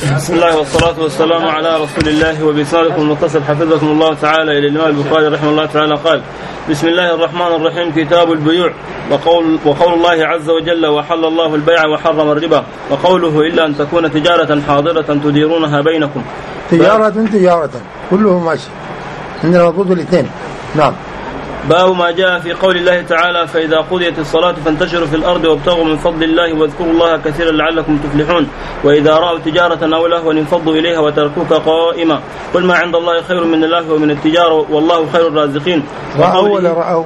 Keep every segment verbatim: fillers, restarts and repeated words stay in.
بسم الله والصلاة والسلام على رسول الله. وبإسنادكم المتصل حفظكم الله تعالى إلى الإمام البخاري رحمه الله تعالى قال: بسم الله الرحمن الرحيم. كتاب البيوع. وقول, وقول الله عز وجل: وحل الله البيع وحرم الربا. وقوله: إلا أن تكون تجارة حاضرة تديرونها بينكم. تجارة تجارة كله ماشي عندنا مضبوط الاثنين. نعم. باب ما جاء في قول الله تعالى: فإذا قضيت الصلاة فانتشروا في الأرض وابتغوا من فضل الله واذكروا الله كثيرا لعلكم تفلحون. وإذا رأوا تجارة أو لهوا انفضوا إليها وتركوك قائما. قل ما عند الله خير من الله ومن التجارة والله خير الرازقين. رأوا ولا رأوا؟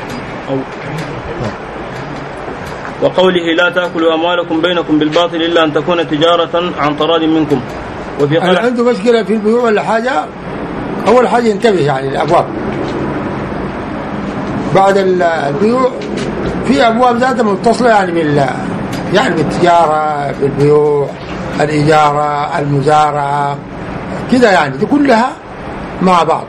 وقوله: لا تأكلوا أموالكم بينكم بالباطل إلا أن تكون تجارة عن تراض منكم. وفي هل عنده مشكلة في البيوع ولا حاجة؟ أول حاجة ينتبه يعني الأبواب. بعد البيوع في أبواب ذاتها متصلة يعني بال يعني بالتجارة، بالبيوع، الإجارة، المزارعة كده، يعني دي كلها مع بعض.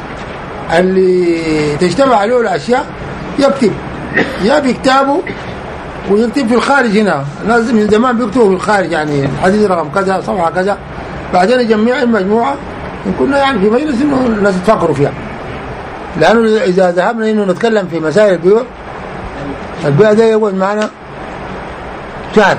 اللي تجتمع عليه الأشياء يكتب، يا بيكتابه ويكتب في الخارج. هنا الناس من زمان بيكتبوا في الخارج يعني الحديث رقم كذا صفحة كذا، بعدين يجمع مجموعة إن كنا يعني في مجلس إنه الناس تفكروا فيها. لأنه إذا ذهبنا إنه نتكلم في مسائل البيوع، البيع ده يقعد معنا شهر.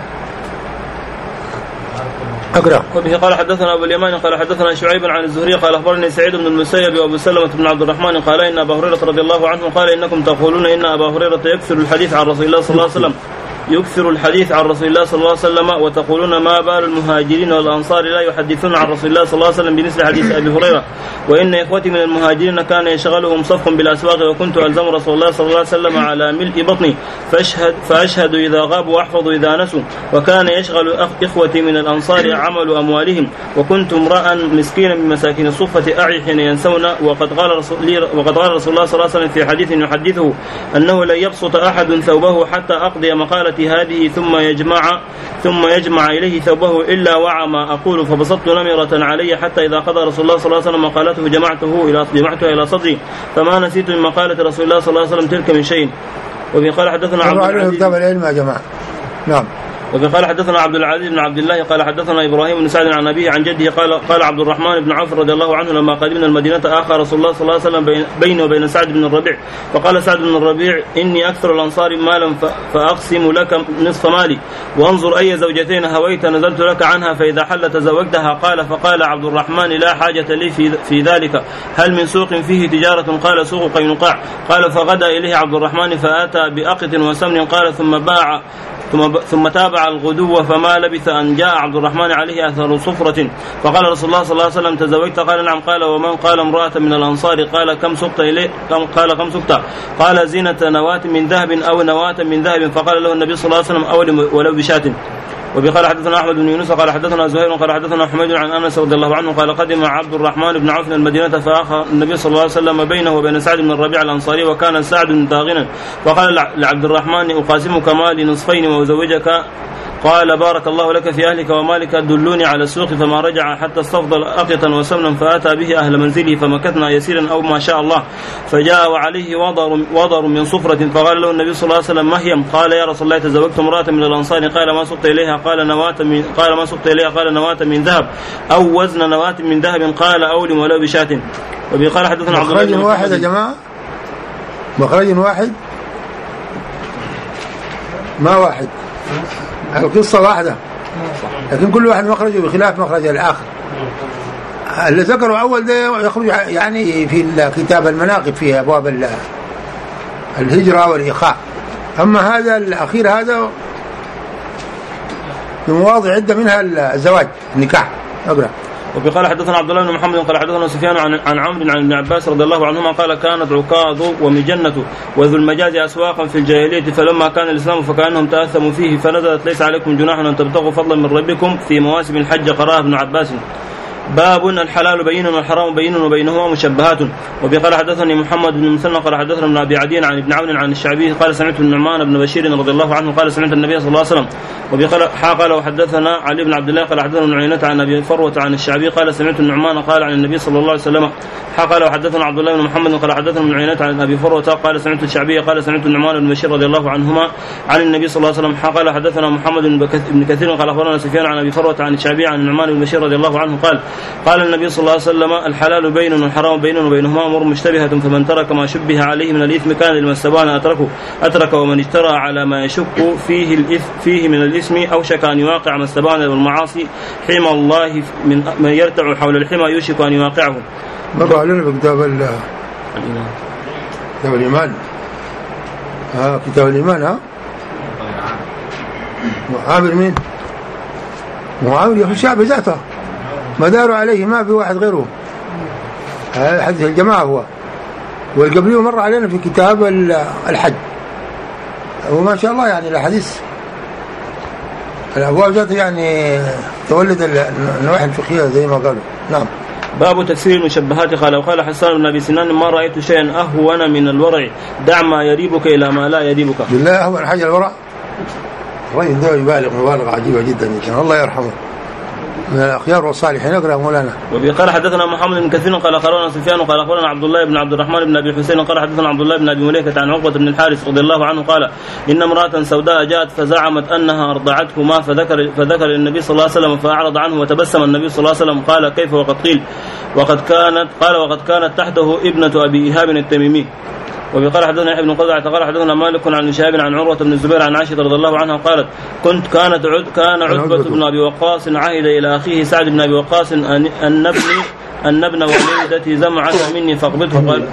أقرأ. وبه قال حدثنا أبو اليمان قال حدثنا شعيب عن الزهري قال أخبرني سعيد بن المسيب وأبو سلمة بن عبد الرحمن قال إن أبا هريرة رضي الله عنه قال: إنكم تقولون إن أبا هريرة يكثر الحديث عن رسول الله صلى الله عليه وسلم يكثر الحديث عن رسول الله صلى الله عليه وسلم، وتقولون ما بال المهاجرين والأنصار لا يحدثون عن رسول الله صلى الله عليه وسلم بمثل حديث أبي هريرة. وإن إخوتي من المهاجرين كان يشغلهم صفق بالأسواق، وكنت ألزم رسول الله صلى الله عليه وسلم على ملء بطني فأشهد, فأشهد إذا غابوا وأحفظ إذا نسوا. وكان يشغل إخوتي من الأنصار عمل أموالهم، وكنت امرأ مسكينا من مساكين الصفة أعي حين ينسون. وقد قال رسول, وقد قال رسول الله صلى الله عليه وسلم في حديث يحدثه أنه لن يبسط أحد ثوبه حتى أقضي مقالة هذه ثم يجمع ثم يجمع إليه ثوبه إلا وعى ما أقول. فبسطت نمرة علي حتى إذا قضى رسول الله صلى الله عليه وسلم مقالته جمعته إلى جمعتها إلى صدري، فما نسيت من مقالة رسول الله صلى الله عليه وسلم تلك من شيء. وفي قال حدثنا عبد العزيز كتاب العلم يا جماعة. نعم. وفي قال حدثنا عبد العزيز بن عبد الله قال حدثنا إبراهيم بن سعد عن أبيه عن جده قال قال عبد الرحمن بن عوف رضي الله عنه: لما قدمنا المدينة آخى رسول الله صلى الله عليه وسلم بيني وبين سعد بن الربيع، فقال سعد بن الربيع: إني أكثر الأنصار مالا فأقسم لك نصف مالي، وانظر أي زوجتين هويت نزلت لك عنها فإذا حل تزوجتها. قال فقال عبد الرحمن: لا حاجة لي في, في ذلك، هل من سوق فيه تجارة؟ قال: سوق قينقاع. قال فغدا إليه عبد الرحمن فأتى بأقط وسمن. قال ثم باع ثم, ثم تابع الغدو، فما لبث أن جاء عبد الرحمن عليه أثر صفرة. فقال رسول الله صلى الله عليه وسلم: تزوجت؟ قال: نعم. قال: ومن؟ قال: امرأة من الأنصار. قال: كم سقت إليه؟ قال: كم سقت؟ قال: زينة نواة من ذهب أو نواة من ذهب. فقال له النبي صلى الله عليه وسلم: أول ولو بشاة. وبقال حدثنا أحمد بن يونس قال حدثنا زهير قال حدثنا حميد عن أنس رضي الله عنه قال: قدم عبد الرحمن بن عوف المدينة فأخى النبي صلى الله عليه وسلم بينه وبين سعد بن الربيع الأنصاري، وكان سعد داغنا. فقال لعبد الرحمن: أقاسمك مالي نصفين وأزوجك. قال: بارك الله لك في أهلك ومالك، دلوني على السوق. فما رجع حتى استفضل أقطا وسمنا، فأتى به أهل منزله فمكثنا يسيرا أو ما شاء الله، فجاء وعليه وضر, وضر من صفرة. فقال له النبي صلى الله عليه وسلم: ما هي؟ قال: يا رسول الله تزوجت امرأة من الأنصار. قال: ما سقت إليها؟ قال: نواة من قال ما سقت إليها؟ قال: نواة من ذهب أو وزن نواة من ذهب. قال: أولم ولو بشاة. وبقال حدثنا عبد الله. مخرج واحد يا جماعة، مخرج واحد ما واحد، القصة واحدة لكن كل واحد مخرجه بخلاف مخرج الآخر. اللي ذكروا أول ده يخرج يعني في كتاب المناقب في أبواب الهجرة والإخاء، أما هذا الأخير هذا في مواضع عدة منها الزواج النكاح. أقرأ. وقال حدثنا عبد الله بن محمد قال حدثنا سفيان عن عن عمرو عن ابن عباس رضي الله عنهما قال: كانت عكاظ ومجنة وذو المجاز أسواقا في الجاهلية، فلما كان الإسلام فكأنهم تأثموا فيه، فنزلت: ليس عليكم جناح أن تبتغوا فضلا من ربكم في مواسم الحج. قرأها ابن عباس. باب الحلال بين والحرام بين وبينهما مشبهات. وبي قال حدثني محمد بن مسنى قال حدثنا ابن ابي عدي عن ابن عون عن الشعبي قال سمعت النعمان بن بشير رضي الله عنه قال سمعت النبي صلى الله عليه وسلم. وبي قال قال وحدثنا علي بن عبد الله قال حدثنا ابن عيينة عن ابي فروة عن الشعبي قال سمعت النعمان قال عن النبي صلى الله عليه وسلم. قال وحدثنا عبد الله بن محمد قال حدثنا ابن عيينة عن ابي فروة قال سمعت الشعبي قال سمعت النعمان بن بشير رضي الله عنهما عن النبي صلى الله عليه وسلم. قال حدثنا محمد بن كثير قال اخبرنا سفيان عن ابي فروة عن الشعبي عن النعمان بن بشير رضي الله عنه قال قال النبي صلى الله عليه وسلم الحلال بين والحرام بين وبينهما امور مشتبهة فمن ترك ما شبه عليه من الاثم كان لمن استبان اتركه اترك ومن اجترى على ما يشك فيه الاثم فيه من الاثم اوشك ان يواقع ما استبان بالمعاصي حمى الله من من يرتع حول الحمى يوشك ان يواقعه. مر علينا في كتاب الإيمان كتاب الإيمان ها كتاب الإيمان ها معاوية مين؟ معاوية في الشعب ذاته ما داروا عليه ما في واحد غيره هذا حديث الجماعة هو. والقبليه مر علينا في كتاب الحج وما شاء الله يعني الحديث الأبواب ذاته يعني تولد النواحي الفقهية زي ما قالوا. نعم. باب تكسير المشبهات. قال وقال حسان بن ابي سنان ما رايت شيئا اهون من الورع دع ما يريبك الى ما لا يريبك. بالله اهون حاجه الورع الرجل ده يبالغ مبالغه عجيبه جدا جدا الله يرحمه من الاخيار والصالحين. اقرا مولانا. وقال حدثنا محمد بن كثير قال اخبرنا سفيان قال اخبرنا عبد الله بن عبد الرحمن بن ابي حسين قال حدثنا عبد الله بن ابي مليكه عن عقبه بن الحارث رضي الله عنه قال ان امراه سوداء جاءت فزعمت انها ارضعته ما فذكر فذكر للنبي صلى الله عليه وسلم فاعرض عنه وتبسم النبي صلى الله عليه وسلم قال كيف وقد قيل وقد كانت قال وقد كانت تحته ابنه ابي ايهاب التميمي. وقال حدثنا يحيى بن قزعة قال حدثنا مالك عن شهاب عن عروة بن الزبير عن عائشة رضي الله عنها قالت كنت كانت عد كان عتبة بن أبي وقاص عهد إلى أخيه سعد بن أبي وقاص أن أن ابني أن ابن وليدتي زمعة مني فاقبضه. قال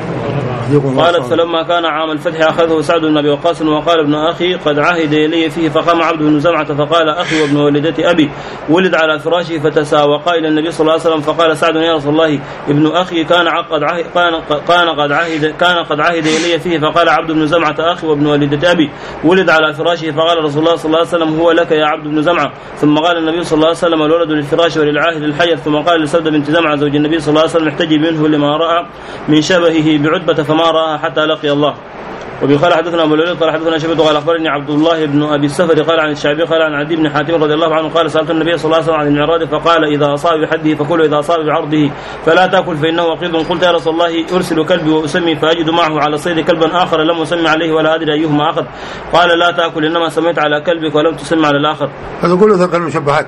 قالت فلما كان عام الفتح أخذه سعد بن أبي وقاص وقال ابن أخي قد عهد إلي فيه فقام عبد بن زمعة فقال أخي وابن والدتي أبي ولد على فراشه فتساوقا إلى النبي صلى الله عليه وسلم فقال سعد يا رسول الله ابن أخي كان قد عهد كان كان قد عهد كان قد عهد إلي فيه فقال عبد بن زمعة أخي وابن والدتي أبي ولد على فراشه فقال رسول الله صلى الله عليه وسلم هو لك يا عبد بن زمعة. ثم قال النبي صلى الله عليه وسلم الولد للفراش وللعاهد للحجر. ثم قال لسودة بنت زمعة زوج النبي صلى الله عليه وسلم احتجي منه لما رأى من شبهه بعتبة فما رأى حتى لقي الله. وبقال حدثنا ابو الوليد قال حدثنا شبيب قال اخبرني عبد الله بن ابي السفر قال عن الشعبي قال عن عدي بن حاتم رضي الله عنه قال سالت النبي صلى الله عليه وسلم عن المعراض فقال اذا اصاب بحده فكل واذا اصاب بعرضه فلا تاكل فانه وقيض. قلت يا رسول الله ارسل كلبي واسمي فاجد معه على صيد كلبا اخر لم اسمي عليه ولا ادري ايهما اخذ. قال لا تاكل انما سميت على كلبك ولم تسمي على الاخر. هذا كله ذكر المشبهات.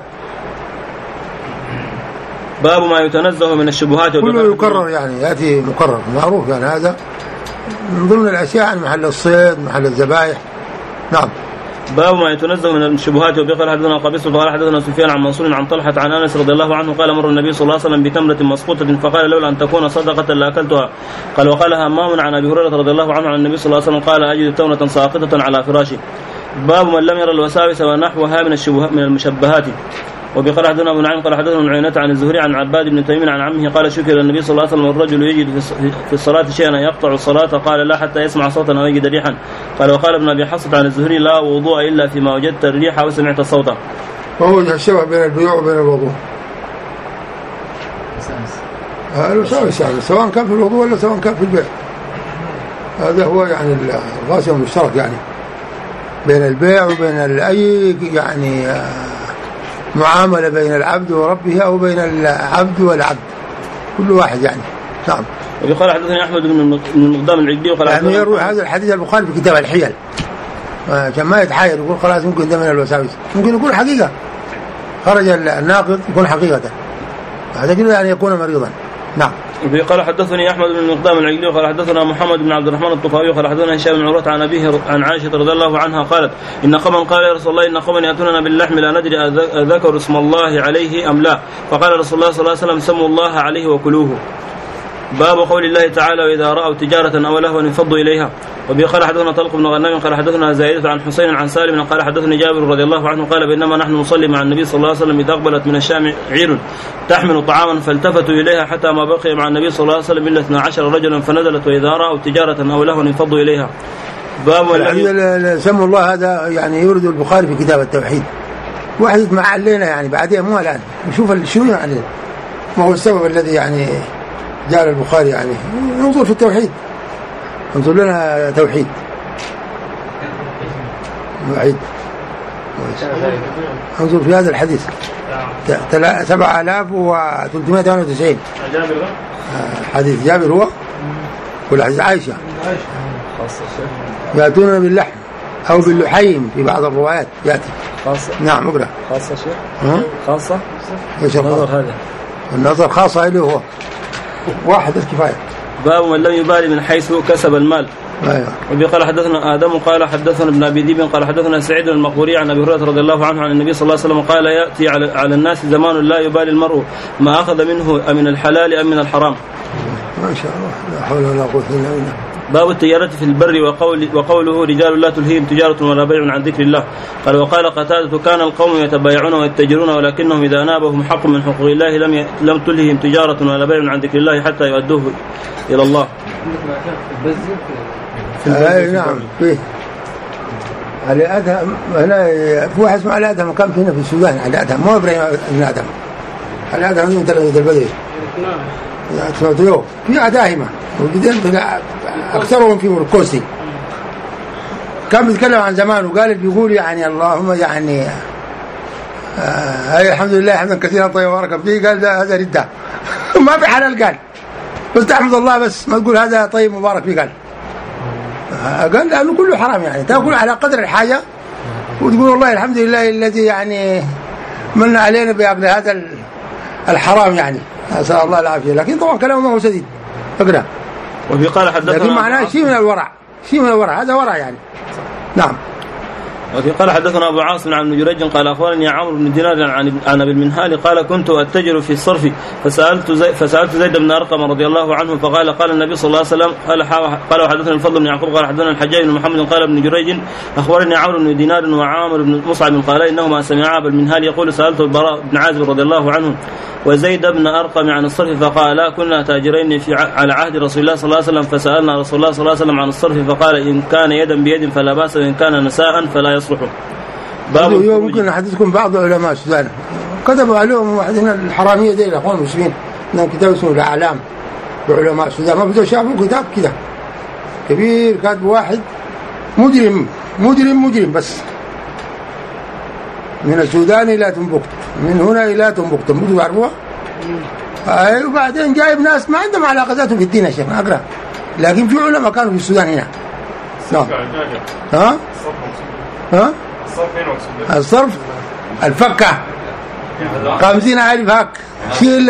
باب ما يتنزه من الشبهات كله يكرر يعني ياتي مكرر معروف يعني هذا من ضمن الاشياء عن محل الصيد محل الذبائح. نعم. باب ما يتنزه من الشبهات. وبقال حدثنا قبيصة قال حدثنا سفيان عن منصور عن طلحة عن انس رضي الله عنه قال مر النبي صلى الله عليه وسلم بتمرة مسقوطة فقال لولا ان تكون صدقة لاكلتها. قال وقال همام عن ابي هريرة رضي الله عنه عن النبي صلى الله عليه وسلم قال اجد تمرة ساقطة على فراشي. باب من لم يرى الوساوس ونحوها من الشبهات من المشبهات. وبقال حدثنا ابو نعيم قال حدثنا عيينة عن الزهري عن عباد بن تيمين عن عمه قال شكر النبي صلى الله عليه وسلم الرجل يجد في الصلاة شيئا يقطع الصلاة قال لا حتى يسمع صوتا أو يجد ريحا. قال وقال ابن أبي حصة عن الزهري لا وضوء إلا فيما وجدت الريح أو سمعت الصوت. وهو الشبه بين البيوع وبين الوضوء الوساوس يعني سواء كان في الوضوء ولا سواء كان في البيع. هذا هو يعني الغاسل المشترك يعني بين البيع وبين أي يعني معاملة بين العبد وربه أو بين العبد والعبد كل واحد يعني. نعم. وقال حدثني أحمد بن المقدام العجلي وقال يعني يروي هذا الحديث البخاري في كتاب الحيل عشان ما يتحايل يقول خلاص ممكن ده من الوساوس ممكن يكون حقيقة خرج الناقض يكون حقيقة هذا كده يعني يكون مريضا. نعم. قال حدثني احمد بن المقدام العجلي قال حدثنا محمد بن عبد الرحمن الطفاوي قال حدثنا هشام بن عروة عن ابيه عن عائشة رضي الله عنها قالت ان قوما قال يا رسول الله ان قوما ياتوننا باللحم لا ندري اذكر اسم الله عليه ام لا فقال رسول الله صلى الله عليه وسلم سموا الله عليه وكلوه. باب قول الله تعالى واذا راوا تجارة او لهوا انفضوا اليها. وبقال حدثنا طلق بن غنام قال حدثنا زائدة عن حسين عن سالم قال حدثني جابر رضي الله عنه قال بينما نحن نصلي مع النبي صلى الله عليه وسلم إذ أقبلت من الشام عير تحمل طعاما فالتفتوا إليها حتى ما بقي مع النبي صلى الله عليه وسلم إلا اثنا عشر رجلا فنزلت وإذا رأوا تجارة أو لهوا انفضوا إليها. باب سموا الله هذا يعني يورد البخاري في كتاب التوحيد واحد مع علينا يعني بعدين مو الآن نشوف شنو يعني ما هو السبب الذي يعني جعل البخاري يعني ننظر في التوحيد، انظر لنا توحيد توحيد انظر في هذا الحديث سبعة آلاف وثلاثمائة وثمانية وتسعين حديث جابر هو ولا حديث عائشة يأتون باللحم أو باللحيم في بعض الروايات يأتي خاصة. نعم اقرأ خاصة شيء خاصة ايش النظر هذا النظر خاصة إليه هو واحد الكفاية. باب من لم يبالي من حيث كسب المال. أيوة. وبي قال حدثنا آدم قال حدثنا ابن أبي ذئب قال حدثنا سعيد المقبوري عن أبي هريرة رضي الله عنه عن النبي صلى الله عليه وسلم قال يأتي على, على الناس زمان لا يبالي المرء ما أخذ منه أمن الحلال أم من الحرام. ما شاء الله لا حول ولا قوة إلا بالله. باب التجارة في البر وقول وقوله رجال لا تلهيهم تجارة ولا بيع عن ذكر الله. قال وقال قتادة كان القوم يتبايعون ويتجرون ولكنهم إذا نابهم حق من حقوق الله لم ي... لم تلههم تجارة ولا بيع عن ذكر الله حتى يؤدوه إلى الله. أي نعم فيه علي أدهم هنا في واحد اسمه علي أدهم كان هنا في السودان علي أدهم مو إبراهيم بن أدهم علي أدهم من تلفزيون البدري في أداهمة وبعدين أكثرهم في مركوسي كان بيتكلم عن زمان وقال بيقول يعني اللهم يعني آه الحمد لله حمدا كثيرا طيب وبارك فيه قال هذا ردة ما في حلال قال بس تحمد الله بس ما تقول هذا طيب مبارك فيه قال قال لأنه كله حرام يعني تأكل على قدر الحاجة وتقول والله الحمد لله الذي يعني من علينا بأكل هذا الحرام يعني أسأل الله العافية لكن طبعا كلامه ما هو سديد اقرأ. وفي قال حدثنا لكن معناه شيء من الورع شيء من الورع هذا ورع يعني نعم. وفي قال حدثنا أبو عاصم عن جريج قال أخبرني عمرو بن دينار عن عن أبي المنهال قال كنت أتجر في الصرف فسألت زي فسألت زيد بن أرقم رضي الله عنه فقال قال النبي صلى الله عليه وسلم قال قال وحدثنا الفضل بن يعقوب قال حدثنا الحجاج بن محمد قال ابن جريج أخبرني عمرو بن دينار وعامر بن مصعب قال إنهما سمعا أبا المنهال يقول سألت البراء بن عازب رضي الله عنه وزيد بن أرقم عن الصرف فقال كنا تاجرين في على عهد رسول الله صلى الله عليه وسلم فسألنا رسول الله صلى الله عليه وسلم عن الصرف فقال إن كان يدا بيد فلا بأس وإن كان نساء فلا يصلح. باب ممكن أحدثكم بعض علماء السودان كتبوا عليهم واحد من الحرامية دي الأخوان المسلمين إنهم كتاب اسمه الأعلام بعلماء السودان ما بدأوا شافوا كتاب كده كبير كاتب واحد مجرم مجرم مجرم بس من السودان إلى تنبكت من هنا إلى تنبكت تنبكت بعرفوها أي وبعدين جايب ناس ما عندهم علاقاتهم في الدين يا شيخ أقرأ لكن في علماء كانوا في السودان هنا نعم ها ها الصرف الفكة خمسين ألف هاك شيل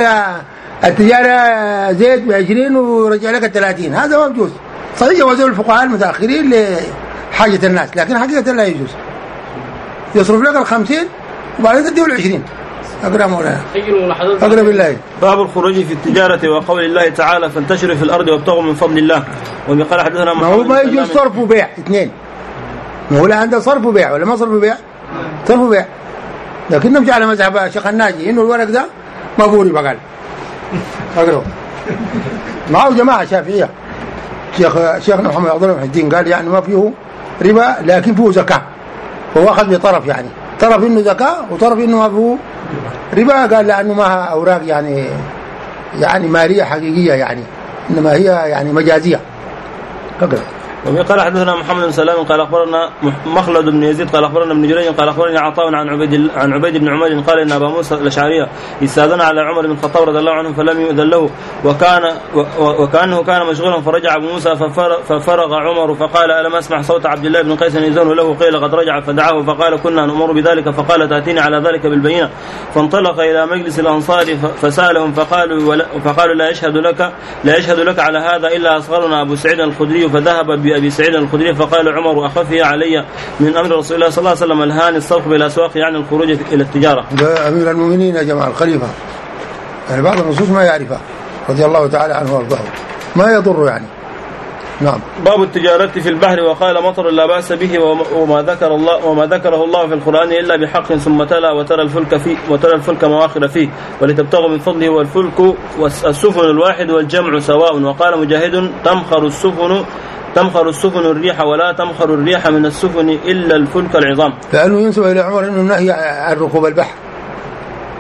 التجارة زيت بعشرين ورجع لك الثلاثين هذا ما بجوز صحيح جوازوا الفقهاء المتأخرين لحاجة الناس لكن حقيقة لا يجوز يصرف لك الخمسين وبعدين تديه العشرين أقرأ مولانا أقرأ بالله. باب الخروج في التجارة وقول الله تعالى فانتشروا في الأرض وابتغوا من فضل الله. وقال حدثنا ما هو ما يجوز صرف وبيع اثنين ما هو لا عنده صرف وبيع ولا ما صرف وبيع صرف وبيع لكنه مش على مذهب شيخ الناجي إنه الورق ده مبوري بقال أقرأ معه جماعة شافعية شيخ شيخنا محمد عبد الله الدين قال يعني ما فيه ربا لكن فيه زكاة هو أخذ بطرف يعني طرف إنه زكاة وطرف إنه ما فيه ربا قال لأنه ما أوراق يعني يعني مالية حقيقية يعني إنما هي يعني مجازية أقرأ. وقال حدثنا محمد بن سلام قال اخبرنا مخلد بن يزيد قال اخبرنا ابن جريج قال اخبرني عطاء عن عبيد عن عبيد بن عمر قال ان ابا موسى الاشعري استاذن على عمر بن الخطاب رضي الله عنه فلم يؤذن له وكان وكانه كان مشغولا فرجع ابو موسى ففرغ عمر فقال الم اسمع صوت عبد الله بن قيس يزن له قيل قد رجع فدعاه فقال كنا نؤمر بذلك فقال تاتيني على ذلك بالبينه فانطلق الى مجلس الانصار فسالهم فقالوا فقالوا لا يشهد لك لا يشهد لك على هذا الا اصغرنا ابو سعيد الخدري فذهب أبي سعيد الخدري فقال عمر أخفي علي من أمر رسول الله صلى الله عليه وسلم الهاني الصرف بالأسواق يعني الخروج إلى التجارة. أمير المؤمنين يا جماعة الخليفة يعني بعض النصوص ما يعرفها رضي الله تعالى عنه وارضاه ما يضر يعني. نعم. باب التجارة في البحر وقال مطر لا بأس به وما ذكر الله وما ذكره الله في القرآن إلا بحق ثم تلا وترى الفلك فيه وترى الفلك مواخر فيه ولتبتغوا من فضله والفلك والسفن الواحد والجمع سواء. وقال مجاهد تمخر السفن تمخر السفن الريح ولا تمخر الريح من السفن إلا الفلك العظام. لأنه ينسب إلى عمر أنه نهي عن ركوب البحر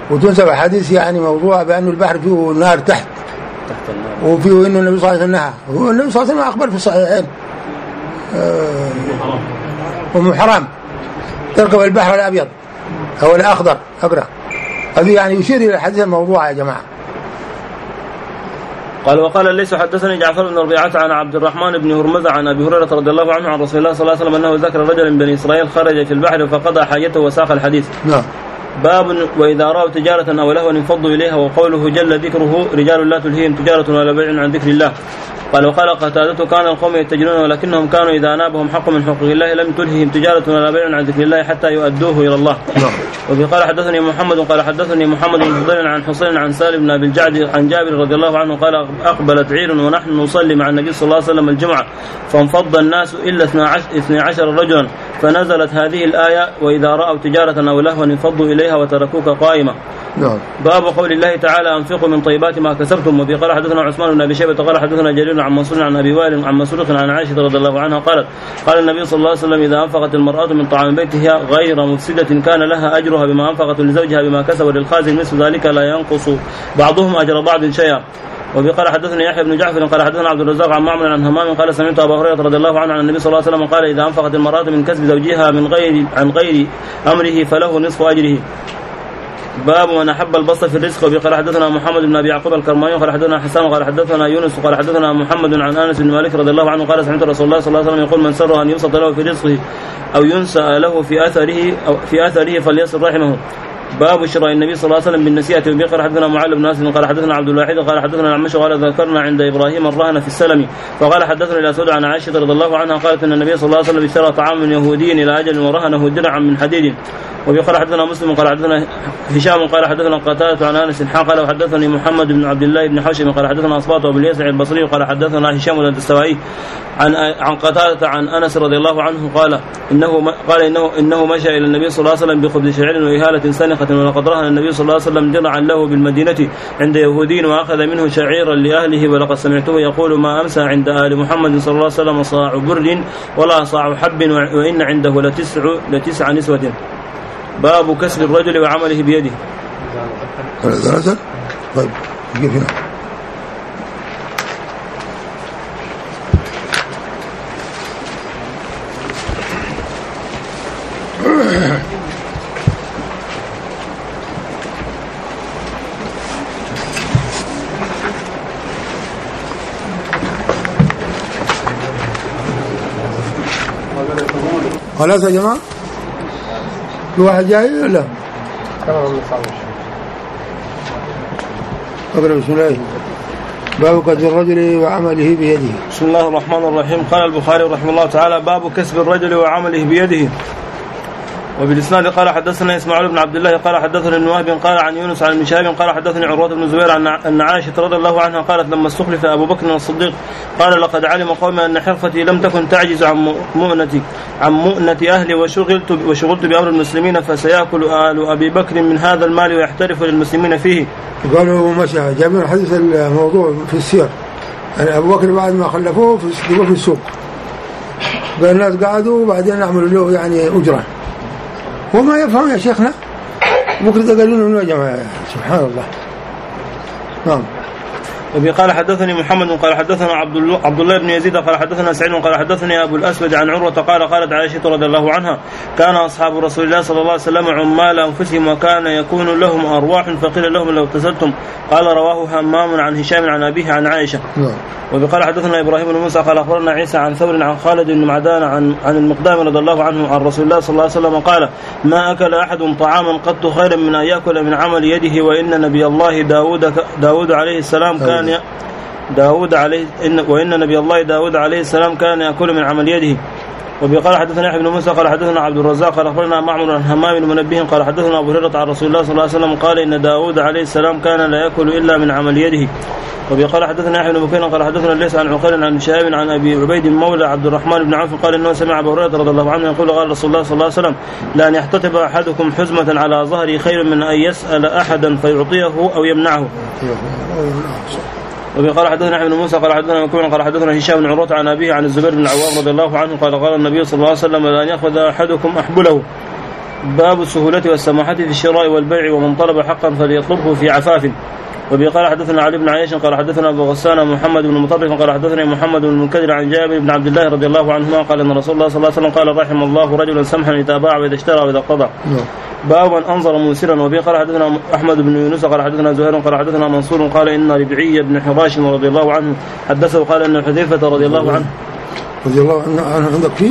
وتنسب حديث يعني موضوع بأن البحر فيه نار تحت تحت النار، وفيه إنه النبي صلى الله عليه وسلم نهى، والنبي صلى الله عليه وسلم أخبر في الصحيحين أم حرام تركب البحر الأبيض أو الأخضر أقرأ، هذه يعني يشير إلى الحديث الموضوع يا جماعة. قال وقال ليس حدثني جعفر بن ربيعة عن عبد الرحمن بن هرمزة عن أبي هريرة رضي الله عنه عن رسول الله صلى الله عليه وسلم أنه ذكر رجل من بني إسرائيل خرج في البحر فقضى حاجته وساق الحديث. نعم. باب وإذا رأوا تجارة أو لهوا انفضوا إليها، وقوله جل ذكره رجال لا تلهيهم تجارة ولا بيع عن ذكر الله. قال وقال قتادة كان القوم يتجرون ولكنهم كانوا إذا نابهم حق من حقوق الله لم تلههم تجارة ولا بيع عن ذكر الله حتى يؤدوه إلى الله. وفي قال حدثني محمد قال حدثني محمد بن فضيل عن حسين عن سالم بن أبي الجعد عن جابر رضي الله عنه قال أقبلت عير ونحن نصلي مع النبي صلى الله عليه وسلم الجمعة فانفض الناس إلا اثني عشر رجلا فنزلت هذه الآية وإذا رأوا تجارة أو لهوا انفضوا إليها وتركوك قائمة. نعم. باب قول الله تعالى أنفقوا من طيبات ما كسبتم. وفي قال حدثنا عثمان بن أبي شيبة قال حدثنا جرير عن منصور عن أبي وائل عن مسروق عن عائشة رضي الله عنها قالت قال النبي صلى الله عليه وسلم إذا أنفقت المرأة من طعام بيتها غير مفسدة كان لها أجرها بما أنفقت لزوجها بما كسب وللخازن مثل ذلك لا ينقص بعضهم أجر بعض شيئا. وفي قال حدثنا يحيى بن جعفر قال حدثنا عبد الرزاق عن معمر عن همام قال سمعت أبا هريرة رضي الله عنه عن النبي صلى الله عليه وسلم قال إذا أنفقت المرأة من كسب زوجها من غير عن غير أمره فله نصف أجره. باب من أحب البسط في الرزق. وفي قال حدثنا محمد بن أبي يعقوب الكرماني قال حدثنا حسان قال حدثنا يونس قال حدثنا محمد عن أنس بن مالك رضي الله عنه قال سمعت رسول الله صلى الله عليه وسلم يقول من سره أن يبسط له في رزقه أو ينسى له في أثره أو في أثره فليصل رحمه. باب شراء النبي صلى الله عليه وسلم بالنسيئة. وبه قال حدثنا معل بن اسد قال حدثنا عبد الواحد قال حدثنا العمش قال ذكرنا عند ابراهيم الرهن في السلم فقال حدثنا الاسود عن عائشة رضي الله عنها قالت ان النبي صلى الله عليه وسلم اشترى طعام من يهودي الى اجل ورهنه درعا من حديد. وبه قال حدثنا مسلم قال حدثنا هشام قال حدثنا قتادة عن انس قال وحدثني محمد بن عبد الله بن حشم قال حدثنا اصباط وابو اليسع البصري قال حدثنا هشام الدستوائي عن عن قتادة عن انس رضي الله عنه قال انه قال انه انه مشى الى النبي صلى الله عليه وسلم بخبز شعير واهالة سنخة ولقد رهن النبي صلى الله عليه وسلم درعا له بالمدينة عند يهودي وأخذ منه شعيرا لأهله ولقد سمعته يقول ما أمسى عند آل محمد صلى الله عليه وسلم صاع بر ولا صاع حب وإن عنده لتسع, لتسع نسوة. باب كسر الرجل وعمله بيده. طيب خلاص يا جماعة في واحد جاي ولا اقرأ بسم الله. باب كسب الرجل وعمله بيده. بسم الله الرحمن الرحيم. قال البخاري رحمه الله تعالى باب كسب الرجل وعمله بيده. وبالإسناد قال حدثنا إسماعيل بن عبد الله قال حدثنا ابن وهب قال عن يونس عن ابن شهاب قال حدثني عروة بن الزبير عن عائشة رضي الله عنها قالت لما استخلف أبو بكر الصديق قال لقد علم قومي أن حرفتي لم تكن تعجز عن مؤنتي عن مؤنة أهلي وشغلت وشغلت بأمر المسلمين فسيأكل آل أبي بكر من هذا المال ويحترف للمسلمين فيه. قالوا مشى جابوا حديث الموضوع في السير يعني أبو بكر بعد ما خلفوه في في السوق قال الناس قعدوا وبعدين عملوا له يعني أجرة وما يفهم يا شيخنا بكرة قالوا له يا جماعة سبحان الله. نعم. وبي قال حدثني محمد قال حدثنا عبد الله عبد الله بن يزيد قال حدثنا سعيد قال حدثني أبو الأسود عن عروة قال قالت عائشة رضي الله عنها كان أصحاب رسول الله صلى الله عليه وسلم عمال أنفسهم وكان يكون لهم أرواح فقيل لهم لو اغتسلتم قال رواه همام عن هشام عن أبيه عن عائشة. وبي قال حدثنا إبراهيم بن موسى قال أخبرنا عيسى عن ثور عن خالد بن معدان عن عن المقدام رضي الله عنه عن رسول الله صلى الله عليه وسلم قال ما أكل أحد طعاما قط خيرا من أن يأكل من عمل يده وإن نبي الله داود داود عليه السلام كان داود عليه إن وإن نبي الله داود عليه السلام كان يأكل من عمل يده. وبي قال حدثنا يحيى بن موسى قال حدثنا عبد الرزاق قال أخبرنا معمر عن همام بن منبه قال حدثنا أبو هريرة عن رسول الله صلى الله عليه وسلم قال إن داود عليه السلام كان لا يأكل إلا من عمل يده. وبي قال حدثنا يحيى بن بكير قال حدثنا ليس عن عقيل عن شهاب عن أبي عبيد مولى عبد الرحمن بن عوف قال إنه سمع أبو هريرة رضي الله عنه يقول قال رسول الله صلى الله عليه وسلم لأن يحتطب أحدكم حزمة على ظهره خير من أن يسأل أحدا فيعطيه أو يمنعه. وبي قال حدثنا يحيى بن موسى قال حدثنا مكي قال حدثنا هشام بن عروة عن أبيه عن الزبير بن العوام رضي الله عنه قال قال النبي صلى الله عليه وسلم لأن يأخذ أحدكم أحبله باب السهولة والسماحة في الشراء والبيع ومن طلب حقا فليطلبه في عفاف. وبه قال حدثنا علي بن عياش قال حدثنا أبو غسان محمد بن مطرف قال حدثنا محمد بن المنكدر عن جابر بن عبد الله رضي الله عنهما قال أن رسول الله صلى الله عليه وسلم قال رحم الله رجلا سمحا إذا باع وإذا اشترى وإذا قضى. باب من أنظر موسرا. وبه قال حدثنا أحمد بن يونس قال حدثنا زهير قال حدثنا منصور قال إن ربعي بن حراش رضي الله عنه حدثه قال أن حذيفة رضي الله عنه رضي الله عنه عندك فيه؟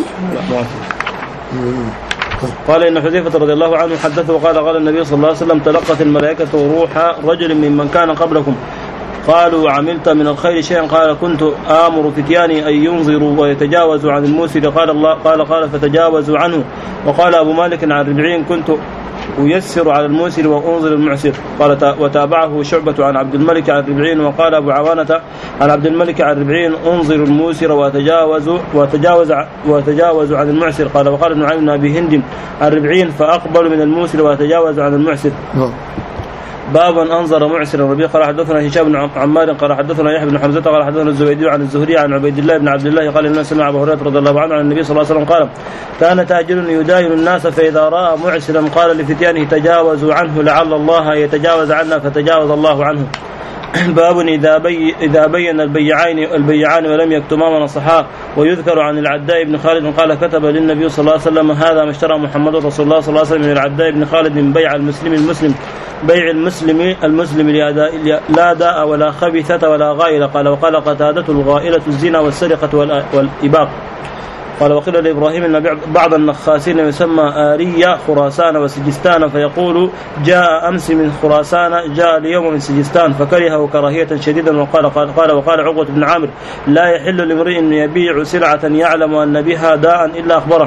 قال إن حذيفة رضي الله عنه حدثه وقال قال النبي صلى الله عليه وسلم تلقت الملائكة روح رجل ممن كان قبلكم قالوا عملت من الخير شيئا قال كنت آمر فتياني أن ينظروا ويتجاوزوا عن الموسر قال الله قال قال فتجاوزوا عنه. وقال أبو مالك عن ربعين كنت ويسر على الموسر وأنظر المعسر. قال وتابعه شعبة عن عبد الملك عن ربعين. وقال أبو عوانة عن عبد الملك عن ربعين أنظر الموسر وتجاوز وتجاوز وتجاوز عن المعسر. قال وقال ابن عمرو بن أبي هند عن ربعين فأقبل من الموسر وتجاوز عن المعسر. باب أنظر معسرا. ربيع قال حدثنا هشام بن عمار قال حدثنا يحيى بن حمزة قال حدثنا الزبيدي عن الزهري عن عبيد الله بن عبد الله قال إن سمع أبو هريرة رضي الله عنه عن النبي صلى الله عليه وسلم قال كان تاجر يداين الناس فإذا رأى معسرا قال لفتيانه تجاوزوا عنه لعل الله يتجاوز عنا فتجاوز الله عنه. باب إذا, بي إذا بين البيعان البيعان ولم يكتما ونصحا. ويذكر عن العداء بن خالد قال كتب للنبي صلى الله عليه وسلم هذا ما اشترى محمد رسول الله صلى الله عليه وسلم من العداء بن خالد من بيع المسلم المسلم بيع المسلم المسلم لا داء ولا خبثة ولا غائلة. قال وقال قتادة الغائلة الزنا والسرقة والإباق. قال وقيل لإبراهيم أن بعض النخاسين يسمى آرية خراسان وسجستان فيقول جاء أمس من خراسان جاء اليوم من سجستان فكرهه كراهية شديدا. وقال قال, قال وقال عقبة بن عامر لا يحل لامرئ أن يبيع سلعة يعلم أن بها داء إلا أخبره.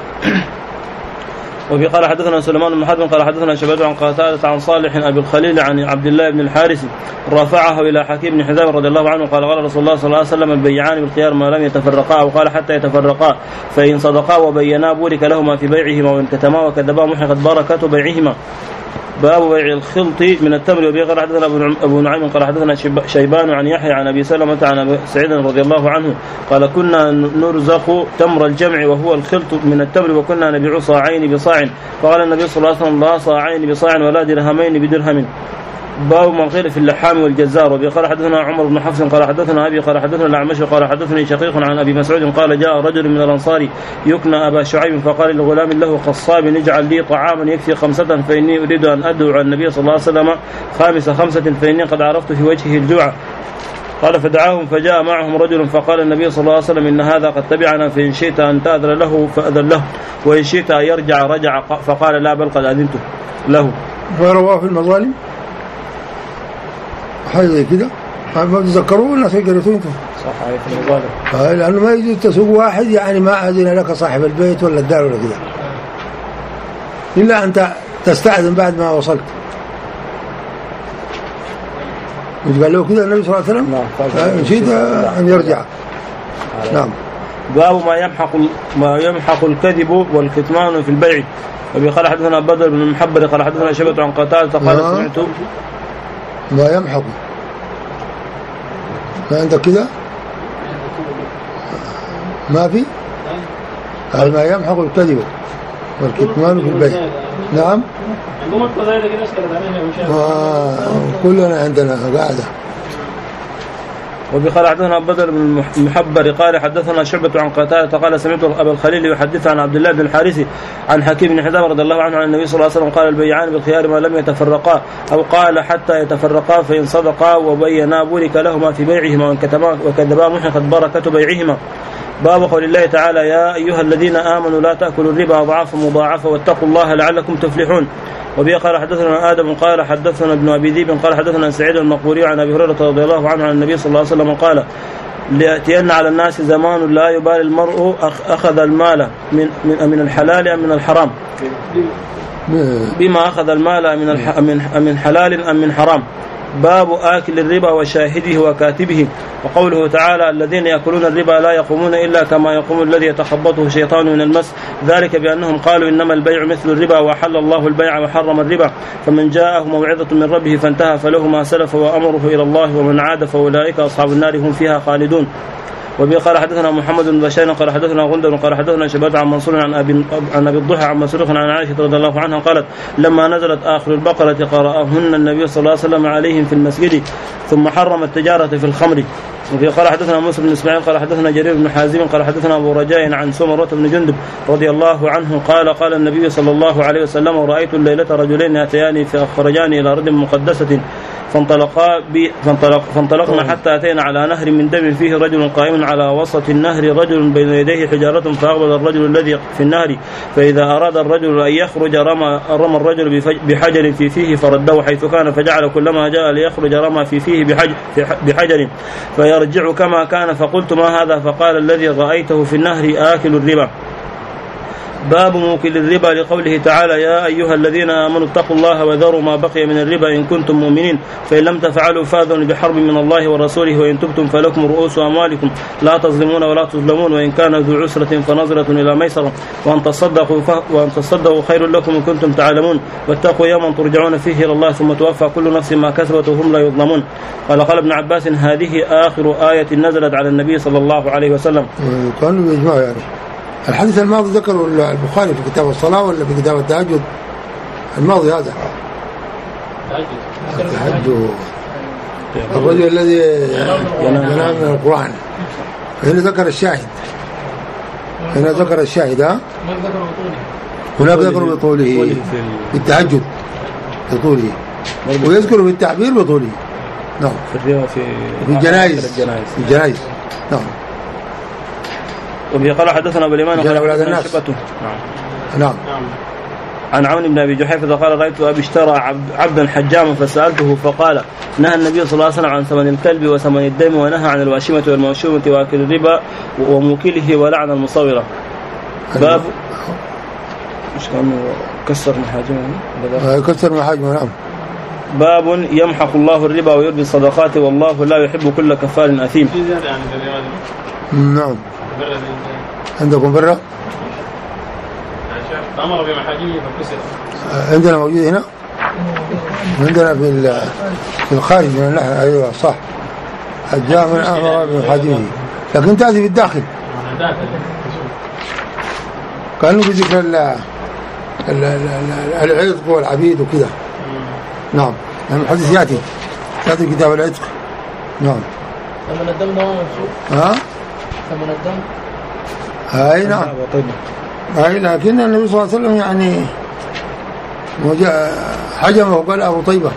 وفي قال حدثنا سليمان بن حرب قال حدثنا شباب عن قتادة عن صالح أبي الخليل عن عبد الله بن الحارث رفعه إلى حكيم بن حزام رضي الله عنه قال قال رسول الله صلى الله عليه وسلم البيعان بالخيار ما لم يتفرقا. وقال حتى يتفرقا فإن صدقا وبينا بورك لهما في بيعهما وإن كتما وكذبا محقت بركة بيعهما. باب بيع الخلط من التمر. وبه قال حدثنا أبو نعيم قال حدثنا شيبان عن يحيى عن أبي سلمة عن أبي سعيد رضي الله عنه قال كنا نرزق تمر الجمع وهو الخلط من التمر وكنا نبيع صاعين بصاع. فقال النبي صلى الله عليه وسلم لا صاعين بصاع ولا درهمين بدرهم. باب من قيل في اللحام والجزار. وبه قال حدثنا عمر بن حفص قال حدثنا أبي قال حدثنا الأعمش قال حدثني شقيق عن أبي مسعود قال جاء رجل من الأنصار يكنى أبا شعيب فقال لغلام له قصاب اجعل لي طعاما يكفي خمسة فإني أريد أن أدعو عن النبي صلى الله عليه وسلم خامس خمسة فإني قد عرفت في وجهه الجوع. قال فدعاهم فجاء معهم رجل فقال النبي صلى الله عليه وسلم إن هذا قد تبعنا فإن شئت أن تأذن له فأذن له وإن شئت أن يرجع رجع. فقال لا بل قد أذنت له. فرواه في المظالم حاجة زي كده ما تذكروا الناس يقرأون صح عليك المظالم لأنه ما يجوز تسوق واحد يعني ما أذن لك صاحب البيت ولا الدار ولا كده إلا أنت تستأذن بعد ما وصلت. مش قال له كده النبي صلى الله عليه وسلم نشيد أن يرجع. نعم. باب ما يمحق ما يمحق الكذب والكتمان في البيع. وبه قال حدثنا بدر بن المحبر قال حدثنا شبة عن قتادة قال سمعت ما يمحق ما عندك كده ما في هل ما يمحق الكذب والكتمان في البيع. نعم كلنا عندنا قاعدة. وبه قال حدثنا بدر بن المحبر قال حدثنا شعبة عن قتادة قال سمعت أبا الخليل يحدث عن عبد الله بن الحارث عن حكيم بن حزام رضي الله عنه عن النبي صلى الله عليه وسلم قال البيعان بالخيار ما لم يتفرقا أو قال حتى يتفرقا فإن صدقا وبينا بورك لهما في بيعهما وإن كتما وكذبا محقت بركة بيعهما. باب قول الله تعالى يا أيها الذين آمنوا لا تأكلوا الربا أضعافا مضاعفة واتقوا الله لعلكم تفلحون. وبه قال حدثنا آدم قال حدثنا ابن أبي ذئب قال حدثنا سعيد المقبوري عن أبي هريرة رضي الله عنه عن النبي صلى الله عليه وسلم قال ليأتين على الناس زمان لا يبالي المرء أخذ المال من من الحلال أم من الحرام بما أخذ المال من من حلال أم من حرام. باب آكل الربا وشاهده وكاتبه. وقوله تعالى الذين يأكلون الربا لا يقومون إلا كما يقوم الذي يتخبطه الشيطان من المس ذلك بأنهم قالوا إنما البيع مثل الربا وحل الله البيع وحرم الربا فمن جاءه موعظة من ربه فانتهى فله ما سلف وأمره إلى الله ومن عاد فأولئك أصحاب النار هم فيها خالدون. وبه قال حدثنا محمد بن بشار قال حدثنا غندر قال حدثنا شباب عن منصور عن ابي عن ابي الضحى عن مسروق عن عائشه رضي الله عنها قالت لما نزلت اخر البقره قرأهن النبي صلى الله عليه وسلم عليهم في المسجد ثم حرم التجاره في الخمر. وفي قال حدثنا موسى بن اسماعيل قال حدثنا جرير بن حازم قال حدثنا ابو رجاء عن سمرة بن جندب رضي الله عنه قال قال النبي صلى الله عليه وسلم ورأيت الليلة رجلين يأتيان فأخرجاني إلى أرض مقدسة فانطلقا بي فانطلق فانطلقنا حتى أتينا على نهر من دم فيه رجل قائم على وسط النهر رجل بين يديه حجارة فأقبل الرجل الذي في النهر فإذا أراد الرجل أن يخرج رمى رمى الرجل بحجر في فيه فرده حيث كان فجعل كلما جاء ليخرج رمى في فيه بحجر, بحجر فيرجع كما كان فقلت ما هذا فقال الذي رأيته في النهر آكل الربا. باب موكل الربا لقوله تعالى يا أيها الذين آمنوا اتقوا الله وذروا ما بقي من الربا إن كنتم مؤمنين فإن لم تفعلوا فاذنوا بحرب من الله ورسوله وإن تبتم فلكم رؤوس أموالكم لا تظلمون ولا تظلمون وإن كان ذو عسرة فنظرة إلى ميسرة وأن تصدقوا وأن تصدقوا خير لكم إن كنتم تعلمون واتقوا يوما ترجعون فيه إلى الله ثم توفى كل نفس ما كسبت وهم لا يظلمون. قال قال ابن عباس هذه آخر آية نزلت على النبي صلى الله عليه وسلم. كانوا يجمعوا يعني الحديث الماضي ذكروا البخاري في كتاب الصلاة ولا في كتاب التهجد؟ الماضي هذا التهجد الرجل الذي ينام من القرآن. هنا ذكر الشاهد هنا ذكر الشاهد ها هناك ذكر بطوله في التهجد بطوله ويذكر في التعبير بطوله. نعم في في الجنائز في الجنائز. نعم. وبه قال حدثنا بالإيمان قال أولاد الناس. نعم. نعم. عن عون بن أبي جحيفة قال رأيت أبي اشترى عبدا حجاما فسألته فقال نهى النبي صلى الله عليه وسلم عن ثمن الكلب وثمن الدم ونهى عن الواشمة والموشومة وأكل الربا وموكله ولعن المصورة. باب مش كان كسر محاجمه كسر محاجمه. نعم. باب يمحق الله الربا ويربي الصدقات والله لا يحب كل كفار أثيم. نعم. عندكم برا؟ أمر بمحاجمه فكسر. عندنا موجود هنا؟ عندنا في في الخارج من الناحية. أيوة صح. جاء من أمر بمحاجمه لكن تأتي في الداخل. كانوا بذكر العتق والعبيد وكذا. نعم. يعني الحديث يأتي يأتي كتاب العتق. نعم. ثمن الدم ده مشروع. ها؟ ثمن الدم. هاي نعم. هاي لكن النبي صلى الله عليه وسلم يعني حجمه وقال أبو طيبة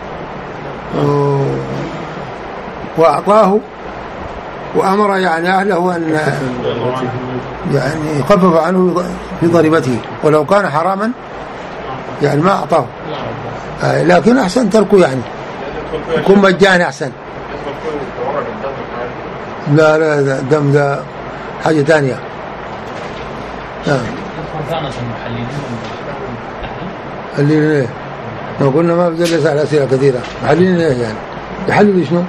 وأعطاه وأمر يعني أهله أن يعني يخفف عنه في ضريبته ولو كان حراما يعني ما أعطاه. لكن أحسن تركه يعني يكون مجاني أحسن. لا لا الدم ده حاجة ثانية. نعم. محللين ايه؟ ما قلنا ما بجلس على أسئلة كثيرة. محللين ايه يعني؟ يحللوا شنو؟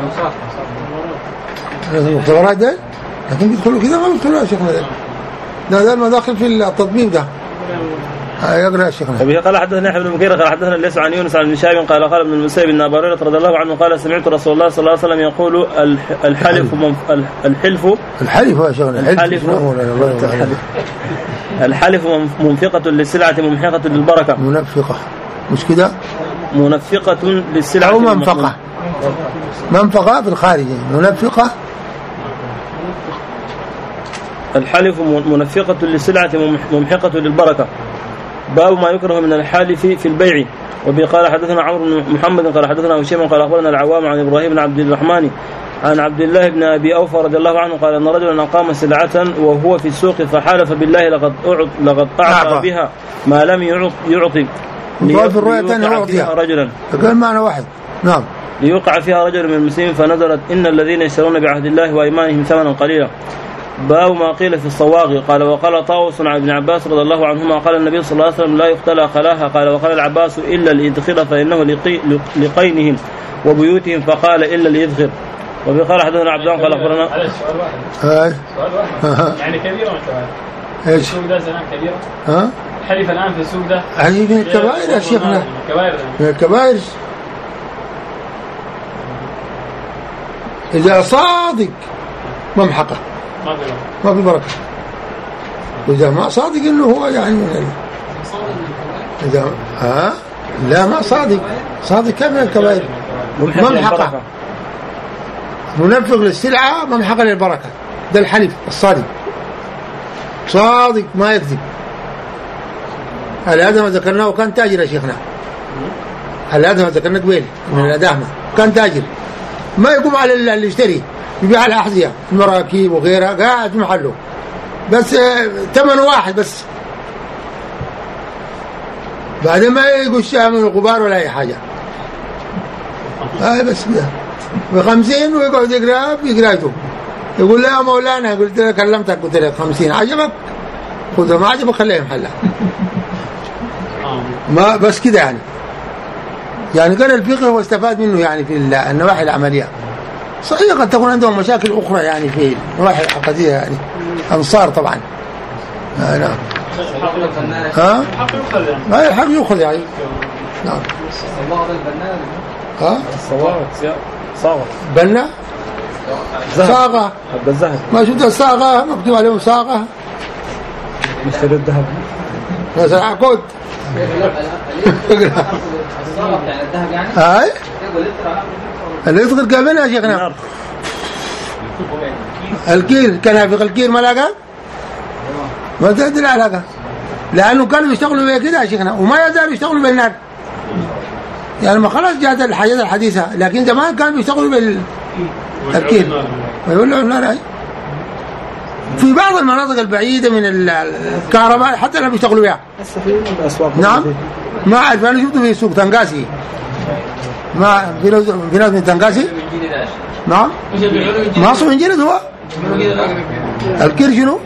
المختبرات ده؟ لكن بيدخلوا كذا ما بيدخلوا يا شيخنا ده. ده ده المداخل في التطبيب ده. يقرأ يا شيخنا. أبي قال حدثنا يحيى بن بكير قال حدثنا ليس عن يونس عن شهاب قال قال ابن المسيب بن أبي هريرة رضي الله عنه قال سمعت رسول الله صلى الله عليه وسلم يقول الحلف الحلف الحلف يا شيخنا الحلف الحلف منفقة للسلعة ممحقة للبركة. منفقة مش كده؟ منفقة للسلعة أو منفقة. منفقة في الخارج منفقة. الحلف منفقة للسلعة ممحقة للبركة. باب ما يكره من الحالف في البيع. وبه قال حدثنا عمرو بن محمد قال حدثنا هشام قال أخبرنا العوام عن إبراهيم بن عبد الرحمن عن عبد الله بن أبي أوفى رضي الله عنه قال أن رجلا أقام سلعة وهو في السوق فحالف بالله لقد لقد أعطى بها ما لم يعطي ليوقع فيها رجلا. فقال معنى واحد. نعم. ليوقع فيها رجل من المسلمين فنزلت إن الذين يشترون بعهد الله وإيمانهم ثمنا قليلا. باب ما قيل في الصواغ. قال وقال طاووس عن ابن عباس رضي الله عنهما قال النبي صلى الله عليه وسلم لا يختلى خلاها. قال وقال العباس إلا الإذخر فإنه لقينهم وبيوتهم فقال إلا الإذخر. وبقال حدثنا عبدان قال أخبرنا هذا السؤال واحد. هاي يعني كبيرة ولا ايش؟ السوق ده زمان كبيرة. ها؟ الحلف الآن في السوق ده. هذه من الكبائر يا شيخنا. كبائر. من الكبائر. إذا صادق ممحقة ما في ما في بركة. وإذا ما صادق إنه هو يعني من إذا ها لا ما صادق صادق كم من الكبائر ممحقة منفق للسلعة ممحقة للبركة. ده الحلف الصادق صادق ما يكذب. هذا ما ذكرناه كان تاجر يا شيخنا. هذا ما ذكرنا قبل من الأداهمة كان تاجر ما يقوم على اللي يشتري يبيع الأحذية المراكب وغيرها قاعد في محله بس ثمن واحد بس بعدين ما يقشها من الغبار ولا أي حاجة. آه بس كده بخمسين ويقعد يقرأ في قراءته يقول لا يا مولانا قلت لك كلمتك قلت لك خمسين عجبك خذها ما عجبك خليه محلها ما بس كده يعني. يعني قال الفقه واستفاد منه يعني في النواحي العملية. صحيح قد تكون عندهم مشاكل أخرى يعني في النواحي العقدية يعني أنصار طبعا. آه نعم. ها؟ ما الحق يأخذ يعني. نعم. ها؟ الصواغ صاغة بنا صاغة الذهب ما شفت الصاغة مكتوب عليهم صاغة مشتري الذهب مثلا عقود الصاغة بتاع الذهب يعني هاي اللي يدخل قابلها يا شيخنا الكير كان في الكير ما لقى ما تدري علاقة لأنه كانوا يشتغلوا بها كده يا شيخنا وما يزالوا يشتغلوا بالنار يعني ما خلاص جاءت الحاجات الحديثة لكن زمان كانوا يشتغلوا بالكير ويقولوا النار في بعض المناطق البعيدة من الكهرباء حتى لا بيشتغلوا بها. نعم ما أعرف أنا شفته في سوق تنقاسي ما في ناس في ناس من تنقاسي نعم ما أصل من جلد هو الكير شنو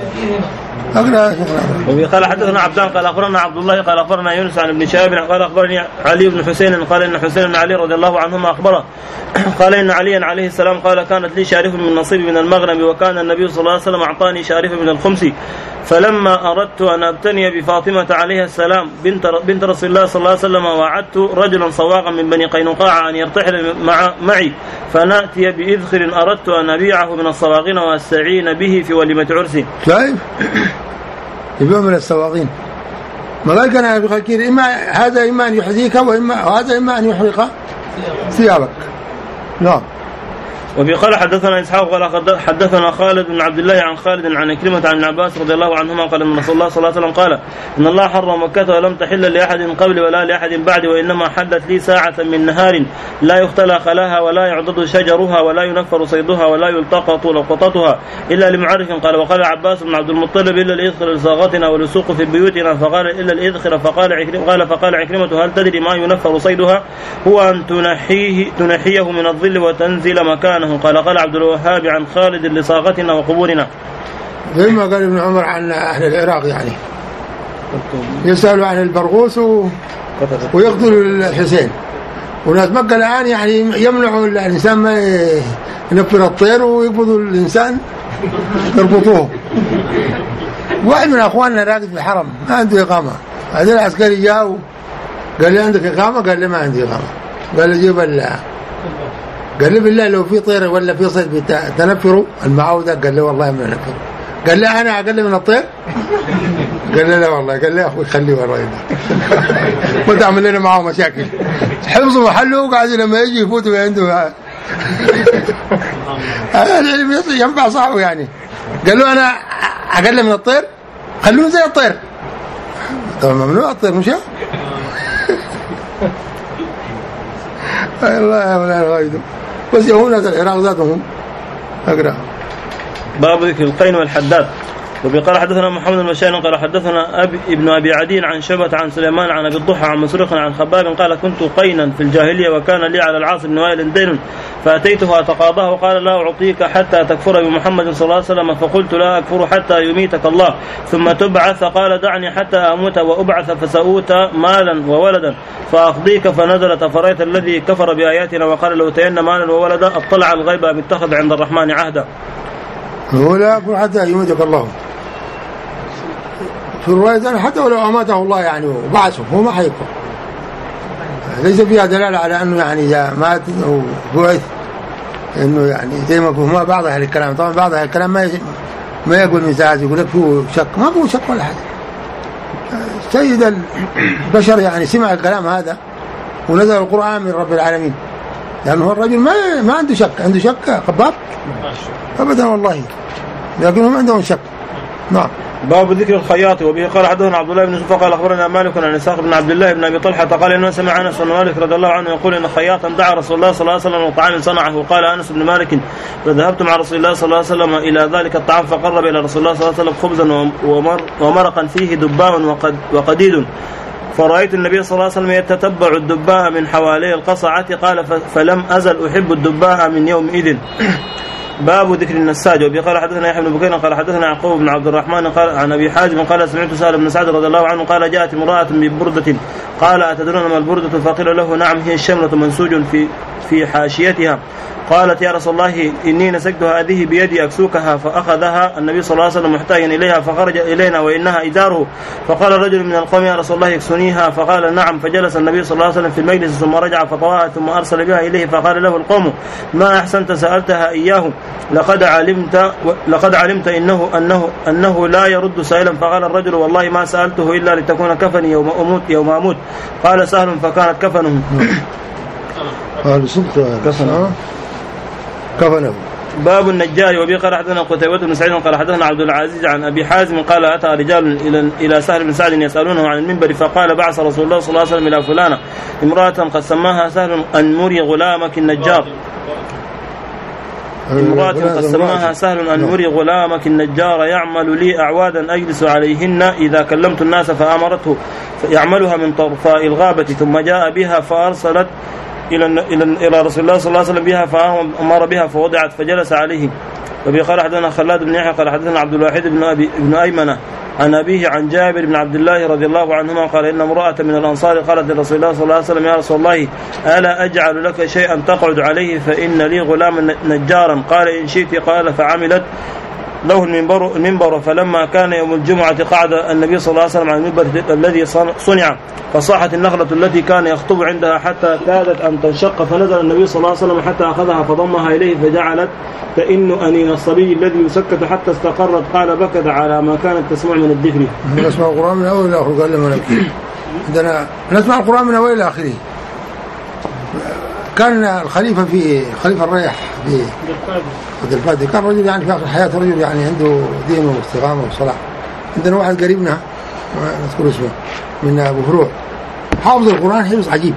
قال حدثنا عبدان قال أخبرنا عبد الله قال أخبرنا يونس عن ابن شهاب قال أخبرني علي بن حسين قال إن حسين بن علي رضي الله عنهما أخبره قال إن عليا عليه السلام قال كانت لي شارف من نصيبي من المغنم وكان النبي صلى الله عليه وسلم أعطاني شارف من الخمس فلما أردت أن أبتني بفاطمة عليه السلام بنت بنت رسول الله صلى الله عليه وسلم وعدت رجلا صواغا من بني قينقاع أن يرتحل مع معي فنأتي بإذخر أردت أن أبيعه من الصواغين وأستعين به في وليمة عرسي. شايف يبيع من الصواغين ما قال كان في الكير إما هذا إما أن يحذيك وإما هذا إما أن يحرق ثيابك. نعم. وفي قال حدثنا إسحاق قال حدثنا خالد بن عبد الله عن خالد عن كلمة عن ابن عباس رضي الله عنهما قال إن رسول الله صلى الله عليه وسلم قال إن الله حرم مكة ولم تحل لأحد قبل ولا لأحد بعد وإنما حلت لي ساعة من نهار لا يختلى خلاها ولا يعضد شجرها ولا ينفر صيدها ولا يلتقط لقطتها إلا لمعرف. قال وقال العباس بن عبد المطلب إلا الإذخر لصاغتنا ولسوق في بيوتنا فقال إلا الإذخر فقال عكرمة قال فقال عكرمة هل تدري ما ينفر صيدها هو أن تنحيه تنحيه من الظل وتنزل مكانه. قال قال عبد الوهاب عن خالد لصاغتنا وقبورنا زي ما قال ابن عمر عن أهل العراق يعني يسألوا عن البرغوث ويقتلوا الحسين وناس مكة الآن يعني يمنعوا الإنسان ما ينفر الطير ويقبضوا الإنسان يربطوه. واحد من أخواننا راقد في الحرم ما عنده إقامة هذا العسكري جاء قال لي عندك إقامة قال لي ما عندي إقامة قال لي جيب الله قال لي بالله لو في طير ولا في صيد تنفروا المعاودة قال لي والله ما ننفر قال لي أنا أقل من الطير قال لي لا والله قال لي يا أخوي خليه وراي ما تعمل لنا معه مشاكل حفظوا محله وقاعد لما يجي يفوتوا عنده العلم ينفع صاحبه يعني. قال له أنا أقل من الطير خلوه زي الطير طبعا ممنوع الطير مش الله يا ولا غايدهم بس يهون العراق ذاتهم. أقرأ باب ذكر القين والحداد. وبقال حدثنا محمد المشاين قال حدثنا أبي ابن أبي عدين عن شعبة عن سليمان عن أبي الضحى عن مسروق عن خباب قال كنت قينا في الجاهلية وكان لي على العاص بن وائل دين فأتيته أتقاضاه وقال لا أعطيك حتى تكفر بمحمد صلى الله عليه وسلم فقلت لا أكفر حتى يميتك الله ثم تبعث قال دعني حتى أموت وأبعث فسأوت مالا وولدا فأخضيك فنزلت فرأيت الذي كفر بآياتنا وقال لو تين مالا وولدا اطلع الغيب أم اتخذ عند الرحمن عهدا. هو لا أكفر حتى يميتك الله في الرواية حتى ولو أماته الله يعني وبعثه هو ما حيكفر ليس فيها دلالة على أنه يعني إذا مات أو بعث إنه يعني زي ما فهموا بعض أهل الكلام. طبعا بعض أهل الكلام ما ما يقول مزاج، يقول لك هو شك، ما هو شك ولا حاجة. سيد البشر يعني سمع الكلام هذا ونزل القرآن من رب العالمين، لأنه يعني الرجل ما ما عنده شك. عنده شك خباب أبدا والله، لكن هم عندهم شك. نعم. باب ذكر الخياط. وبه قال حدثنا عبد الله بن يوسف قال اخبرنا مالك عن اسحاق بن عبد الله بن ابي طلحه قال انه سمع انس بن مالك رضي الله عنه يقول ان خياطا دعا رسول الله صلى الله عليه وسلم وطعام صنعه. قال انس بن مالك فذهبت مع رسول الله صلى الله عليه وسلم الى ذلك الطعام فقرب الى رسول الله صلى الله عليه وسلم خبزا ومر ومرقا فيه دباء وقديد، فرأيت النبي صلى الله عليه وسلم يتتبع الدباء من حوالي القصعة. قال فلم أزل أحب الدباء من يومئذ. باب ذكر النساج. وبه قال حدثنا يحيى بن بكير قال حدثنا يعقوب بن عبد الرحمن قال عن ابي حازم قال سمعت سهل بن سعد رضي الله عنه قال جاءت امراه ببرده قال اتدرون ما البرده؟ فقيل له نعم هي الشمله منسوج في في حاشيتها. قالت يا رسول الله اني نسجت هذه بيدي اكسوكها. فاخذها النبي صلى الله عليه وسلم محتاجا اليها فخرج الينا وانها ازاره. فقال رجل من القوم يا رسول الله يكسونيها؟ فقال نعم. فجلس النبي صلى الله عليه وسلم في المجلس ثم رجع فطواها ثم ارسل بها اليه. فقال له القوم ما احسنت سالتها اياه، لقد علمت لقد علمت انه انه انه لا يرد سائلا. فقال الرجل والله ما سالته الا لتكون كفني يوم اموت يوم اموت. قال سهل فكانت كفنه. قال صدق كفنه كفنه. باب النجار. وبه قال حدثنا قتيبة بن سعيد قال حدثنا عبد العزيز عن ابي حازم قال اتى رجال الى الى سهل بن سعد يسالونه عن المنبر فقال بعث رسول الله صلى الله عليه وسلم الى فلانه امراه قد سماها سهل ان مري غلامك النجار. امرأة قد سماها سهل أن مري غلامك النجار يعمل لي أعوادا أجلس عليهن إذا كلمت الناس، فأمرته يعملها من طرفاء الغابة ثم جاء بها فأرسلت إلى إلى رسول الله صلى الله عليه وسلم بها فأمر بها فوضعت فجلس عليه. وبه قال حدثنا خلاد بن يحيى قال حدثنا عبد الواحد بن أبي بن أيمنة عن أبيه عن جابر بن عبد الله رضي الله عنهما قال إن امرأة من الأنصار قالت لرسول الله صلى الله عليه وسلم يا رسول الله ألا أجعل لك شيئا تقعد عليه فإن لي غلاما نجارا؟ قال إن شئت. قال فعملت له المنبر, المنبر فلما كان يوم الجمعة قعد النبي صلى الله عليه وسلم على المنبر الذي صنع فصاحت النخلة التي كان يخطب عندها حتى كادت أن تنشق، فنزل النبي صلى الله عليه وسلم حتى أخذها فضمها إليه فجعلت تئن أنين الصبي الذي يسكت حتى استقرت. قال بكت على ما كانت تسمع من الذكر. نسمع القرآن من أول إلى آخره. قال لما نبكي عندنا نسمع القرآن من أول إلى آخره. كان الخليفة في خليفة الريح في الفادي كان رجل يعني في آخر حياة رجل يعني عنده دين واستقامة وصلاح. عندنا واحد قريبنا ما نذكر اسمه من أبو فروع حافظ القرآن حفظ عجيب،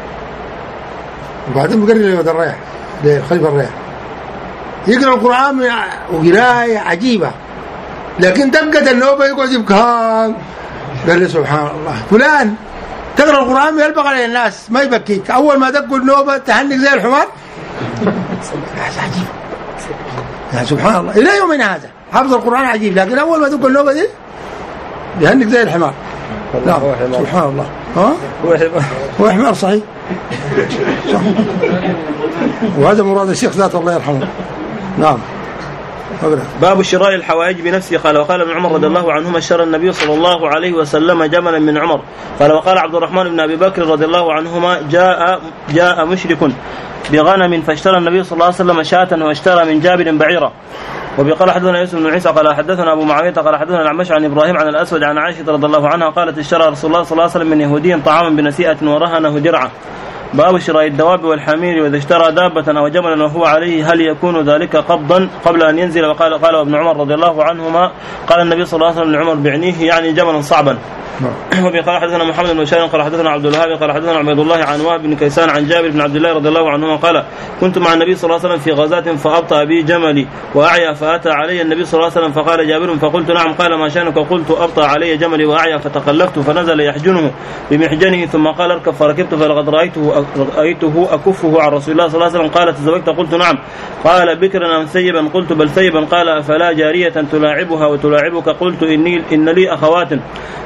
وبعدين بقرر لي الريح لخليفة الريح يقرأ القرآن وقراية عجيبة، لكن دقت النوبة يقعد يبكي. قال لي سبحان الله فلان تقرأ القرآن يلبق على الناس ما يبكيك، أول ما دقوا النوبة تهنك زي الحمار. عجيب يا سبحان الله إلى يومنا هذا حفظ القرآن عجيب، لكن أول ما دقوا النوبة دي يهنك زي الحمار. لا سبحان الله. ها هو حمار صحيح. وهذا مراد الشيخ ذات الله يرحمه. نعم. باب شراء الحوائج بنفسه. قال وقال ابن عمر رضي الله عنهما اشترى النبي صلى الله عليه وسلم جملا من عمر. قال وقال عبد الرحمن بن ابي بكر رضي الله عنهما جاء جاء مشرك بغنم فاشترى النبي صلى الله عليه وسلم شاة واشترى من جابر بعيرا. وبقال حدثنا يوسف بن عيسى قال حدثنا ابو معاويه قال حدثنا الأعمش عن ابراهيم عن الاسود عن عائشه رضي الله عنها قالت اشترى رسول الله صلى الله عليه وسلم من يهودي طعاما بنسيئه ورهنه درعا. باب شراء الدواب والحمير واذا اشترى دابة او جملا وهو عليه هل يكون ذلك قبضا قبل ان ينزل؟ وقال قال ابن عمر رضي الله عنهما قال النبي صلى الله عليه وسلم لعمر بعنيه يعني جملا صعبا. وبقال حدثنا محمد بن بشار قال حدثنا عبد الوهاب قال حدثنا عبد الله عن وهب بن كيسان عن جابر بن عبد الله رضي الله عنهما قال كنت مع النبي صلى الله عليه وسلم في غزاة فأبطأ بي جملي وأعيا فأتى علي النبي صلى الله عليه وسلم فقال جابر فقلت نعم. قال ما شأنك؟ قلت أبطأ علي جملي وأعيا فتقلفت فنزل يحجنه بمحجنه ثم قال اركب فركبت فلقد رأيته رأيته أكفه عن رسول الله صلى الله عليه وسلم. قال تزوجت؟ قلت نعم. قال بكرا أم ثيبا؟ قلت بل ثيبا. قال فلا جارية تلاعبها وتلاعبك؟ قلت إني إن لي أخوات فأحببت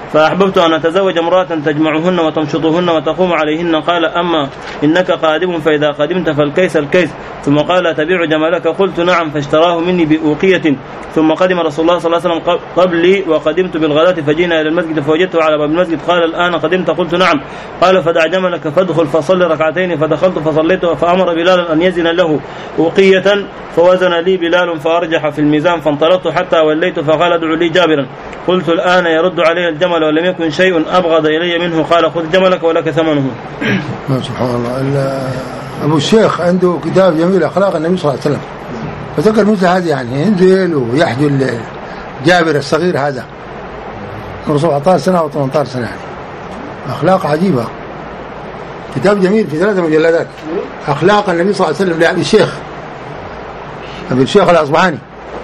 أحببت أن أتزوج امرأة تجمعهن وتمشطهن وتقوم عليهن. قال أما إنك قادم فإذا قدمت فالكيس الكيس. ثم قال تبيع جملك؟ قلت نعم. فاشتراه مني بأوقية. ثم قدم رسول الله صلى الله عليه وسلم قبلي وقدمت بالغداة فجينا إلى المسجد فوجدته على باب المسجد. قال الآن قدمت؟ قلت نعم. قال فدع جملك فادخل فصل ركعتين. فدخلت فصليت فأمر بلال أن يزن له أوقية فوزن لي بلال فأرجح في الميزان فانطلقت حتى وليت فقال ادعوا لي جابرا. قلت الآن يرد علي الجمل ولم يكن شيء أبغض إلي منه. قال خذ جملك ولك ثمنه. سبحان الله. أبو الشيخ عنده كتاب جميل أخلاق النبي صلى الله عليه وسلم فذكر مثل هذه يعني ينزل ويحجو جابر الصغير هذا عمره سبعة عشر سنة أو ثمانية عشر سنة يعني. أخلاق عجيبة. كتاب جميل في ثلاثة مجلدات أخلاق النبي صلى الله عليه وسلم لأبي الشيخ أبي الشيخ الأصبحاني.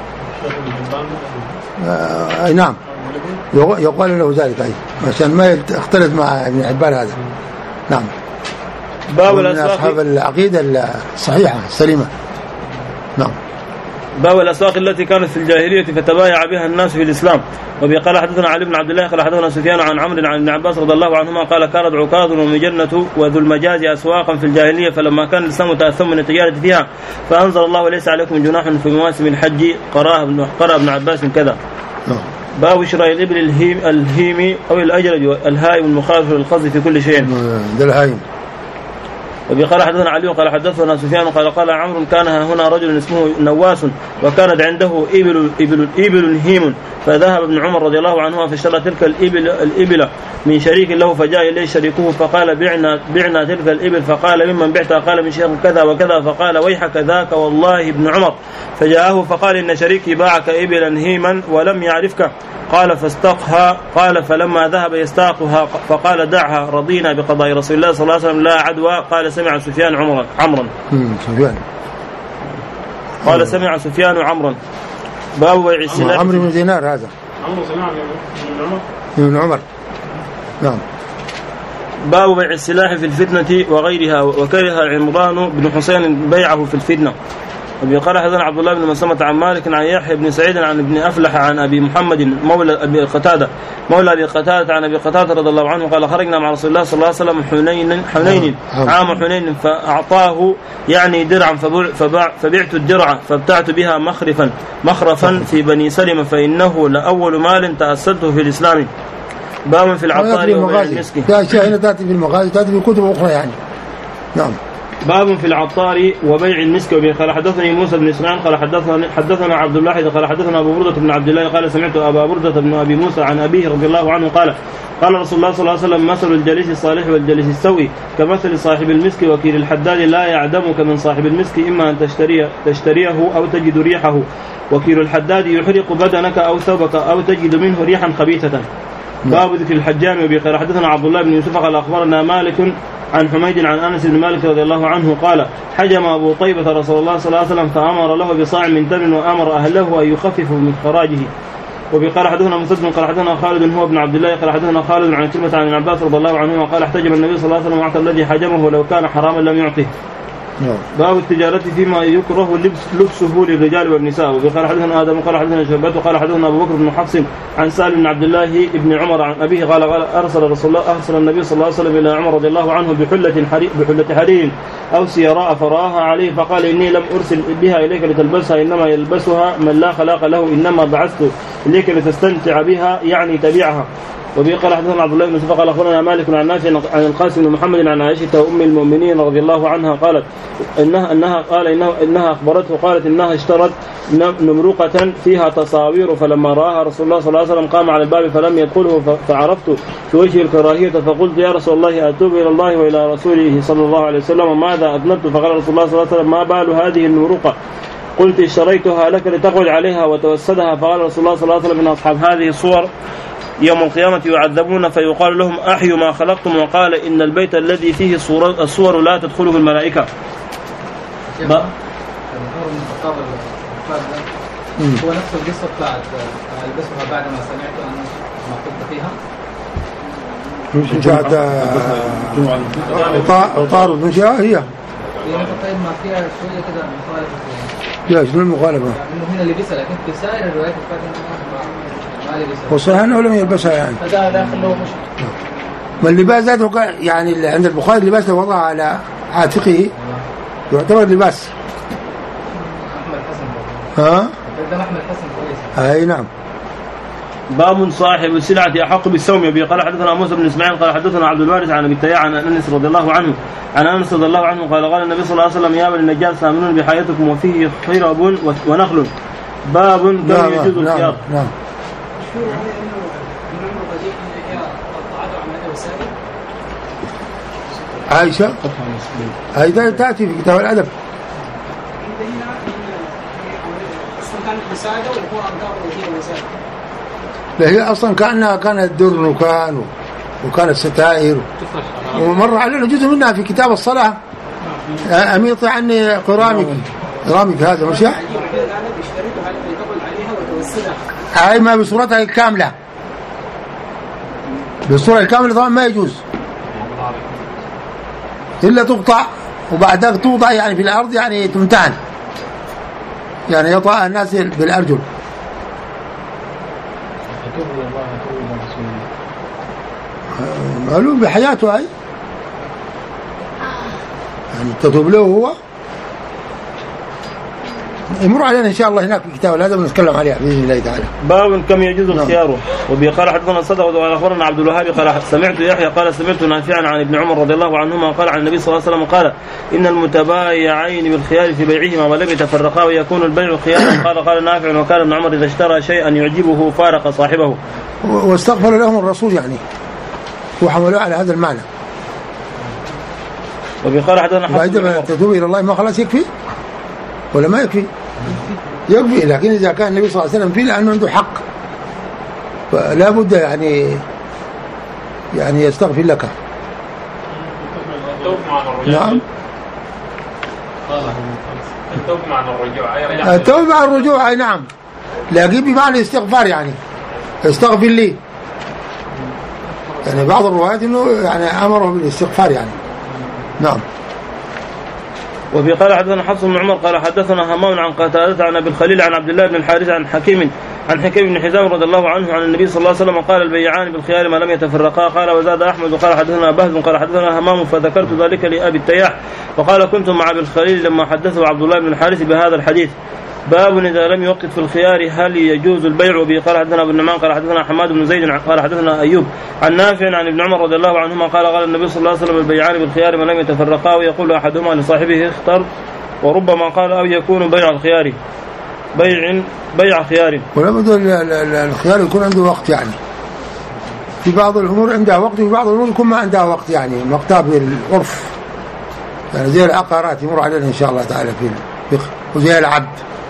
آه أي نعم يقال له ذلك أي عشان ما يختلط مع ابن حبان هذا. نعم. باب من أصحاب العقيدة الصحيحة السليمة. نعم. باب الأسواق التي كانت في الجاهلية فتبايع بها الناس في الإسلام. وبي قال حدثنا علي بن عبد الله قال حدثنا سفيان عن عمرو عن ابن عباس رضي الله عنهما قال كانت عكاظ ومجنة وذو المجاز أسواقا في الجاهلية فلما كان الإسلام تأثم من التجارة فيها فأنزل الله ليس عليكم جناح في مواسم الحج قرأ ابن قرأ ابن عباس كذا. باب شراء الإبل الهيم الهيم أو الأجرج الهائم المخالف للقصد في كل شيء. ده الهائم. وبي قال حدثنا علي قال حدثنا سفيان قال قال عمرو كان هنا رجل اسمه نواس وكانت عنده إبل إبل إبل هيم فذهب ابن عمر رضي الله عنهما فاشترى تلك الإبل الإبل من شريك له فجاء إليه شريكه فقال بعنا بعنا تلك الإبل فقال ممن بعتها؟ قال من شيخ كذا وكذا. فقال ويحك ذاك والله ابن عمر. فجاءه فقال إن شريكي باعك إبلا هيما ولم يعرفك. قال فاستقها. قال فلما ذهب يستاقها فقال دعها رضينا بقضاء رسول الله صلى الله عليه وسلم لا عدوى. قال سمع سفيان عمرا عمرا سفيان قال سمع سفيان عمرا. باب بيع السلاح. عمرو بن دينار هذا عمرو سمع من عمر ابن عمر. نعم. باب بيع السلاح في الفتنة وغيرها. وكره عمران بن حسين بيعه في الفتنة. أبي قال حدثنا عبد الله بن مسلمة عن مالك عن يحيى بن سعيد عن ابن أفلح عن أبي محمد مولى أبي قتادة مولى أبي قتادة عن أبي قتادة رضي الله عنه قال خرجنا مع رسول الله صلى الله عليه وسلم حنين حنين عام حنين فأعطاه يعني درعا فبع فبعت الدرع فابتعت بها مخرفا مخرفا في بني سلمة فإنه لأول مال تأسلته في الإسلام. باب في العطار وبيع المسك. لا شيء هنا تأتي في المغازي تأتي في كتب أخرى يعني. نعم. باب في العطار وبيع المسك. وبه قال حدثني موسى بن اسماعيل قال حدثنا حدثنا عبد الله قال حدثنا ابو بردة بن عبد الله قال سمعت ابا بردة بن ابي موسى عن ابيه رضي الله عنه قال قال رسول الله صلى الله عليه وسلم مثل الجليس الصالح والجليس السوء كمثل صاحب المسك وكيل الحداد لا يعدمك من صاحب المسك اما ان تشتريه تشتريه او تجد ريحه وكيل الحداد يحرق بدنك او ثوبك او تجد منه ريحا خبيثة. باب ذكر الحجام. وبه قال حدثنا عبد الله بن يوسف قال اخبرنا مالك عن حميد عن أنس بن مالك رضي الله عنه قال حجم أبو طيبة رسول الله صلى الله عليه وسلم فأمر له بصاع من تمر وأمر أهله أن يخففوا من خراجه. وبقال حدثنا مسدد قال حدثنا خالد هو ابن عبد الله قال حدثنا خالد عن كلمة عن ابن عباس رضي الله عنهما قال احتجم النبي صلى الله عليه وسلم وأعطى الذي حجمه ولو كان حراما لم يعطه. باب التجارة فيما يكره لبس لبسه للرجال والنساء. وقال حدثنا آدم قال حدثنا شعبة قال حدثنا أبو بكر بن حفص عن سالم بن عبد الله بن عمر عن أبيه قال قال أرسل رسول الله أرسل النبي صلى الله عليه وسلم إلى عمر رضي الله عنه بحلة حرير بحلة حرير أو سيراء فرآها عليه فقال إني لم أرسل بها إليك لتلبسها إنما يلبسها من لا خلاق له إنما بعثت إليك لتستمتع بها يعني تبيعها. وبه قال حدثنا عبد الله بن يوسف قال اخبرنا مالك عن نافع عن القاسم بن محمد عن عائشة ام المؤمنين رضي الله عنها قالت انها انها قال انها انها اخبرته قالت انها اشترت نمرقة فيها تصاوير فلما راها رسول الله صلى الله عليه وسلم قام على الباب فلم يدخله فعرفت في وجهه الكراهية فقلت يا رسول الله اتوب الى الله والى رسوله صلى الله عليه وسلم ماذا اذنبت؟ فقال رسول الله صلى الله عليه وسلم ما بال هذه النمرقة؟ قلت اشتريتها لك لتقعد عليها وتوسدها. فقال رسول الله صلى الله عليه وسلم ان اصحاب هذه الصور يوم القيامة يعذبون فيقال لهم أحيوا ما خلقتم. وقال إن البيت الذي فيه الصور لا تدخله الملائكة. ب... هو نفس القصة بتاعت ألبسها بعد ما سمعت أنا ما كنت فيها مش بعد أوطار المنشأة هي هي طيب ما فيها شوية كده مخالفة لا شنو المخالفة؟ إنه هنا اللي بيسأل لكن في سائر الروايات الفاتحة والصحيح أنه لم يلبسها يعني. فده داخل له مشكلة. ما اللباس ذاته كان يعني عند البخاري اللباس اللي وضعه على عاتقه يعتبر لباس. أحمد حسن. ها؟ قدام أحمد حسن كويس. أي نعم. باب صاحب السلعة أحق بالسوم. به قال حدثنا موسى بن إسماعيل قال حدثنا عبد الوارث عن أبي التياح عن أنس رضي الله عنه عن أنس رضي الله عنه قال قال النبي صلى الله عليه وسلم يا بني النجار سامنون بحياتكم وفيه خرب ونخل. باب كم يجوز الخيار. نعم. عائشة أيضا تأتي في كتاب الأدب. لا هي أصلا كأنها كانت در وكان وكانت ستائر ومر علينا جزء منها في كتاب الصلاة. أميطي عني قرامك قرامك هذا مش هاي ما بصورتها الكاملة. بالصورة الكاملة طبعا ما يجوز إلا تقطع وبعدها توضع يعني في الأرض يعني تمتعن يعني يطأ الناس بالأرجل. معلوم بحياته هاي يعني تتوب له هو. يمر علينا إن شاء الله هناك في كتاب هذا بنتكلم عليها بإذن الله تعالى. باب كم يجوز الخيار. وبه قال حدثنا الصدق وقال أخبرنا عبد الوهاب قال سمعت يحيى قال سمعت نافعا عن ابن عمر رضي الله عنهما قال عن النبي صلى الله عليه وسلم قال إن المتبايعين بالخيار في بيعهما ولم يتفرقا ويكون البيع خيارا. قال قال نافع وكان ابن عمر إذا اشترى شيئا يعجبه فارق صاحبه. واستغفر لهم الرسول يعني وحملوه على هذا المعنى. وبه قال حدثنا حفص وإذا تتوب إلى الله ما خلاص يكفي ولا ما يكفي؟ يكفي. لكن إذا كان النبي صلى الله عليه وسلم فيه لأنه عنده حق فلا بد يعني يعني يستغفر لك. نعم. التوبة مع الرجوع. التوبة مع الرجوع أي نعم. لكن بمعنى الاستغفار يعني استغفر لي يعني بعض الروايات إنه يعني أمره بالاستغفار يعني. نعم. وفي قال حدثنا حفص بن عمر قال حدثنا همام عن قتادة عن ابي الخليل عن عبد الله بن الحارث عن حكيم عن حكيم بن حزام رضي الله عنه عن النبي صلى الله عليه وسلم قال البيعان بالخيار ما لم يتفرقا. قال وزاد احمد وقال حدثنا بهز قال حدثنا همام فذكرت ذلك لابي التياح وقال كنت مع ابي الخليل لما حدثه عبد الله بن الحارث بهذا الحديث. باب إذا لم يوقف في الخيار هل يجوز البيع. وبه قال حدثنا ابن نعمان قال حدثنا حماد بن زيد قال حدثنا أيوب عن نافع عن ابن عمر رضي الله عنهما قال قال النبي صلى الله عليه وسلم البيعان بالخيار ما لم يتفرقا ويقول أحدهما لصاحبه اختر. وربما قال أو يكون بيع الخيار بيع بيع خيار. ولا بد الخيار يكون عنده وقت يعني. في بعض الأمور عندها وقت وفي بعض الأمور يكون ما عندها وقت يعني وقتها بالعرف يعني زي العقارات يمر علينا إن شاء الله تعالى في الفقه وزي العبد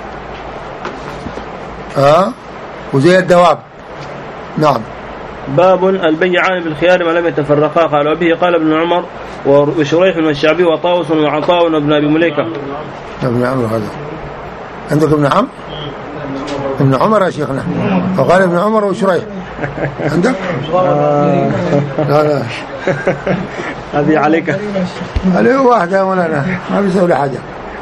ها وزي الدواب. نعم. باب البيعان بالخيار ما لم يتفرقا. قال وبه قال ابن عمر وشريح والشعبي وطاوس وعطاء وابن ابي مليكه. ابن عمر هذا عندك ابن عمر ابن عمر يا شيخنا فقال ابن عمر وشريح عندك لا لا هذه عليك عليه واحده ولا لا ما بيسوي حاجه.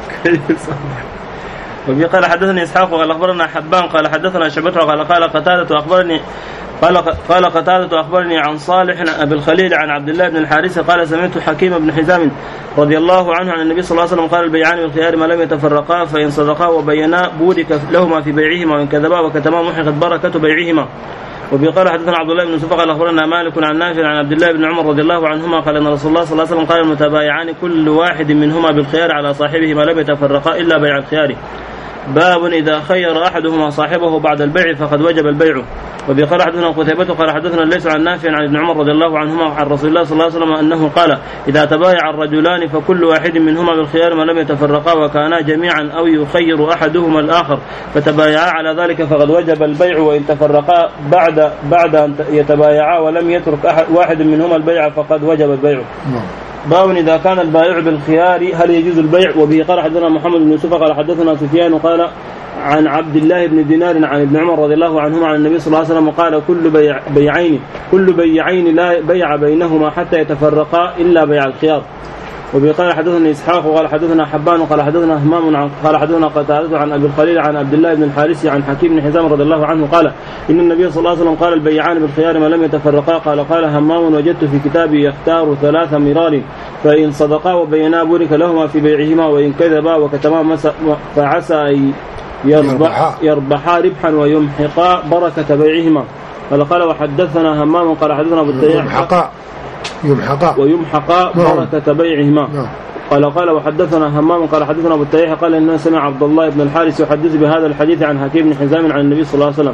وبه قال حدثني اسحاق وقال اخبرنا حبان قال حدثنا شعبة قال قال قتادة اخبرني قال قال قتادة اخبرني عن صالح ابي الخليل عن عبد الله بن الحارث قال سمعت حكيم بن حزام رضي الله عنه عن النبي صلى الله عليه وسلم قال البيعان بالخيار ما لم يتفرقا فان صدقا وبينا بورك لهما في بيعهما وان كذبا وكتما محقت بركة بيعهما. وبه قال حدثنا عبد الله بن يوسف قال اخبرنا مالك عن نافع عن عبد الله بن عمر رضي الله عنهما قال ان رسول الله صلى الله عليه وسلم قال المتبايعان كل واحد منهما بالخيار على صاحبه ما لم يتفرقا الا بيع الخيار. باب إذا خير أحدهما صاحبه بعد البيع فقد وجب البيع. وبه قال حدثنا قتيبة قال حدثنا ليس عن نافع عن ابن عمر رضي الله عنهما عن رسول الله صلى الله عليه وسلم أنه قال إذا تبايع الرجلان فكل واحد منهما بالخيار ما لم يتفرقا وكانا جميعا أو يخير أحدهما الآخر فتبايعا على ذلك فقد وجب البيع وإن تفرقا بعد بعد أن يتبايعا ولم يترك أحد واحد منهما البيع فقد وجب البيع. باب إذا كان البائع بالخيار هل يجوز البيع. وبه قال حدثنا محمد بن يوسف قال حدثنا سفيان قال عن عبد الله بن دينار عن ابن عمر رضي الله عنهما عن النبي صلى الله عليه وسلم قال كل بيع بيعين كل بيعين لا بيع بينهما حتى يتفرقا إلا بيع الخيار. وبه قال حدثنا إسحاق وقال حدثنا حبان وقال حدثنا همام قال حدثنا قتادة عن أبي الخليل عن عبد الله بن الحارث عن حكيم بن حزام رضي الله عنه قال إن النبي صلى الله عليه وسلم قال البيعان بالخيار ما لم يتفرقا. قال قال همام وجدت في كتابي يختار ثلاث مرار فإن صدقا وبينا بورك لهما في بيعهما وإن كذبا وكتما فعسى أن يربحا يربحا ربحا ويمحقا بركة بيعهما. قال قال وحدثنا همام قال حدثنا أبو التياح يمحقا يمحقا ويمحقا بركة بيعهما. قال قال وحدثنا همام قال حدثنا أبو التياح قال إنه سمع عبد الله بن الحارث يحدث بهذا الحديث عن حكيم بن حزام عن النبي صلى الله عليه وسلم.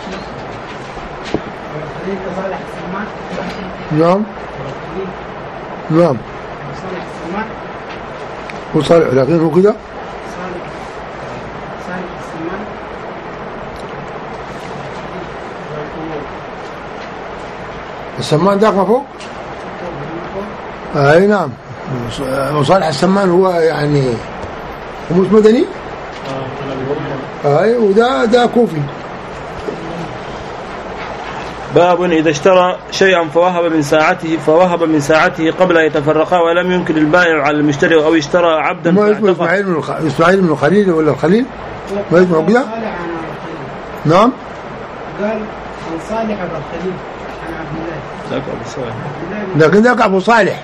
نعم نعم وصالح لكن هو كده السمان داق ما فوق. اي نعم وصالح السمان هو يعني هو مش مدني. اي وده ده كوفي. باب إذا اشترى شيئا فوهب من ساعته فوهب من ساعته قبل أن يتفرقا ولم يمكن البائع على المشتري أو اشترى عبدا. ما اسمه إسماعيل من الخ... إسماعيل من الخليل ولا الخليل؟ ما اسمه كده؟ نعم. قال عن صالح أبو الخليل عن عبد الله. ذاك أبو صالح. لكن ذاك أبو صالح.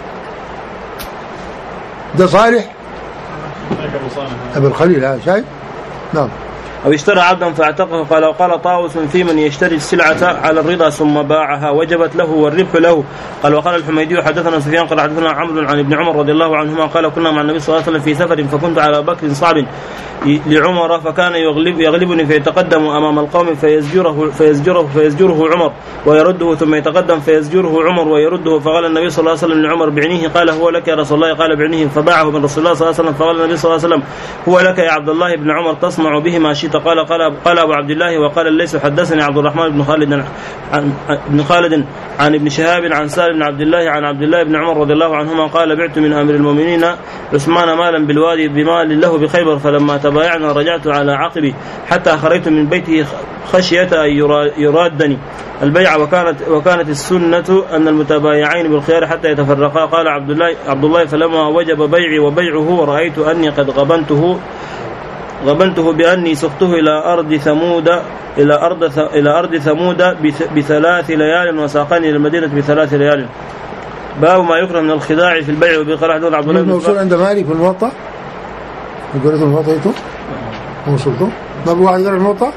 ده صالح. ذاك أبو صالح. أبو الخليل هذا شايف؟ نعم. أو اشترى عبدا فاعتقه. قال وقال طاووس في من يشتري السلعة على الرضا ثم باعها وجبت له والربح له. قال وقال الحميدي حدثنا سفيان قال حدثنا عمرو عن ابن عمر رضي الله عنهما قال كنا مع النبي صلى الله عليه وسلم في سفر فكنت على بكر صعب لعمر فكان يغلب يغلبني فيتقدم أمام القوم فيزجره فيزجره فيزجره عمر ويرده ثم يتقدم فيزجره عمر ويرده. فقال النبي صلى الله عليه وسلم لعمر بعنيه. قال هو لك يا رسول الله. قال بعنيه فباعه من رسول الله صلى الله عليه وسلم. فقال النبي صلى الله عليه وسلم هو لك يا عبد الله بن عمر تصنع به ما شئت. قال قال قال أبو عبد الله وقال الليث حدثني عبد الرحمن بن خالد عن ابن خالد عن ابن شهاب عن سالم بن عبد الله عن عبد الله بن عمر رضي الله عنهما قال بعت من أمير المؤمنين عثمان مالا بالوادي بمال له بخيبر فلما تبايعنا رجعت على عقبي حتى خرجت من بيته خشية أن يرادني البيع وكانت وكانت السنة أن المتبايعين بالخيار حتى يتفرقا. قال عبد الله عبد الله فلما وجب بيعي وبيعه ورأيت أني قد غبنته غبنته بأني سقته إلى أرض ثمود إلى أرض إلى أرض ثمود بثلاث ليال وساقني إلى المدينة بثلاث ليال. باب ما يكره من الخداع في البيع. وبقال حدث عبد الله بن موصول عند مالك في الموطأ. يقول لك الموطأ يتو موصولته ما بواحد غير الموطأ.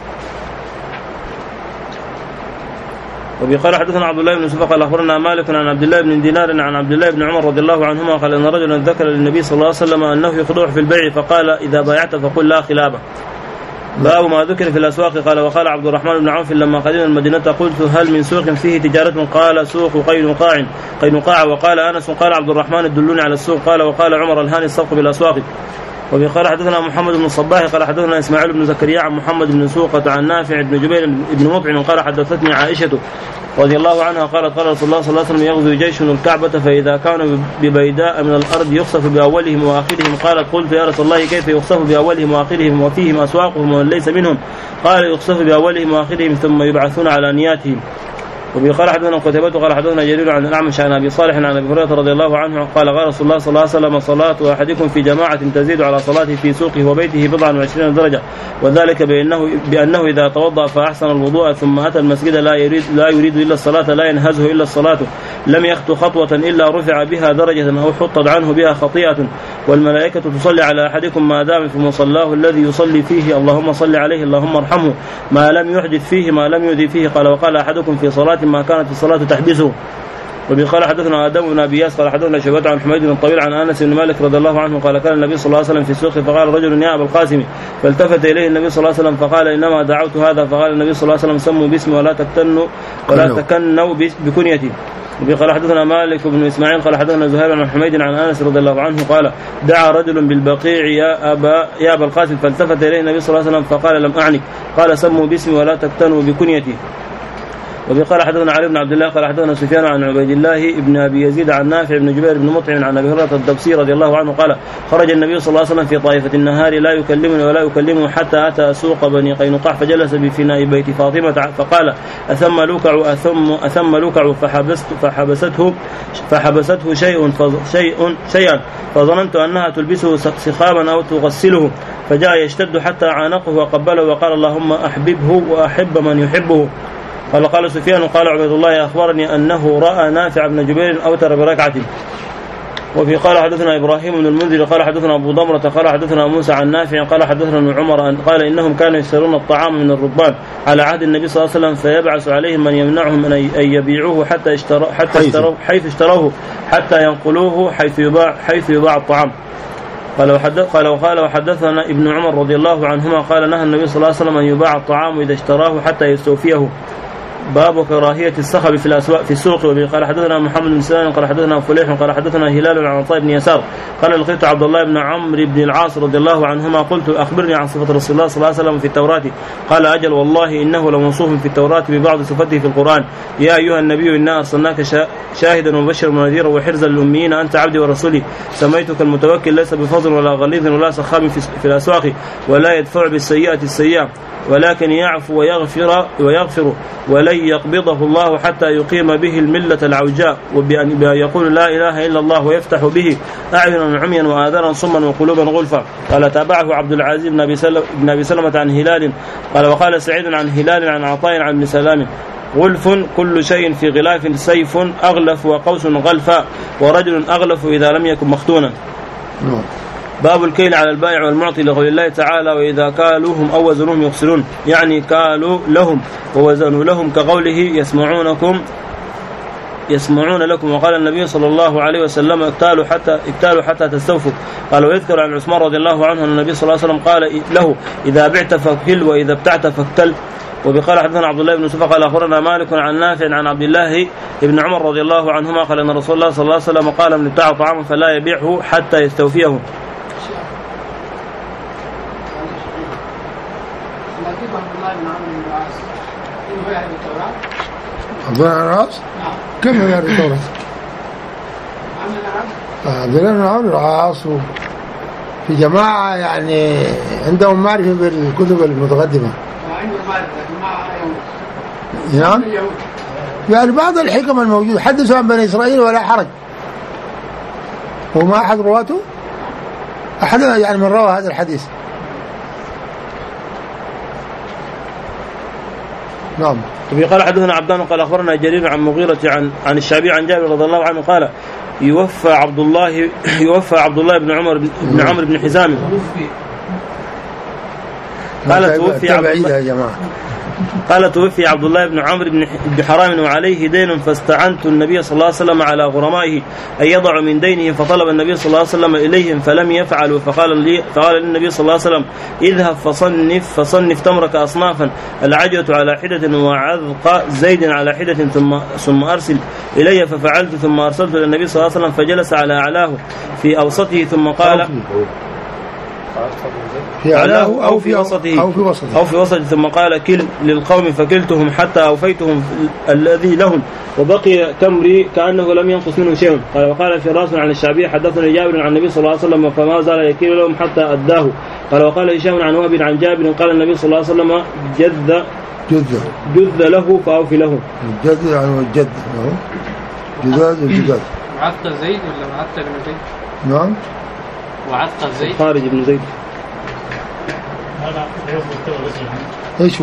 وبقال حدثنا عبد الله بن يوسف قال أخبرنا مالك عن عبد الله بن دينار عن عبد الله بن عمر رضي الله عنهما قال إن رجلا ذكر للنبي صلى الله عليه وسلم أنه يخدع في البيع فقال إذا بايعت فقل لا خلابة. باب ما ذكر في الأسواق. قال وقال عبد الرحمن بن عوف لما قدمنا المدينة قلت هل من سوق فيه تجارة؟ قال سوق قينقاع قينقاع. وقال أنس قال عبد الرحمن ادلوني على السوق. قال وقال عمر الهاني السوق بالأسواق. وقال حدثنا محمد بن الصباح قال حدثنا إسماعيل بن زكريا عن محمد بن سوقة عن نافع بن جبير بن مطعم قال حدثتني عائشة رضي الله عنها قالت قال رسول الله صلى الله عليه وسلم يغزو جيش الكعبة فإذا كانوا ببيداء من الأرض يخسف بأولهم وآخرهم. قالت قلت يا رسول الله كيف يخسف بأولهم وآخرهم وفيهم أسواقهم ومن ليس منهم؟ قال يخسف بأولهم وآخرهم ثم يبعثون على نياتهم. وقال حدثنا قتيبة قال حدثنا جرير عن الأعمش عن أبي صالح عن أبي هريرة رضي الله عنه قال قال رسول الله صلى الله عليه وسلم صلاة أحدكم في جماعة تزيد على صلاته في سوقه وبيته بضعا وعشرين درجة وذلك بأنه, بأنه إذا توضأ فأحسن الوضوء ثم أتى المسجد لا يريد, لا يريد إلا الصلاة لا ينهزه إلا الصلاة لم يخطو خطوة إلا رفع بها درجة أو حطت عنه بها خطيئة والملائكة تصلي على أحدكم ما دام في مصلاه الذي يصلي فيه اللهم صل عليه اللهم ارحمه ما لم يحدث فيه ما لم يؤذي فيه. قال وقال أحدكم في صلاة ما كانت الصلاة تحبسه. وقال حدثنا آدم بن أبي ياس قال حدثنا شعبة عن حميد الطويل عن أنس بن مالك رضي الله عنه قال كان النبي صلى الله عليه وسلم في السوق فقال رجل يا أبا القاسم فالتفت إليه النبي صلى الله عليه وسلم فقال إنما دعوت هذا. فقال النبي صلى الله عليه وسلم سموا باسمي ولا تكتنوا ولا تكنوا بكنيتي. وقال حدثنا مالك بن إسماعيل قال حدثنا زهير عن حميد عن أنس رضي الله عنه قال دعا رجل بالبقيع يا أبا يا أبا القاسم فالتفت إليه النبي صلى الله عليه وسلم فقال لم أعنك. قال سموا باسمي ولا تكتنوا بكنيتي. وفي قال حدثنا علي بن عبد الله قال حدثنا سفيان عن عبيد الله بن ابي يزيد عن نافع بن جبير بن مطعم عن ابي هريره الدبسي رضي الله عنه قال خرج النبي صلى الله عليه وسلم في طائفه النهار لا يكلمني ولا يكلمه حتى اتى سوق بني قينقاع فجلس بفناء بيت فاطمه فقال اثم لوكع اثم اثم لوكع فحبست فحبسته فحبسته شيء شيء شيئا فظننت انها تلبسه سخاما او تغسله فجاء يشتد حتى عانقه وقبله وقال اللهم احببه واحب من يحبه. قال قال سفيان قال عبيد الله أخبرني أنه رأى نافع بن جبير أوتر بركعة. وفي قال حدثنا إبراهيم بن المنذر قال حدثنا أبو ضمرة قال حدثنا موسى عن نافع قال حدثنا ابن عمر قال إنهم كانوا يشترون الطعام من الربان على عهد النبي صلى الله عليه وسلم فيبعث عليهم من يمنعهم من أن يبيعوه حتى اشتروا حتى اشتروه حيث اشتروه حتى ينقلوه حيث يباع حيث يباع الطعام. قال وحدث قال وقال وحدثنا ابن عمر رضي الله عنهما قال نهى النبي صلى الله عليه وسلم أن يباع الطعام إذا اشتراه حتى يستوفيه. باب كراهية الصخب في الأسواق في السوق. وبه قال حدثنا محمد بن سلام قال حدثنا فليح قال حدثنا هلال عن عطاء بن يسار قال لقيت عبد الله بن عمرو بن العاص رضي الله عنهما قلت أخبرني عن صفة رسول الله صلى الله عليه وسلم في التوراة قال أجل والله إنه لموصوف في التوراة ببعض صفته في القرآن يا أيها النبي إنا أرسلناك شاهدا ومبشرا ونذيرا وحرزا للأميين أنت عبدي ورسولي سميتك المتوكل ليس بفضل ولا غليظ ولا سخاب في الأسواق ولا يدفع بالسيئة السيئة ولكن يعفو ويغفر ويغفر ولن يقبضه الله حتى يقيم به الملة العوجاء وبأن يقول لا إله إلا الله ويفتح به أعينا عميا وآذانا صما وقلوبا غلفا. قال تابعه عبد العزيز بن أبي سلمة, بن أبي سلمة عن هلال قال وقال سعيد عن هلال عن عطاء عن ابن سلام غلف كل شيء في غلاف سيف أغلف وقوس غلفا ورجل أغلف إذا لم يكن مختونا. باب الكيل على البائع والمعطي لقول الله تعالى وإذا كالوهم أو وزنوهم يخسرون يعني كالوا لهم ووزنوا لهم كقوله يسمعونكم يسمعون لكم. وقال النبي صلى الله عليه وسلم اكتالوا حتى اكتالوا حتى تستوفوا. قال ويذكر عن عثمان رضي الله عنه أن النبي صلى الله عليه وسلم قال له إذا بعت فاكل وإذا ابتعت فاكتل. وبقال حدثنا عبد الله بن يوسف قال أخبرنا مالك عن نافع عن عبد الله بن عمر رضي الله عنهما قال أن رسول الله صلى الله عليه وسلم قال من ابتاع طعاما فلا يبيعه حتى يستوفيه. عبد الله بن العاص كم يعرف التوراة؟ عبد الله بن عمرو العاص في جماعة يعني عندهم معرفة بالكتب المتقدمة نعم يعني بعض الحكم الموجودة حدثوا عن بني إسرائيل ولا حرج وما أحد رواته أحد يعني من روى هذا الحديث. نعم. وفي قال حدثنا عبدان قال أخبرنا جرير عن مغيرة عن عن الشعبي عن جابر رضي الله عنه قال يوفى عبد الله يوفى عبد الله بن عمر بن عمرو بن حزام قال توفي عبد الله يا جماعة قال توفي عبد الله بن عمرو بن حرام وعليه دين فاستعنت النبي صلى الله عليه وسلم على غرمائه أن يضع من دينه فطلب النبي صلى الله عليه وسلم إليهم فلم يفعلوا فقال لي فقال للنبي صلى الله عليه وسلم اذهب فصنف فصنف تمرك أصنافا العجوة على حدة وعذق زيد على حدة ثم ثم أرسل إلي ففعلت ثم أرسلت للنبي صلى الله عليه وسلم فجلس على أعلاه في أوسطه ثم قال في أعلاه أو في وسطه أو في وسطه أو في وسطه ثم قال كل للقوم فكلتهم حتى أوفيتهم الذي لهم وبقي تمري كأنه لم ينقص منه شيء. قال وقال فراس عن الشعبي حدثني جابر عن النبي صلى الله عليه وسلم فما زال يكيل لهم حتى أداه. قال وقال هشام عن وهب عن جابر قال النبي صلى الله عليه وسلم جذ جذ جذ له فأوفي له. جذ يعني الجذ له جذاذ الجذاذ. وعتق زيد ولا وعتق بن زيد؟ نعم. وعتق زيد خارج بن زيد. ايش هو؟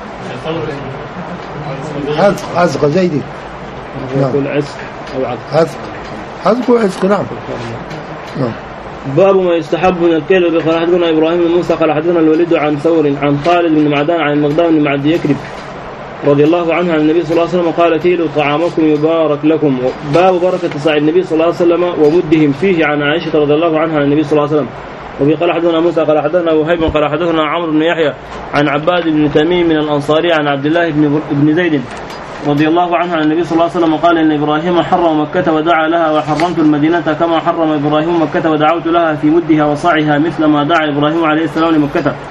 عزق عزق زيدي. يقول عزق او عزق. عزق عزق وعزق نعم. نعم. باب ما يستحب من الكيل. قال حدثنا ابراهيم بن موسى قال حدثنا الوليد عن ثور عن خالد بن معدان عن المقدام بن معد يكرب رضي الله عنه عن النبي صلى الله عليه وسلم قال كيلوا طعامكم يبارك لكم. باب بركة صاع النبي صلى الله عليه وسلم ومدهم فيه عن عائشة رضي الله عنها عن النبي صلى الله عليه وسلم. وفي قال حدثنا موسى قال حدثنا وهيب قال حدثنا عمرو بن يحيى عن عباد بن تميم من الأنصاري عن عبد الله بن بن زيد رضي الله عنه عن النبي صلى الله عليه وسلم قال إن إبراهيم حرم مكة ودعا لها وحرمت المدينة كما حرم إبراهيم مكة ودعوت لها في مدها وصاعها مثل ما دعا إبراهيم عليه السلام لمكة.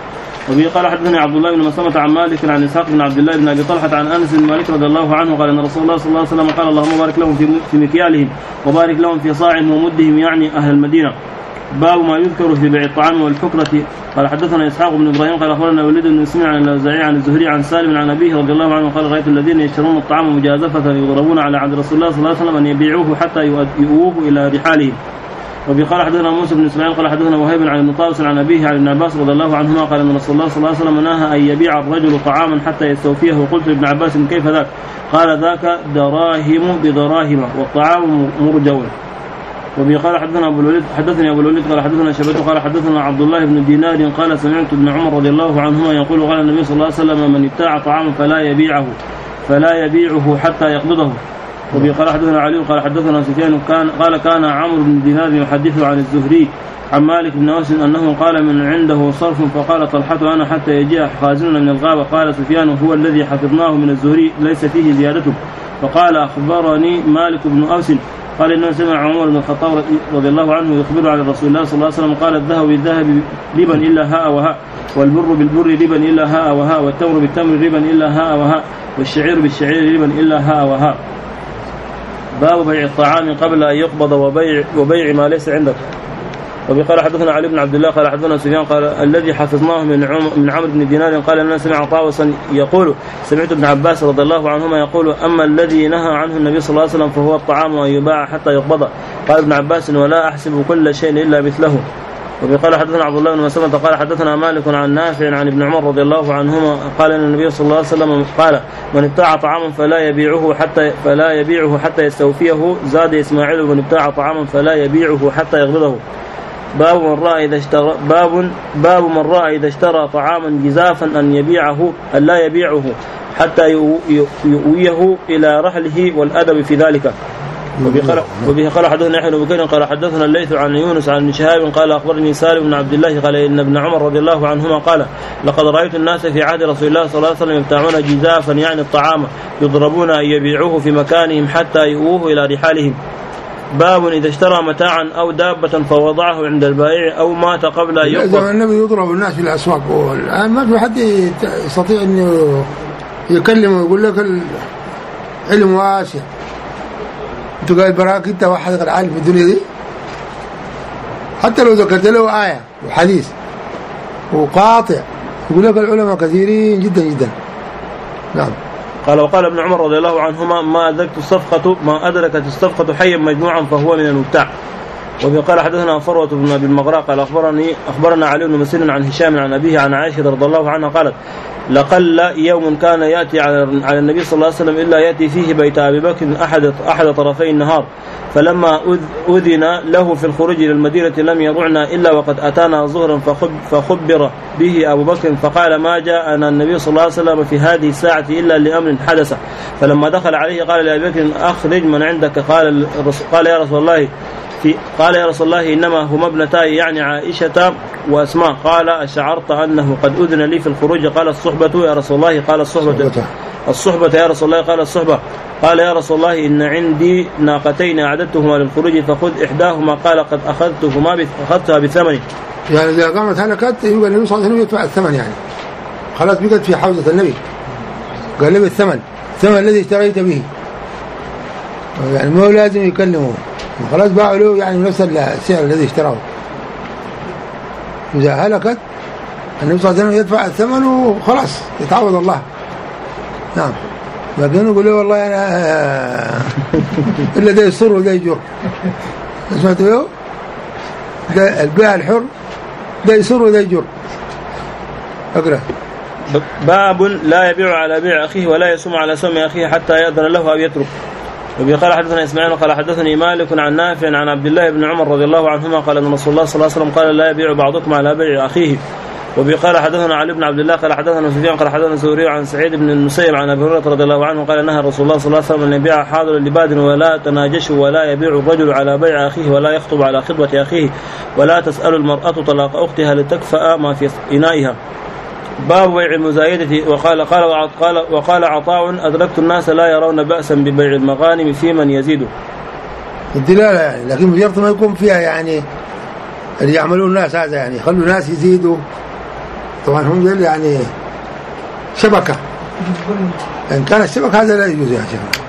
وبه قال حدثني عبد الله بن مسلمة عن مالك عن إسحاق بن عبد الله بن أبي طلحة عن أنس بن مالك رضي الله عنه قال أن رسول الله صلى الله عليه وسلم قال اللهم بارك لهم في مكيالهم وبارك لهم في صاعهم ومدهم، يعني أهل المدينة. باب ما يذكر في بيع الطعام والحكرة. قال حدثنا إسحاق بن إبراهيم قال أخبرنا وليد بن مسلم عن الأوزاعي عن الزهري عن سالم عن أبيه رضي الله عنه قال رأيت الذين يشترون الطعام مجازفة يضربون على عهد رسول الله صلى الله عليه وسلم أن يبيعوه حتى يؤوه إلى رحالهم. وبه قال حدثنا موسى بن اسماعيل قال حدثنا وهيب عن ابن طاووس عن أبيه عن ابن عباس رضي الله عنهما قال ان رسول الله صلى الله عليه وسلم نهى ان يبيع الرجل طعاما حتى يستوفيه. وقلت لابن عباس كيف ذاك؟ قال ذاك دراهم بدراهم والطعام مرجو. وبه قال حدثنا ابو الوليد حدثني ابو الوليد قال حدثنا شبته قال حدثنا عبد الله بن دينار قال سمعت ابن عمر رضي الله عنهما يقول قال النبي صلى الله عليه وسلم من ابتاع طعاما فلا يبيعه فلا يبيعه حتى يقبضه. وبه قال حدثنا علي قال حدثنا سفيان كان قال كان عمرو بن دينار يحدث عن الزهري عن مالك بن أنس أنه قال من عنده صرف فقال طلحة أنا حتى يجيء خازننا من الغابة. قال سفيان هو الذي حفظناه من الزهري ليس فيه زيادته. فقال أخبرني مالك بن أوس قال إنه سمع عمر بن الخطاب رضي الله عنه يخبر عن رسول الله صلى الله عليه وسلم قال الذهب بالذهب ربا إلا هاء وهاء والبر بالبر ربا إلا هاء وهاء والتمر بالتمر ربا إلا هاء وهاء والشعير بالشعير ربا إلا هاء وهاء. باب بيع الطعام قبل أن يقبض وبيع, وبيع ما ليس عندك. وبقال حدثنا علي بن عبد الله قال حدثنا سفيان قال الذي حفظناه من عمرو من عمرو بن دينار قال أننا سمع طاووسا يقول سمعت ابن عباس رضي الله عنهما يقول أما الذي نهى عنه النبي صلى الله عليه وسلم فهو الطعام أن يباع حتى يقبض. قال ابن عباس ولا أحسب كل شيء إلا مثله. وقال حدثنا عبد الله بن مسلمة قال حدثنا مالك عن نافع عن ابن عمر رضي الله عنهما قال ان النبي صلى الله عليه وسلم قال من ابتاع طعاما فلا يبيعه حتى فلا يبيعه حتى يستوفيه. زاد اسماعيل من ابتاع طعاما فلا يبيعه حتى يقبضه. باب من رأى إذا اشترى باب باب من رأى إذا اشترى طعاما جزافا أن يبيعه أن لا يبيعه حتى يؤويه إلى رحله والأدب في ذلك. وبه قال حدثنا يحيى بن بكير قال حدثنا الليث عن يونس عن شهاب قال أخبرني سالم بن عبد الله قال إن ابن عمر رضي الله عنهما قال لقد رأيت الناس في عهد رسول الله صلى الله عليه وسلم يبتاعون جزافا يعني الطعام يضربون أن يبيعوه في مكانهم حتى يؤوه إلى رحالهم. باب إذا اشترى متاعا أو دابة فوضعه عند البائع أو مات قبل أن يقبض. النبي يضرب الناس في الأسواق والآن ما في حد يستطيع أن يكلم ويقول لك العلم واسع. انت قال براك انت واحد غير عالم في الدنيا دي حتى لو ذكرت له آية وحديث وقاطع يقول لك العلماء كثيرين جدا جدا. نعم. قال وقال ابن عمر رضي الله عنهما ما أدركت الصفقة ما أدركت الصفقة حيا مجموعا فهو من المبتاع. وقال حدثنا فروة بن أبي المغراء قال أخبرني أخبرنا علي بن مسلم عن هشام عن أبيه عن عائشة رضي الله عنها قالت لقل يوم كان يأتي على على النبي صلى الله عليه وسلم إلا يأتي فيه بيت أبي بكر أحد أحد طرفي النهار فلما أذن له في الخروج إلى المدينة لم يضعنا إلا وقد أتانا ظهرا فخبر به أبو بكر فقال ما جاءنا النبي صلى الله عليه وسلم في هذه الساعة إلا لأمر حدث. فلما دخل عليه قال لأبي بكر أخرج من عندك. قال قال يا رسول الله في قال يا رسول الله إنما هما ابنتاي يعني عائشة وأسماء. قال أشعرت أنه قد أذن لي في الخروج؟ قال الصحبة يا رسول الله. قال الصحبة الصحبة يا رسول الله. قال الصحبة. قال يا رسول الله إن عندي ناقتين أعددتهما للخروج فخذ إحداهما. قال قد أخذتهما أخذتها بثمن. يعني إذا قامت هلكت يبقى النبي صلى الله عليه وسلم يدفع الثمن يعني خلاص بقت في حوزة النبي قال له الثمن الثمن الذي اشتريت به يعني ما لازم يكلمه خلاص باعوا له يعني نفس السعر الذي اشتراه. إذا هلكت النبي صلى الله عليه وسلم يدفع الثمن وخلاص يتعوض الله. نعم. لكن يقول له والله أنا إلا ده يصر وده يجر. سمعت له ده البيع الحر ده يصر وده يجر. أقرأ. باب لا يبيع على بيع أخيه ولا يسوم على سوم أخيه حتى يأذن له أو يترك. وقال حدثنا إسماعيل قال حدثني مالك عن نافع عن عبد الله بن عمر رضي الله عنهما قال أن رسول الله صلى الله عليه وسلم قال لا يبيع بعضكم على بيع أخيه. وقال حدثنا علي بن عبد الله قال حدثنا سفيان قال حدثنا زهري عن سعيد بن المسيب عن أبي هريرة رضي الله عنه قال نهى رسول الله صلى الله عليه وسلم أن يبيع حاضر لباد ولا تناجشوا ولا يبيع الرجل على بيع أخيه ولا يخطب على خطبة أخيه ولا تسأل المرأة طلاق أختها لتكفأ ما في إنائها. باب بيع المزايدة. وقال قال وقال وقال عطاء أدركت الناس لا يرون بأسا ببيع المغانم في من يزيد. الدلالة يعني لكن بشرط ما يكون فيها يعني اللي يعملون الناس هذا يعني خلوا الناس يزيدوا طبعا هم دول يعني شبكة، إن كان الشبكة هذا لا يجوز يا شيخ.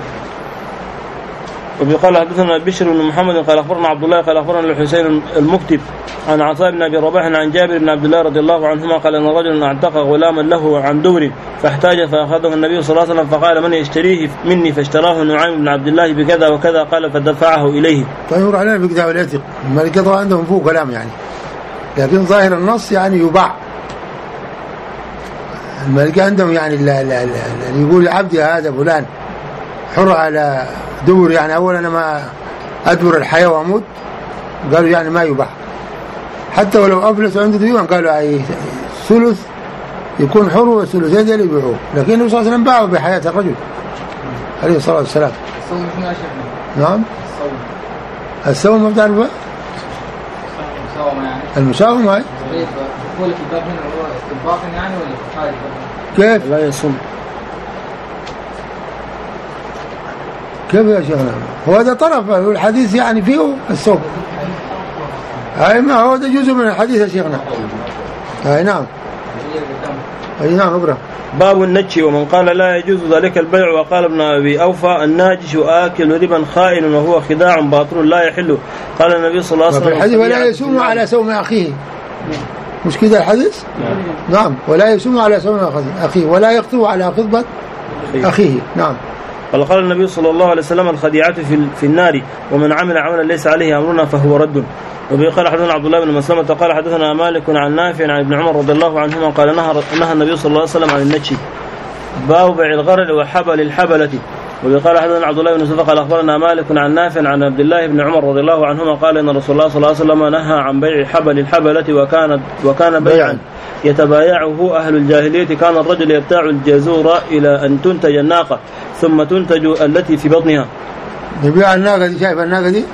وقال حدثنا بشر بن محمد قال أخبرنا عبد الله قال أخبرنا الحسين المكتب عن عطاء بن أبي رباح عن جابر بن عبد الله رضي الله عنهما قال أن رجلا اعتق غلاما له عن دور فاحتاج فأخذه النبي صلى الله عليه وسلم فقال من يشتريه مني؟ فاشتراه نعيم بن عبد الله بكذا وكذا قال فدفعه إليه. فيمر علينا بكتاب العتق، الملكة طبعا عندهم فوق كلام يعني، لكن ظاهر النص يعني يباع. الملكة عندهم يعني اللي يقول عبدي هذا فلان حر على دور، يعني أولا أنا ما أدبر الحياة وأموت، قالوا يعني ما يباع، حتى ولو أفلس عنده ديوان قالوا أي ثلث يكون حر والثلثين دول يبيعوه. لكن النبي صلى الله عليه وسلم باعوا بحياة الرجل عليه الصلاة والسلام. الصوم شنو يا شيخنا؟ نعم الصوم السوم ما بتعرفه؟ المساومة يعني المساومة هاي دخول في الباب هنا هو استنباط يعني ولا خارج الباب؟ كيف؟ لا يصوم كيف يا شيخنا؟ هو هذا طرف الحديث يعني فيه الصوم. أي ما هو ده جزء من الحديث يا شيخنا. أي نعم. أي نعم اقرأ. باب النجش ومن قال لا يجوز ذلك البيع. وقال ابن أبي أوفى الناجش آكل ربا خائن وهو خداع باطل لا يحل. قال النبي صلى الله عليه وسلم في الحديث ولا يسوم على سوم أخيه، مش كده الحديث؟ نعم. نعم ولا يسوم على سوم أخيه ولا يقطع على خطبة أخيه. نعم. قال قال النبي صلى الله عليه وسلم الخديعة في في النار ومن عمل عملا ليس عليه أمرنا فهو رد. وبه قال حدثنا عبد الله بن مسلمة قال حدثنا مالك عن نافع عن ابن عمر رضي الله عنهما قال نهى نهى النبي صلى الله عليه وسلم عن النجش باب بيع الغرل وحبل الحبلة. وبه قال حدثنا عبد الله بن مسلمة قال أخبرنا مالك عن نافع عن عبد الله بن عمر رضي الله عنهما قال إن رسول الله صلى الله عليه وسلم نهى عن بيع حبل الحبلة وكان وكان بيعا يتبايعه أهل الجاهلية. كان الرجل يبتاع الجزور إلى أن تنتج الناقة ثم تنتج التي في بطنها. يبيع الناقة دي، شايفة الناقة دي؟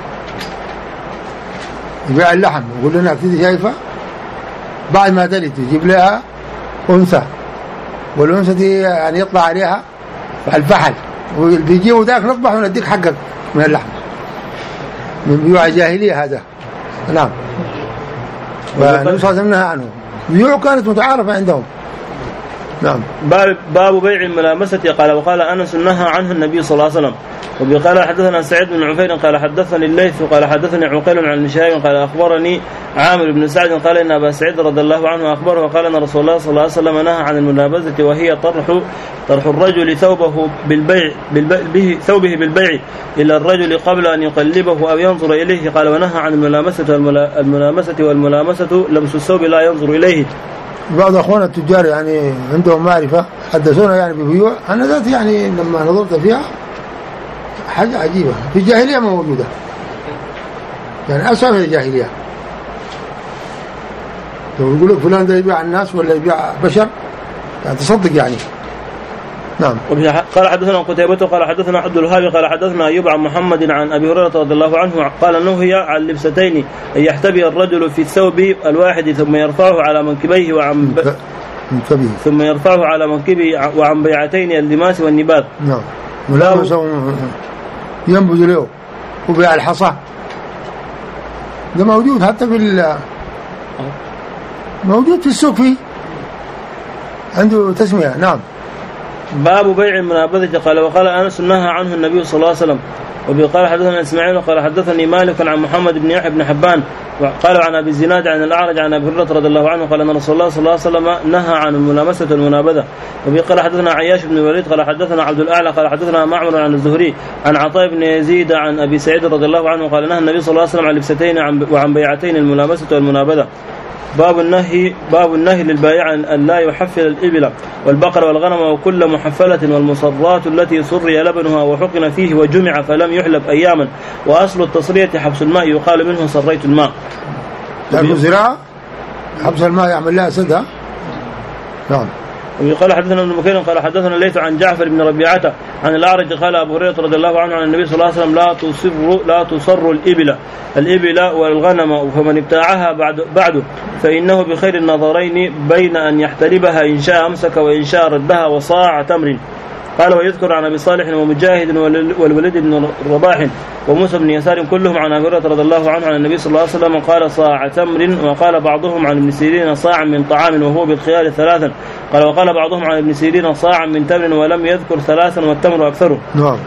يبيع اللحم، يقول لنا دي شايفة بعد ما تلد يجيب لها أنثى، والأنثى دي يعني يطلع عليها الفحل وبيجيبوا ذاك نطبح ونديك حقك من اللحم، من بيوع الجاهلية هذا. نعم. والنبي صلى الله عليه وسلم نهى عنه، بيوع كانت متعارفة عندهم. نعم. باب باب بيع الملامسة. قال وقال أنس نهى عنه النبي صلى الله عليه وسلم. وقال حدثنا سعيد بن عفير قال حدثني الليث قال حدثني عقيل عن المشاهير قال أخبرني عامر بن سعد قال إن أبا سعيد رضي الله عنه أخبره وقال أن رسول الله صلى الله عليه وسلم نهى عن المنابذة وهي طرح طرح الرجل ثوبه بالبيع بالبيع ثوبه بالبيع إلى الرجل قبل أن يقلبه أو ينظر إليه. قال ونهى عن الملامسة والملامسة والملامسة لمس الثوب لا ينظر إليه. بعض أخوانا التجار يعني عندهم معرفة حدثونا يعني ببيوع أنا ذات يعني لما نظرت فيها حاجة عجيبة في الجاهلية ما موجودة، يعني أسوأ من الجاهلية. لو يقول لك فلان ده يبيع الناس ولا يبيع بشر يعني تصدق يعني. نعم. قال حدثنا قتيبة قال حدثنا عبد الوهاب قال حدثنا أيوب عن محمد عن أبي هريرة رضي الله عنه قال نهي عن لبستين أن يحتبي الرجل في الثوب الواحد ثم يرفعه على منكبيه وعن ب... ثم يرفعه على منكبه وعن بيعتين اللماس والنباذ. نعم. ملامسة ينبذ له وبيع الحصى ده موجود حتى في موجود في السوق فيه عنده تسمية. نعم. باب بيع المنابذة. قال وقال أنس نهى عنه النبي صلى الله عليه وسلم. وقال حدثنا إسماعيل قال حدثني مالك عن محمد بن يحيى بن حبان قال عن أبي الزناد عن الأعرج عن أبي هريرة رضي الله عنه قال أن رسول الله صلى الله عليه وسلم نهى عن الملامسة والمنابذة. وقال حدثنا عياش بن الوليد قال حدثنا عبد الأعلى قال حدثنا معمر عن الزهري عن عطاء بن يزيد عن أبي سعيد رضي الله عنه قال نهى النبي صلى الله عليه وسلم عن لبستين وعن بيعتين الملامسة والمنابذة. باب النهي باب النهي للبائع أن لا يحفل الإبل والبقر والغنم وكل محفلة والمصرات التي سري لبنها وحقن فيه وجمع فلم يحلب أياما. وأصل التصرية حبس الماء يقال منه صريت الماء. تعرف الزراعة حبس الماء يعمل لها سدها. نعم. وقال حدثنا ابن بكير قال حدثنا الليث عن جعفر بن ربيعة عن الأعرج قال أبو هريرة رضي الله عنه عن النبي صلى الله عليه وسلم لا تصر لا تصر الإبل الإبل والغنم فمن ابتاعها بعد بعده فإنه بخير النظرين بين أن يحتلبها إن شاء أمسك وإن شاء ردها وصاع تمر. قال ويذكر عن أبي صالح ومجاهد والوليد بن رباح وموسى بن يسار كلهم عن أبي هريرة رضي الله عنه عن النبي صلى الله عليه وسلم قال صاع تمر، وقال بعضهم عن ابن سيرين صاع من طعام وهو بالخيار ثلاثا، قال وقال بعضهم عن ابن سيرين صاع من تمر ولم يذكر ثلاثا والتمر أكثره. نعم.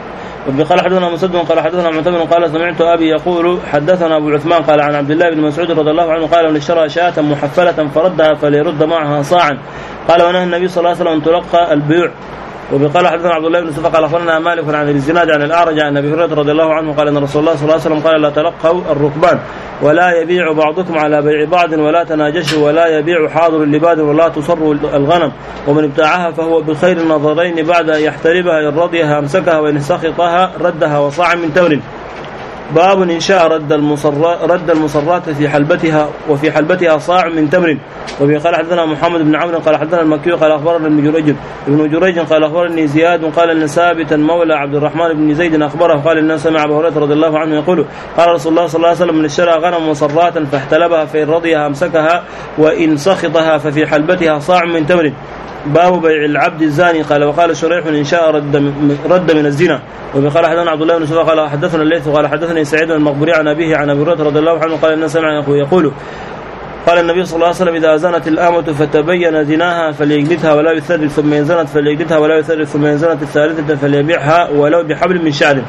قال حدثنا مسدد قال حدثنا معتمر قال سمعت أبي يقول حدثنا أبو عثمان قال عن عبد الله بن مسعود رضي الله عنه قال من اشترى شاة محفلة فردها فليرد معها صاعا، قال ونهى النبي صلى الله عليه وسلم أن تلقى البيوع. وقال حدثنا عبد الله بن يوسف قال أخبرنا مالك عن الزناد عن الأعرج عن أبي هريرة رضي الله عنه قال أن رسول الله صلى الله عليه وسلم قال لا تلقوا الركبان ولا يبيع بعضكم على بيع بعض ولا تناجشوا ولا يبيع حاضر لباد ولا تصروا الغنم، ومن ابتاعها فهو بخير النظرين بعد أن يحتربها إن رضيها أمسكها وإن سخطها ردها وصاع من تمر. باب إن شاء رد المصرات رد المصرات في حلبتها وفي حلبتها صاع من تمر. وفي قال حدثنا محمد بن عمرو قال حدثنا المكي قال أخبرنا ابن جريج ابن جريج قال أخبرني زياد قال أن ثابتا مولى عبد الرحمن بن زيد أخبره قال إن سمع أبو هريرة رضي الله عنه يقول قال رسول الله صلى الله عليه وسلم من اشترى غنم مصرات فاحتلبها فإن رضيها أمسكها وإن سخطها ففي حلبتها صاع من تمر. باب بيع العبد الزاني. قال وقال شريح إن شاء رد رد من الزنا. وقال حدثنا عبد الله بن سفيان قال حدثنا الليث قال حدثني سعيد المقبري عن أبيه عن أبي هريرة رضي الله عنه قال إن سمع يقول قال النبي صلى الله عليه وسلم إذا زنت الآمة فتبين زناها فليجلدها ولا يثرد ثم إن زنت فليجلدها ولا يثرد ثم إن زنت الثالثة فليبيعها ولو بحبل من شعر.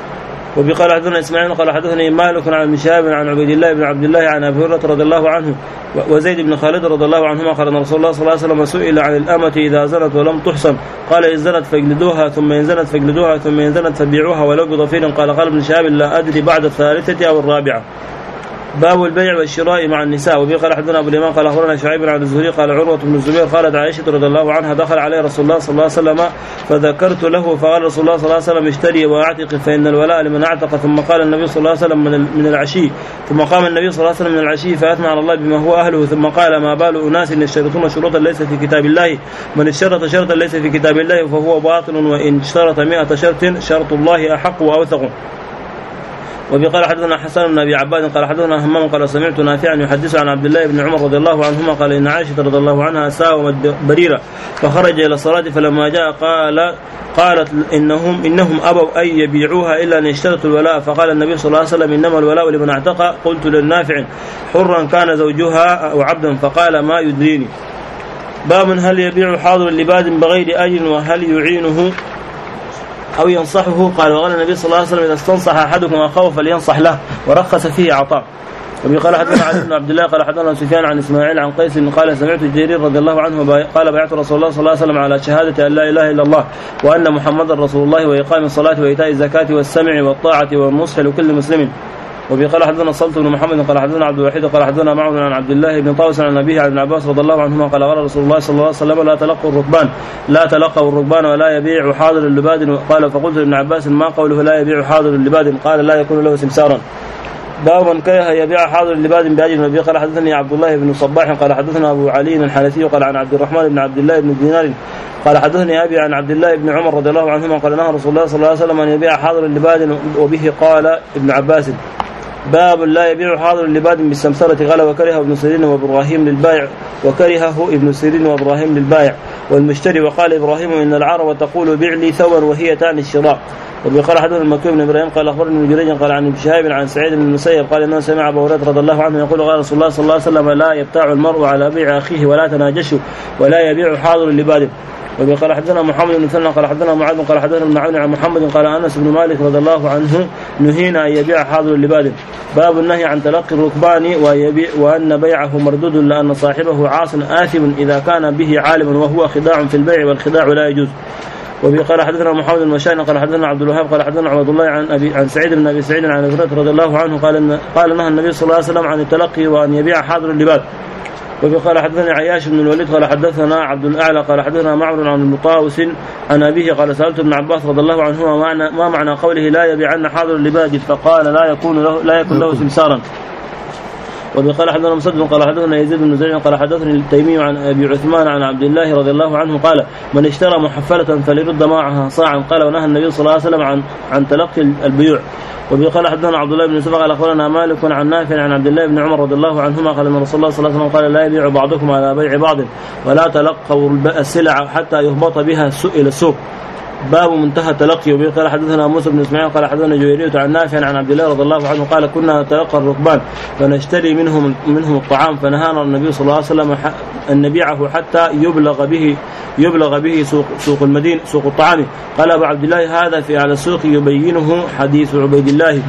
وبقال حدثنا إسماعيل قال حدثني مالك عن ابن شهاب عن عبيد الله بن عبد الله عن أبي هريرة رضي الله عنه وزيد بن خالد رضي الله عنهما قال أن رسول الله صلى الله عليه وسلم سئل عن الأمة إذا زنت ولم تحصن قال إن زنت فاجلدوها ثم إن زنت فاجلدوها ثم إن زنت فبيعوها ولو بضفير. قال قال ابن شهاب لا أدري بعد الثالثة أو الرابعة. باب البيع والشراء مع النساء. وبه قال حدثنا ابو اليمان قال اخبرنا شعيب عن الزهري قال عروة بن الزبير قالت عائشة رضي الله عنها دخل عليه رسول الله صلى الله عليه وسلم فذكرت له فقال رسول الله صلى الله عليه وسلم اشتري واعتق فإن الولاء لمن اعتق. ثم قال النبي صلى الله عليه وسلم من من العشي ثم قام النبي صلى الله عليه وسلم من العشي فأثنى على الله بما هو أهله. ثم قال ما بال أناس يشترطون شروطا ليس في كتاب الله من اشترط شرطا ليس في كتاب الله فهو باطل وإن اشترط مئة شرط شرط الله أحق وأوثق. وبقال حدثنا حسن بن أبي عباد قال حدثنا همام قال سمعت نافعا يحدث عن عبد الله بن عمر رضي الله عنهما قال إن عائشة رضي الله عنها ساومت بريرة فخرج إلى الصلاة فلما جاء قال قالت إنهم إنهم أبوا أن يبيعوها إلا أن يشترطوا الولاء. فقال النبي صلى الله عليه وسلم إنما الولاء لمن اعتق. قلت للنافع حرا كان زوجها أو عبدا فقال ما يدريني. باب هل يبيع حاضر لباد بغير أجر وهل يعينه أو ينصحه. قال وقال النبي صلى الله عليه وسلم إذا استنصح أحدكم أخاه فلينصح له ورخص فيه عطاء. وقال حدثنا علي بن عبد الله قال حدثنا سفيان عن إسماعيل عن قيس قال سمعت جرير رضي الله عنه قال بايعت رسول الله صلى الله عليه وسلم على شهادة أن لا إله إلا الله وأن محمدا رسول الله وإقام الصلاة وإيتاء الزكاة والسمع والطاعة والنصح لكل مسلم. وقال حدثنا صلت بن محمد قال حدثنا عبد الوحيد قال حدثنا معه عن عبد الله بن طاووس عن أبيه عن ابن عباس رضي الله عنهما قال قال رسول الله صلى الله عليه وسلم لا تلقوا الركبان لا تلقوا الركبان ولا يبيع حاضر اللباد. قال فقلت لابن عباس ما قوله لا يبيع حاضر اللباد قال لا يكون له سمسارا. باب من كره يبيع حاضر اللباد بأجر. النبي قال حدثني عبد الله بن صباح قال حدثنا أبو علي الحنفي قال عن عبد الرحمن بن عبد الله بن دينار قال حدثني أبي عن عبد الله بن عمر رضي الله عنهما قال نهى رسول الله صلى الله عليه وسلم أن يبيع حاضر اللباد. وبه قال ابن عباس باب لا يبيع حاضر اللباد بالسمسرة. قال وكره ابن سيرين وابراهيم للبائع وكرهه ابن سيرين وابراهيم للبائع والمشتري. وقال إبراهيم إن العرب تقول بيع لي ثوبا وهي تعني الشراء. وقال حدثنا المكي بن إبراهيم قال أخبرني ابن جريج قال عن ابن شهاب عن سعيد بن المسيب قال إنه سمع أبو هريرة رضي الله عنه يقول قال رسول الله صلى الله عليه وسلم لا يبتاع المرء على بيع أخيه ولا تناجشوا ولا يبيع حاضر اللباد. وقال حدثنا محمد بن مثنى قال حدثنا معاذ قال حدثنا ابن عون عن محمد قال أنس بن مالك رضي الله عنه نهينا أن يبيع حاضر اللباد. باب النهي عن تلقي الركبان وأن بيعه مردود لأن صاحبه عاص آثم إذا كان به عالم وهو خداع في البيع والخداع لا يجوز. وقال حدثنا محمد بن مشان قال حدثنا عبد الوهاب قال حدثنا عبد الله عن أبي عن سعيد بن أبي سعيد عن أبي هريرة رضي الله عنه قال قال نهى النبي صلى الله عليه وسلم عن التلقي وأن يبيع حاضر اللباد. وقال حدثنا عياش بن الوليد قال حدثنا عبد الأعلى قال حدثنا معمر عن المطاوس عن أبيه قال سألت ابن عباس رضي الله عنهما معنى ما معنى قوله لا يبيعن حاضر اللباد فقال لا يكون له لا يكون له سمسارا. وقال حدثنا مسدد قال حدثنا يزيد بن زيد قال حدثني التيمي عن أبي عثمان عن عبد الله رضي الله عنه قال من اشترى محفلة فليرد معها صاعا. قال ونهى النبي صلى الله عليه وسلم عن عن تلقي البيوع. وقال حدثنا عبد الله بن يوسف قال أخبرنا مالك عن نافع عن عبد الله بن عمر رضي الله عنهما قال ان رسول الله صلى الله عليه وسلم قال لا يبيع بعضكم على بيع بعض ولا تلقوا السلع حتى يهبط بها الى السوق. باب منتهى التلقي. وبه قال حدثنا موسى بن اسماعيل قال حدثنا جويرية عن نافع عن عبد الله رضي الله عنه قال كنا نتلقى الركبان فنشتري منهم منهم الطعام فنهانا النبي صلى الله عليه وسلم أن نبيعه حتى يبلغ به يبلغ به سوق سوق المدينة سوق الطعام. قال أبو عبد الله هذا في على السوق يبينه حديث عبيد الله.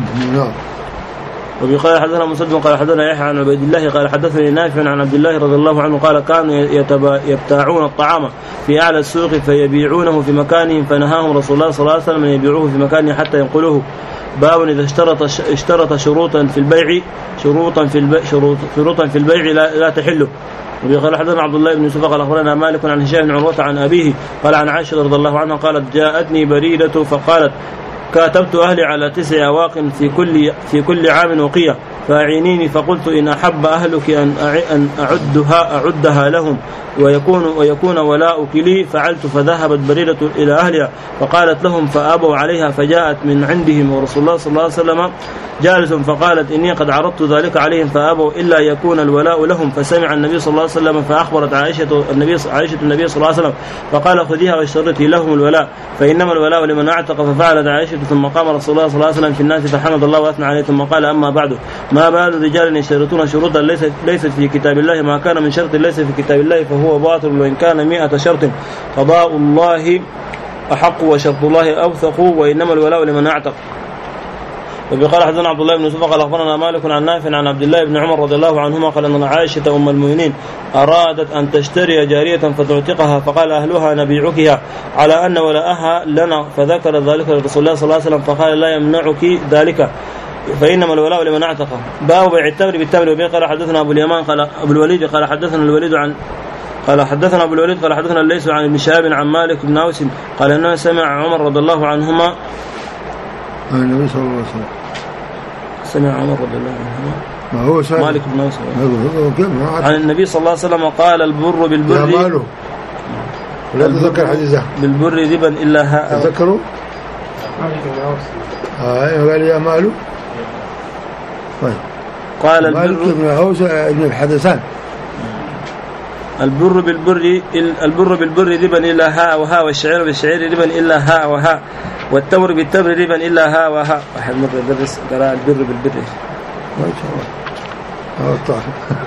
وبه قال حدثنا مسدد قال حدثنا يحيى عن عبيد الله قال حدثني نافع عن عبد الله رضي الله عنه قال كانوا يبتاعون الطعام في أعلى السوق فيبيعونه في مكانهم فنهاهم رسول الله صلى الله عليه وسلم أن يبيعوه في مكانه حتى ينقلوه. باب إذا اشترط اشترط شروطا في البيع شروطا في البيع شروط شروطا في البيع لا, لا تحله. وبه قال حدثنا عبد الله بن يوسف قال أخبرنا مالك عن هشام بن عروة عن أبيه قال عن عائشة رضي الله عنها قالت جاءتني بريدة فقالت كاتبت أهلي على تسع أواق في كل في كل عام وقية فأعينيني فقلت إن أحب أهلك أن أن أعدها أعدها لهم ويكون ويكون ولاؤك لي فعلت. فذهبت بريدة إلى أهلها فقالت لهم فأبوا عليها فجاءت من عندهم ورسول الله صلى الله عليه وسلم جالس فقالت إني قد عرضت ذلك عليهم فأبوا إلا يكون الولاء لهم. فسمع النبي صلى الله عليه وسلم فأخبرت عائشة النبي عائشة النبي صلى الله عليه وسلم فقال خذيها واشترطي لهم الولاء فإنما الولاء لمن أعتق. ففعلت عائشة ثم قام رسول الله صلى الله عليه وسلم في الناس فحمد الله وأثنى عليه ثم قال أما بعد ما بال رجال يشترطون شروطا ليست ليست في كتاب الله ما كان من شرط ليس في كتاب الله فهو باطل وإن كان مئة شرط قضاء الله أحق وشرط الله أوثق وإنما الولاء لمن أعتق. وبقال حدثنا عبد الله بن يوسف قال أخبرنا مالك عن نافع عن عبد الله بن عمر رضي الله عنهما قال أن عائشة أم المؤمنين أرادت أن تشتري جارية فتعتقها فقال أهلها نبيعكها على أن ولاءها لنا فذكر ذلك لرسول الله صلى الله عليه وسلم فقال لا يمنعك ذلك فإنما الولاء لمن أعتق. باب بيع التمر بالتمر. وبه قال حدثنا أبو اليمان قال أبو الوليد قال حدثنا الوليد عن قال حدثنا أبو الوليد قال حدثنا الليث عن ابن شهاب عن مالك بن أوس قال أنه سمع عمر رضي الله عنهما عن النبي صلى الله عليه وسلم سمع عمر رضي الله عنهما ما هو سمع مالك بن أوس عن النبي صلى الله عليه وسلم قال البر بالبر يا ماله ولا تذكر حديثه بالبر ربا إلا هاء تذكروا آه قال يا ماله طيب قال مالك بن أوس ابن الحدثان البر بالبر البر بالبر ربا إلا هاء وهاء والشعير بالشعير ربا إلا هاء وهاء والتمر بالتمر ربا إلا هاء وهاء. واحد مرة يدرس قراءة البر بالبر ما شاء الله. اه طاح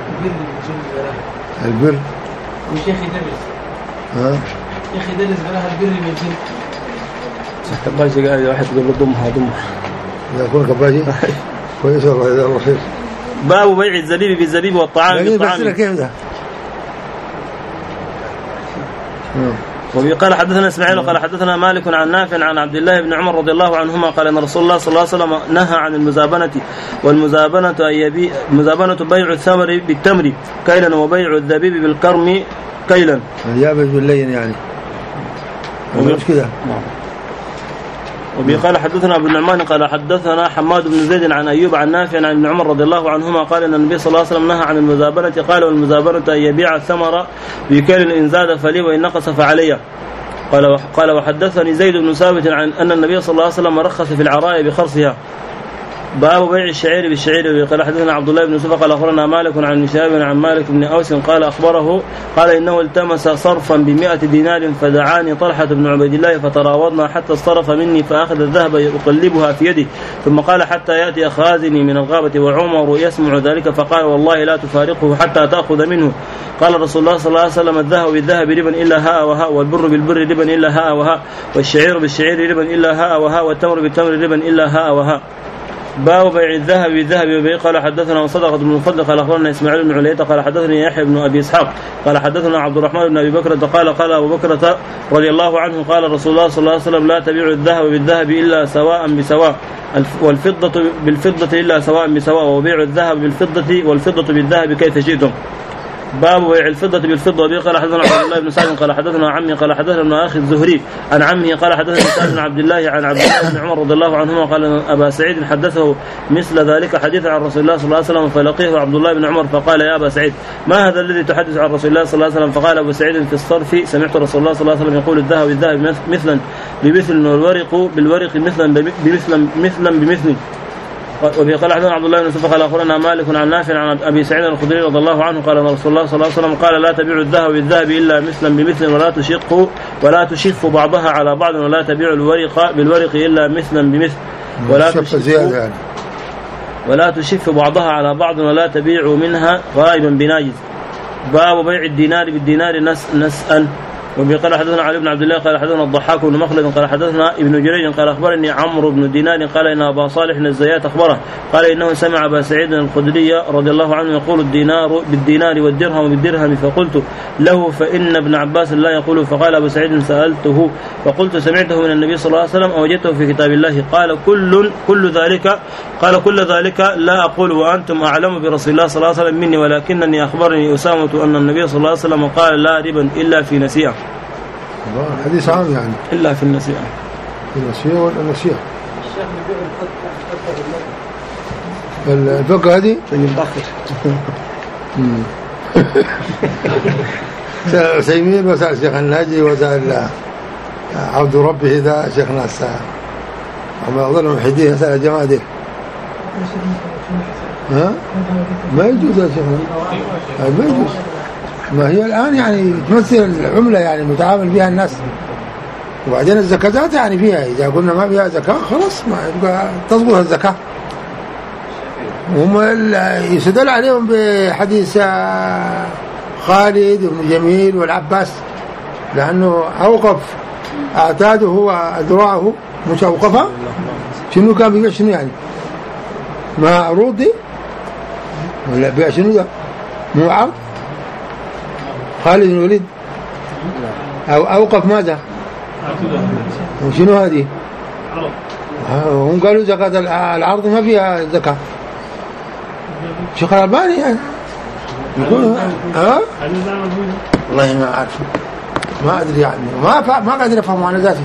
البر وشيخ يدرس ها شيخ يدرس قراءة البر بالبر. كباشي قال واحد يقول له ضمها ضمها إذا كون كباشي كويس والله إذا الله خير. باب بيع الزبيب بالزبيب والطعام بالطعام. كيف ده؟ وقال حدثنا اسماعيل قال حدثنا مالك عن نافع عن عبد الله بن عمر رضي الله عنهما قال ان رسول الله صلى الله عليه وسلم نهى عن المزابنه والمزابنه أن يبيع المزابنه بيع الثمر بالتمر كيلا وبيع الزبيب بالكرم كيلا. اليابس باللين يعني. مش كده. وقال حدثنا ابو النعمان قال حدثنا حماد بن زيد عن ايوب عن نافع عن ابن عمر رضي الله عنهما قال ان النبي صلى الله عليه وسلم نهى عن المزابنه قال والمزابنه ان يبيع الثمر بكيل ان زاد فلي وان نقص فعلي. قال قال وحدثني زيد بن ثابت عن ان النبي صلى الله عليه وسلم رخص في العراء بخرصها. باب بيع الشعير بالشعير. قال حدثنا عبد الله بن يوسف قال اخبرنا مالك عن شهاب عن مالك بن اوس قال اخبره قال انه التمس صرفا بمئة دينار فدعاني طلحة بن عبيد الله فتراوضنا حتى اصطرف مني فاخذ الذهب يقلبها في يدي ثم قال حتى ياتي خازني من الغابة وعمر يسمع ذلك فقال والله لا تفارقه حتى تاخذ منه. قال رسول الله صلى الله عليه وسلم الذهب بالذهب ربا الا هاء وهاء والبر بالبر ربا الا هاء وهاء والشعير بالشعير ربا الا هاء وهاء والتمر بالتمر ربا الا هاء وهاء. باب بيع الذهب بالذهب وبيع. قال حدثنا صدقة بن الفضل قال اخبرنا اسماعيل بن علية قال حدثني يحيى بن ابي اسحاق قال حدثنا عبد الرحمن بن ابي بكر قال قال ابو بكر رضي الله عنه قال رسول الله صلى الله عليه وسلم لا تبيع الذهب بالذهب الا سواء بسواء والفضة بالفضة الا سواء بسواء وبيع الذهب بالفضة والفضة بالذهب كيف شئتم. باب بيع الفضة بالفضة. وبه قال حدثنا عبد الله بن سعد قال حدثنا عمي قال حدثنا ابن اخي الزهري عن عمه قال حدثنا سعد بن عبد الله عن عبد الله بن عمر رضي الله عنهما قال ان ابا سعيد حدثه مثل ذلك حديثا عن رسول الله صلى الله عليه وسلم فلقيه عبد الله بن عمر فقال يا ابا سعيد ما هذا الذي تحدث عن رسول الله صلى الله عليه وسلم. فقال ابو سعيد في الصرف سمعت رسول الله صلى الله عليه وسلم يقول الذهب بالذهب مثلا بمثل والورق بالورق مثلا بمثلا مثلا بمثل. وفي قال حدثنا عبد الله بن يوسف قال أخبرنا مالك عن نافع عن أبي سعيد الخدري رضي الله عنه قال رسول الله صلى الله عليه وسلم قال لا تبيعوا الذهب بالذهب إلا مثلا بمثل ولا تشقوا ولا تشفوا بعضها على بعض ولا تبيعوا الورق بالورق إلا مثلا بمثل ولا تشفوا يعني. ولا تشفوا بعضها على بعض ولا تبيعوا منها غائبا بناجز. باب بيع الدينار بالدينار نس نسأل. وبه قال حدثنا علي بن عبد الله قال حدثنا الضحاك بن مخلد قال حدثنا ابن جريج قال أخبرني عمرو بن دينار قال إن أبا صالح الزيات أخبره قال إنه سمع أبا سعيد الخدري رضي الله عنه يقول الدينار بالدينار والدرهم بالدرهم فقلت له فإن ابن عباس لا يقول. فقال أبو سعيد سألته فقلت سمعته من النبي صلى الله عليه وسلم أو وجدته في كتاب الله قال كل كل ذلك قال كل ذلك لا أقول وأنتم أعلم برسول الله صلى الله عليه وسلم مني ولكنني أخبرني أسامة أن النبي صلى الله عليه وسلم قال لا ربا إلا في نسيئة. حديث عام يعني إلا في النسيئة. في النسيئة والنسيئة الفقه هذه سيمين وسأل شيخ الناجي وسأل عبد ربه ذا شيخنا الساعة وما أظن محيدين يسأل الجماعة دي ها ما يجوز يا شيخنا ما يجوز. ما هي الآن يعني تمثل العملة يعني متعامل بها الناس. وبعدين الزكاة يعني فيها إذا قلنا ما فيها زكاة خلاص ما يبقى تسقط الزكاة. هم يستدل عليهم بحديث خالد بن جميل والعباس لأنه أوقف أعتاده هو أذراعه مش أوقفها شنو كان بيبيع شنو يعني ما عروض دي ولا بيع شنو ده مو عرض خالد بن الوليد أو أوقف ماذا وشنو هذه هم قالوا زكاة العرض ما فيها زكاة. شيخ الألباني يعني يقول ها والله ما أعرف ما أدري يعني ما ما قادر أفهم عن ذاتي.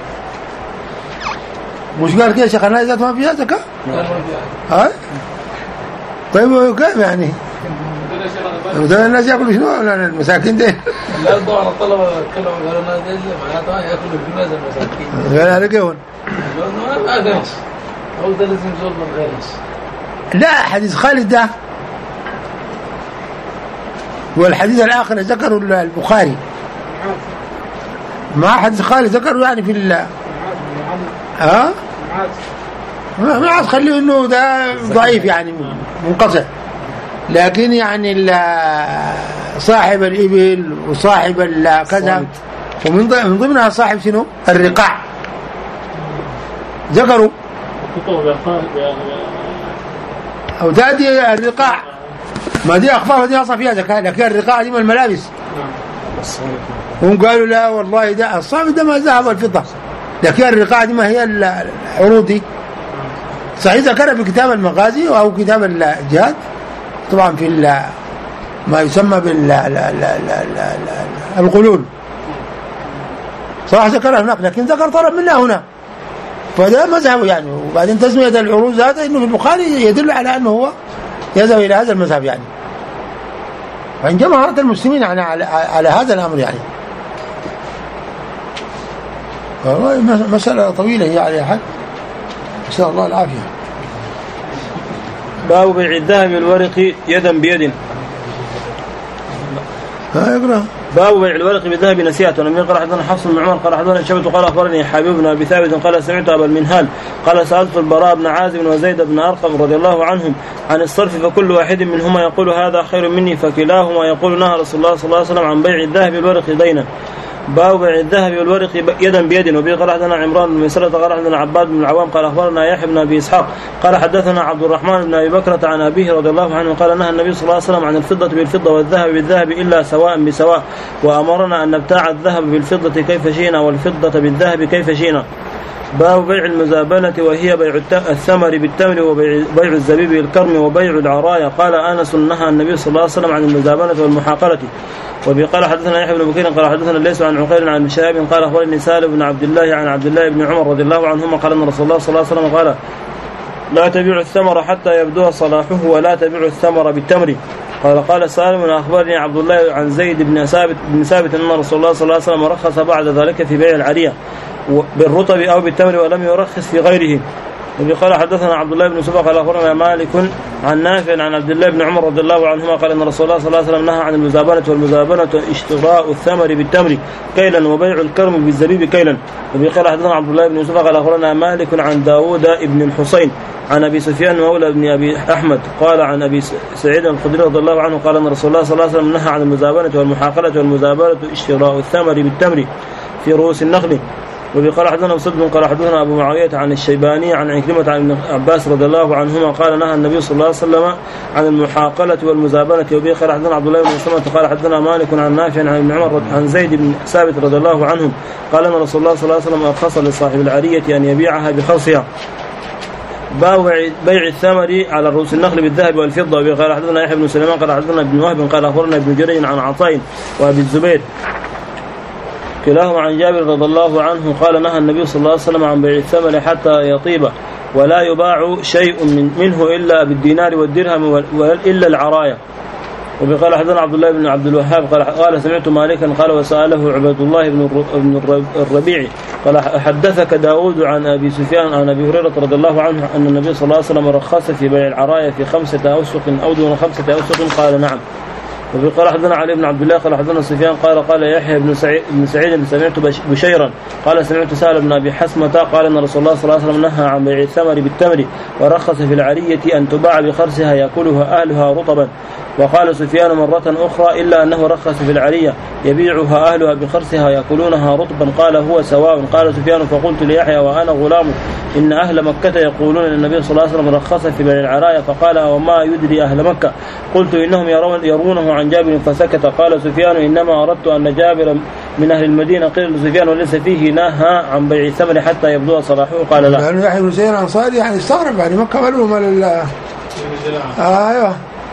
مش قال كده شيخ الناس ذات ما فيها زكاة ها طيب كيف يعني مثلا الناس يأكلوا شنو المساكين ده لا طبعا الطلبة كلهم قالوا الناس ده معناتها يأكلوا الجناز المساكين قال هذا كيفون ما أدرس أو ده لازم يزول من غير ناس. لا حديث خالد ده والحديث الآخر ذكروا البخاري ما حديث خالد ذكروا يعني في ال ها ما ما عاد خليه إنه ده ضعيف يعني منقطع. لكن يعني صاحب الإبل وصاحب كذا ومن ضمنها صاحب شنو الرقاع ذكروا أو ده دي الرقاع ما دي أخفاف دي أصلا فيها زكاة لكن الرقاع دي من الملابس. هم قالوا لا والله ده الصعب ده ما ذهب الفضة لكن الرقاع دي ما هي العروض دي صحيح ذكرها في كتاب المغازي أو كتاب الجهاد طبعا في ما يسمى بالقلول صراحة ذكرها هناك لكن ذكر طرف منها هنا فده مذهب يعني. وبعدين تسمية العروض هذا إنه في البخاري يدل على أنه هو يذهب إلى هذا المذهب يعني. وإن جماهرة المسلمين يعني على, على هذا الأمر يعني. مسألة طويلة هي على حد نسأل الله العافية. باب بيع الذهب والورق يدا بيد. ها يقرأ. باب بيع الورق بالذهب نسيئة. ولم يقرأ حدثنا حفص بن عمر قال حدثنا شعبة قال أخبرني حبيب بن أبي ثابت قال سمعت أبا المنهال قال سألت البراء بن عازب وزيد بن أرقم رضي الله عنهم عن الصرف فكل واحد منهما يقول هذا خير مني فكلاهما يقول نهى رسول الله صلى الله عليه وسلم عن بيع الذهب والورق دينا. باب بيع الذهب والورق يدا بيد. وبه قال حدثنا عمران بن مسلمة قال حدثنا عباد بن العوام قال أخبرنا يحيى بن أبي إسحاق قال حدثنا عبد الرحمن بن أبي بكرة عن أبيه رضي الله عنه قال نهى النبي صلى الله عليه وسلم عن الفضة بالفضة والذهب بالذهب إلا سواء بسواء وأمرنا أن نبتاع الذهب بالفضة كيف شئنا والفضة بالذهب كيف شئنا. باب بيع المزابنة وهي بيع الثمر بالتمر وبيع الزبيب بالكرم وبيع العرايا. قال أنس نهى النبي صلى الله عليه وسلم عن المزابنة والمحاقلة. وبه قال حدثنا يحيى بن بكير قال حدثنا ليس عن عقيل عن شهاب قال أخبرني سالم بن عبد الله عن عبد الله بن عمر رضي الله عنهما قال أن رسول الله صلى الله عليه وسلم قال لا تبيع الثمر حتى يبدو صلاحه ولا تبيع الثمر بالتمر. قال قال سالم أخبرني عبد الله عن زيد بن ثابت بن ثابت أن رسول الله صلى الله عليه وسلم رخص بعد ذلك في بيع العرية بالرطب أو بالتمر ولم يرخص في غيره. وبه قال حدثنا عبد الله بن يوسف قال أخبرنا مالك عن نافع عن عبد الله بن عمر رضي الله عنهما قال ان رسول الله صلى الله عليه وسلم نهى عن المزابنة، والمزابنة اشتراء الثمر بالتمر كيلا وبيع الكرم بالزبيب كيلا. وبه قال حدثنا عبد الله بن يوسف قال أخبرنا مالك عن داود بن الحسين عن أبي سفيان مولى بن أبي أحمد قال عن أبي سعيد الخدري رضي الله عنه قال ان رسول الله صلى الله عليه وسلم نهى عن المزابنة والمحاقلة، والمزابنة اشتراء الثمر بالتمر في رؤوس النخل. وبه قال حدثنا مسدد قال حدثنا أبو معاوية عن الشيباني عن عكرمة عن ابن عباس رضي الله عنهما قال نهى النبي صلى الله عليه وسلم عن المحاقلة والمزابنة. وبه قال حدثنا عبد الله بن مسلمة قال حدثنا مالك عن نافع عن ابن عمر عن زيد بن ثابت رضي الله عنهم قال ان رسول الله صلى الله عليه وسلم أرخص لصاحب العرية أن يبيعها بخرصها. باب بيع الثمر على رؤوس النخل بالذهب والفضة. وبه قال حدثنا يحيى بن سليمان قال حدثنا ابن وهب قال أخبرنا ابن جريج عن عطاء وأبي الزبير كلاهما عن جابر رضي الله عنه قال نهى النبي صلى الله عليه وسلم عن بيع الثمر حتى يطيب ولا يباع شيء من منه إلا بالدينار والدرهم إلا العراية. وبقال حدثنا عبد الله بن عبد الوهاب قال قال سمعت مالكا قال وسأله عبد الله بن الربيع قال حدثك داود عن أبي سفيان عن أبي هريرة رضي الله عنه أن النبي صلى الله عليه وسلم رخص في بيع العراية في خمسة أوسق أو دون خمسة أوسق قال نعم. وقال حدثنا علي بن عبد الله قال حدثنا سفيان قال قال يحيى بن سعيد بن سعيد سمعت بشيرا قال سمعت سهل بن ابي حسمة قال ان رسول الله صلى الله عليه وسلم نهى عن بيع الثمر بالتمر ورخص في العرية ان تباع بخرسها ياكلها اهلها رطبا. وقال سفيان مرة اخرى الا انه رخص في العرية يبيعها اهلها بخرسها ياكلونها رطبا قال هو سواء. قال سفيان فقلت ليحيى وانا غلام ان اهل مكة يقولون ان النبي صلى الله عليه وسلم رخص في بيع العراية فقال وما يدري اهل مكة. قلت انهم يرون يرونه عن جابر فسكت. قال سفيان إنما أردت أن جابر من أهل المدينة قيل لسفيان وليس فيه نهى عن بيع الثمر حتى يبدو صلاحه قال لا. لأنه يحيى بن سعيد الأنصاري يعني استغرب يعني مكة مالهم لل آه أيوه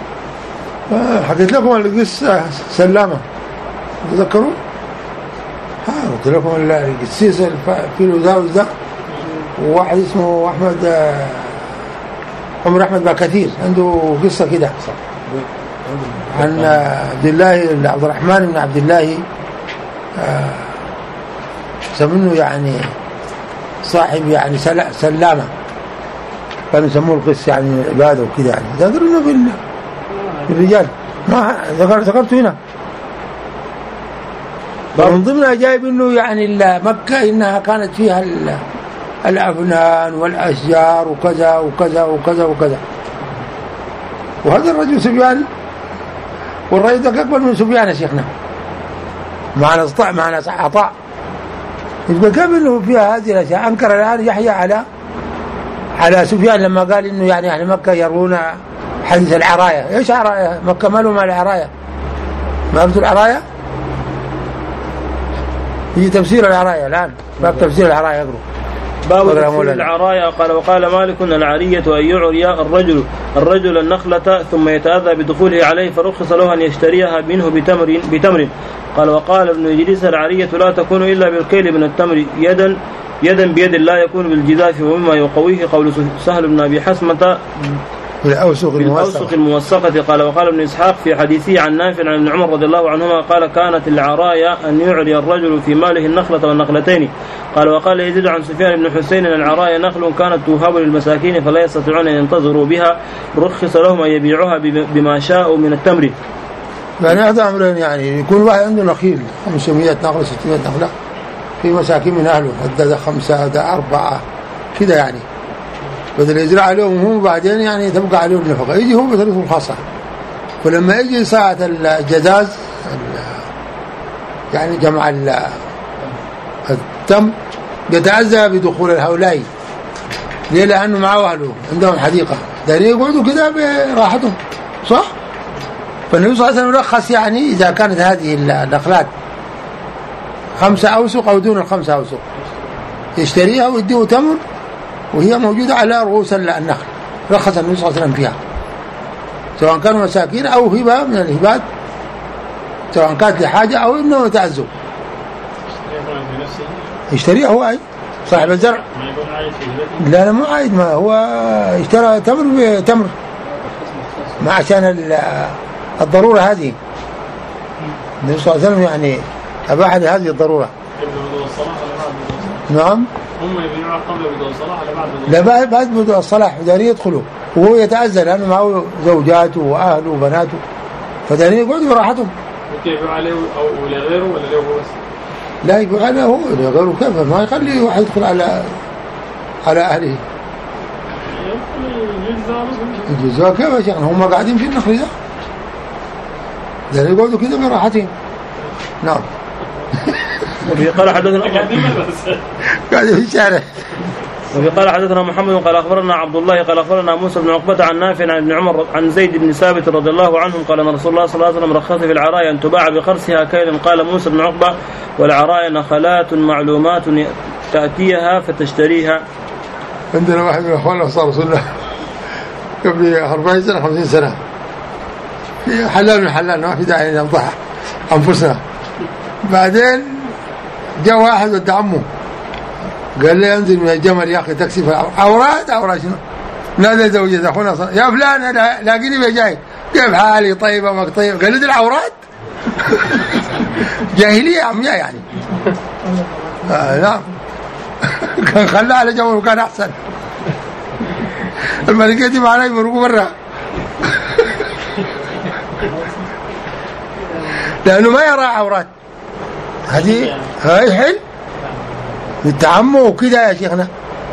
حكيت لكم القصة سلامة تذكروا؟ ها قلت لكم القسيس في الوزاوز ده وواحد اسمه أحمد عمر أحمد باكثير عنده قصة كده عن عبد الله عبد الرحمن بن عبد الله سمنه يعني صاحب يعني سلامة كانوا يسموه القس يعني العبادة وكذا يعني ذكرنا بالرجال ما ذكرت هنا. فمن ضمنها جايب انه يعني مكة انها كانت فيها الأفنان والأشجار وكذا وكذا وكذا وكذا. وهذا الرجل سفيان والرجل ده أكبر من سفيان يا شيخنا معنا صطع معنا عطاء يبقى كم انه فيها هذه الاشياء. انكر الان يحيى على على سفيان لما قال انه يعني اهل مكة يرون حديث العراية. ايش عراية؟ مكة ما لهم العراية ما عرفتوا العراية؟ يجي تفسير العراية الان باب تفسير العراية يقروا باب تفسير العراية. قال وقال مالك العرية أن يعري الرجل الرجل النخلة ثم يتأذى بدخوله عليه فرخص له أن يشتريها منه بتمر بتمر. قال وقال ابن إدريس العرية لا تكون إلا بالكيل من التمر يدا يدا بيد لا يكون بالجزاف. ومما يقويه قول سهل بن أبي حسمة بالأوسق الموثقة. قال وقال ابن إسحاق في حديثه عن نافع عن ابن عمر رضي الله عنهما قال كانت العراية أن يعري الرجل في ماله النخلة والنخلتين. قال وقال يزيد عن سفيان بن حسين العراية نخل كانت توهب للمساكين فلا يستطيعون أن ينتظروا بها رخص لهم أن يبيعوها بما شاءوا من التمر. يعني هذا أمرين يعني يكون واحد عنده نخيل خمسمائة نخلة ستمائة نخلة في مساكين من أهله هذا خمسة هذا أربعة كده يعني بدل يزرع عليهم هم بعدين يعني تبقى عليهم النفقة يجي هو بطريقه الخاصة. فلما يجي ساعة الجزاز يعني جمع التم يتعزى بدخول الهؤلاء ليه؟ لأنه معه أهله عندهم حديقة دارين يقعدوا كده براحتهم صح؟ فالنبي صلى الله عليه وسلم رخص يعني إذا كانت هذه النخلات خمسة أوسق أو دون الخمسة أوسق يشتريها ويديه تمر وهي موجودة على رؤوس النخل رخص النبي صلى الله عليه وسلم فيها سواء كانوا مساكين أو هبة من الهبات سواء كانت لحاجة أو إنه تعزو يشتريها هو أي صاحب الزرع لا لا مو عايد ما هو اشترى تمر بتمر ما عشان الضرورة هذه النبي صلى الله عليه وسلم يعني أباح لهذه الضرورة. نعم هم يبيعوها قبل بدء الصلاة ولا بعد بدء لا بعد بعد بدء الصلاة دارين يدخلوا وهو يتأذى لأنه معه زوجاته وأهله وبناته فدارين يقعدوا براحتهم. ممكن يبيعوا عليه أو لغيره ولا له هو بس؟ لا يبيع عليه هو لغيره كيف ما يخلي واحد يدخل على على أهله. الجزاء كيف يا شيخ هم قاعدين في النخل ده دارين يقعدوا كده براحتهم. نعم. وفي قال حدثنا قاعدين في الشارع. وفي قال حدثنا محمد قال أخبرنا عبد الله قال أخبرنا موسى بن عقبة عن نافع عن ابن عمر عن زيد بن ثابت رضي الله عنهم قال أن رسول الله صلى الله عليه وسلم رخص في العرايا أن تباع بخرسها كيلا. قال موسى بن عقبة والعرايا نخلات معلومات تأتيها فتشتريها. عندنا واحد من أخواننا صار رسول الله قبل أربعين سنة خمسين سنة في حلال من حلال ما في داعي نفضح أنفسنا. بعدين جاء واحد ود عمه قال لي انزل من الجمل يا اخي تكسي في اوراد اوراد شنو نادى زوجته اخونا يا فلان لاقيني بجاي كيف حالي طيب امك طيب قال لي دي العورات جاهليه عمياء يعني. آه لا كان خلاه على جمل وكان احسن. الملكيه دي معنا يمرقوا برا لانه ما يرى عورات. هذه هاي حل بالتعمه وكده يا شيخنا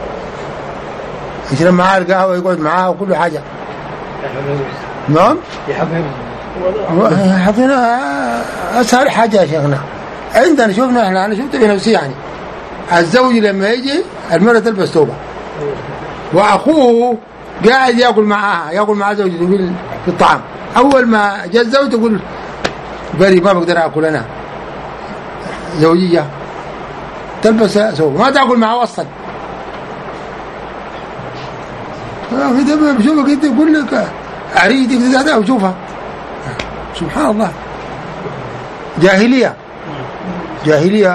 يشرب معاه القهوه يقعد معاه وكل حاجه. نعم حطينا اسهل حاجه يا شيخنا عندنا شفنا احنا انا شفت بنفسي يعني الزوج لما يجي المرأة تلبس ثوبه واخوه قاعد ياكل معاها ياكل مع زوجته في الطعام. اول ما جاء الزوج تقول بري ما بقدر اكل انا زوجيه تلبس ثوب ما تاكل معه اصلا. في دم بشوفك انت يقول لك عريتك هذا وشوفها سبحان الله جاهليه جاهليه.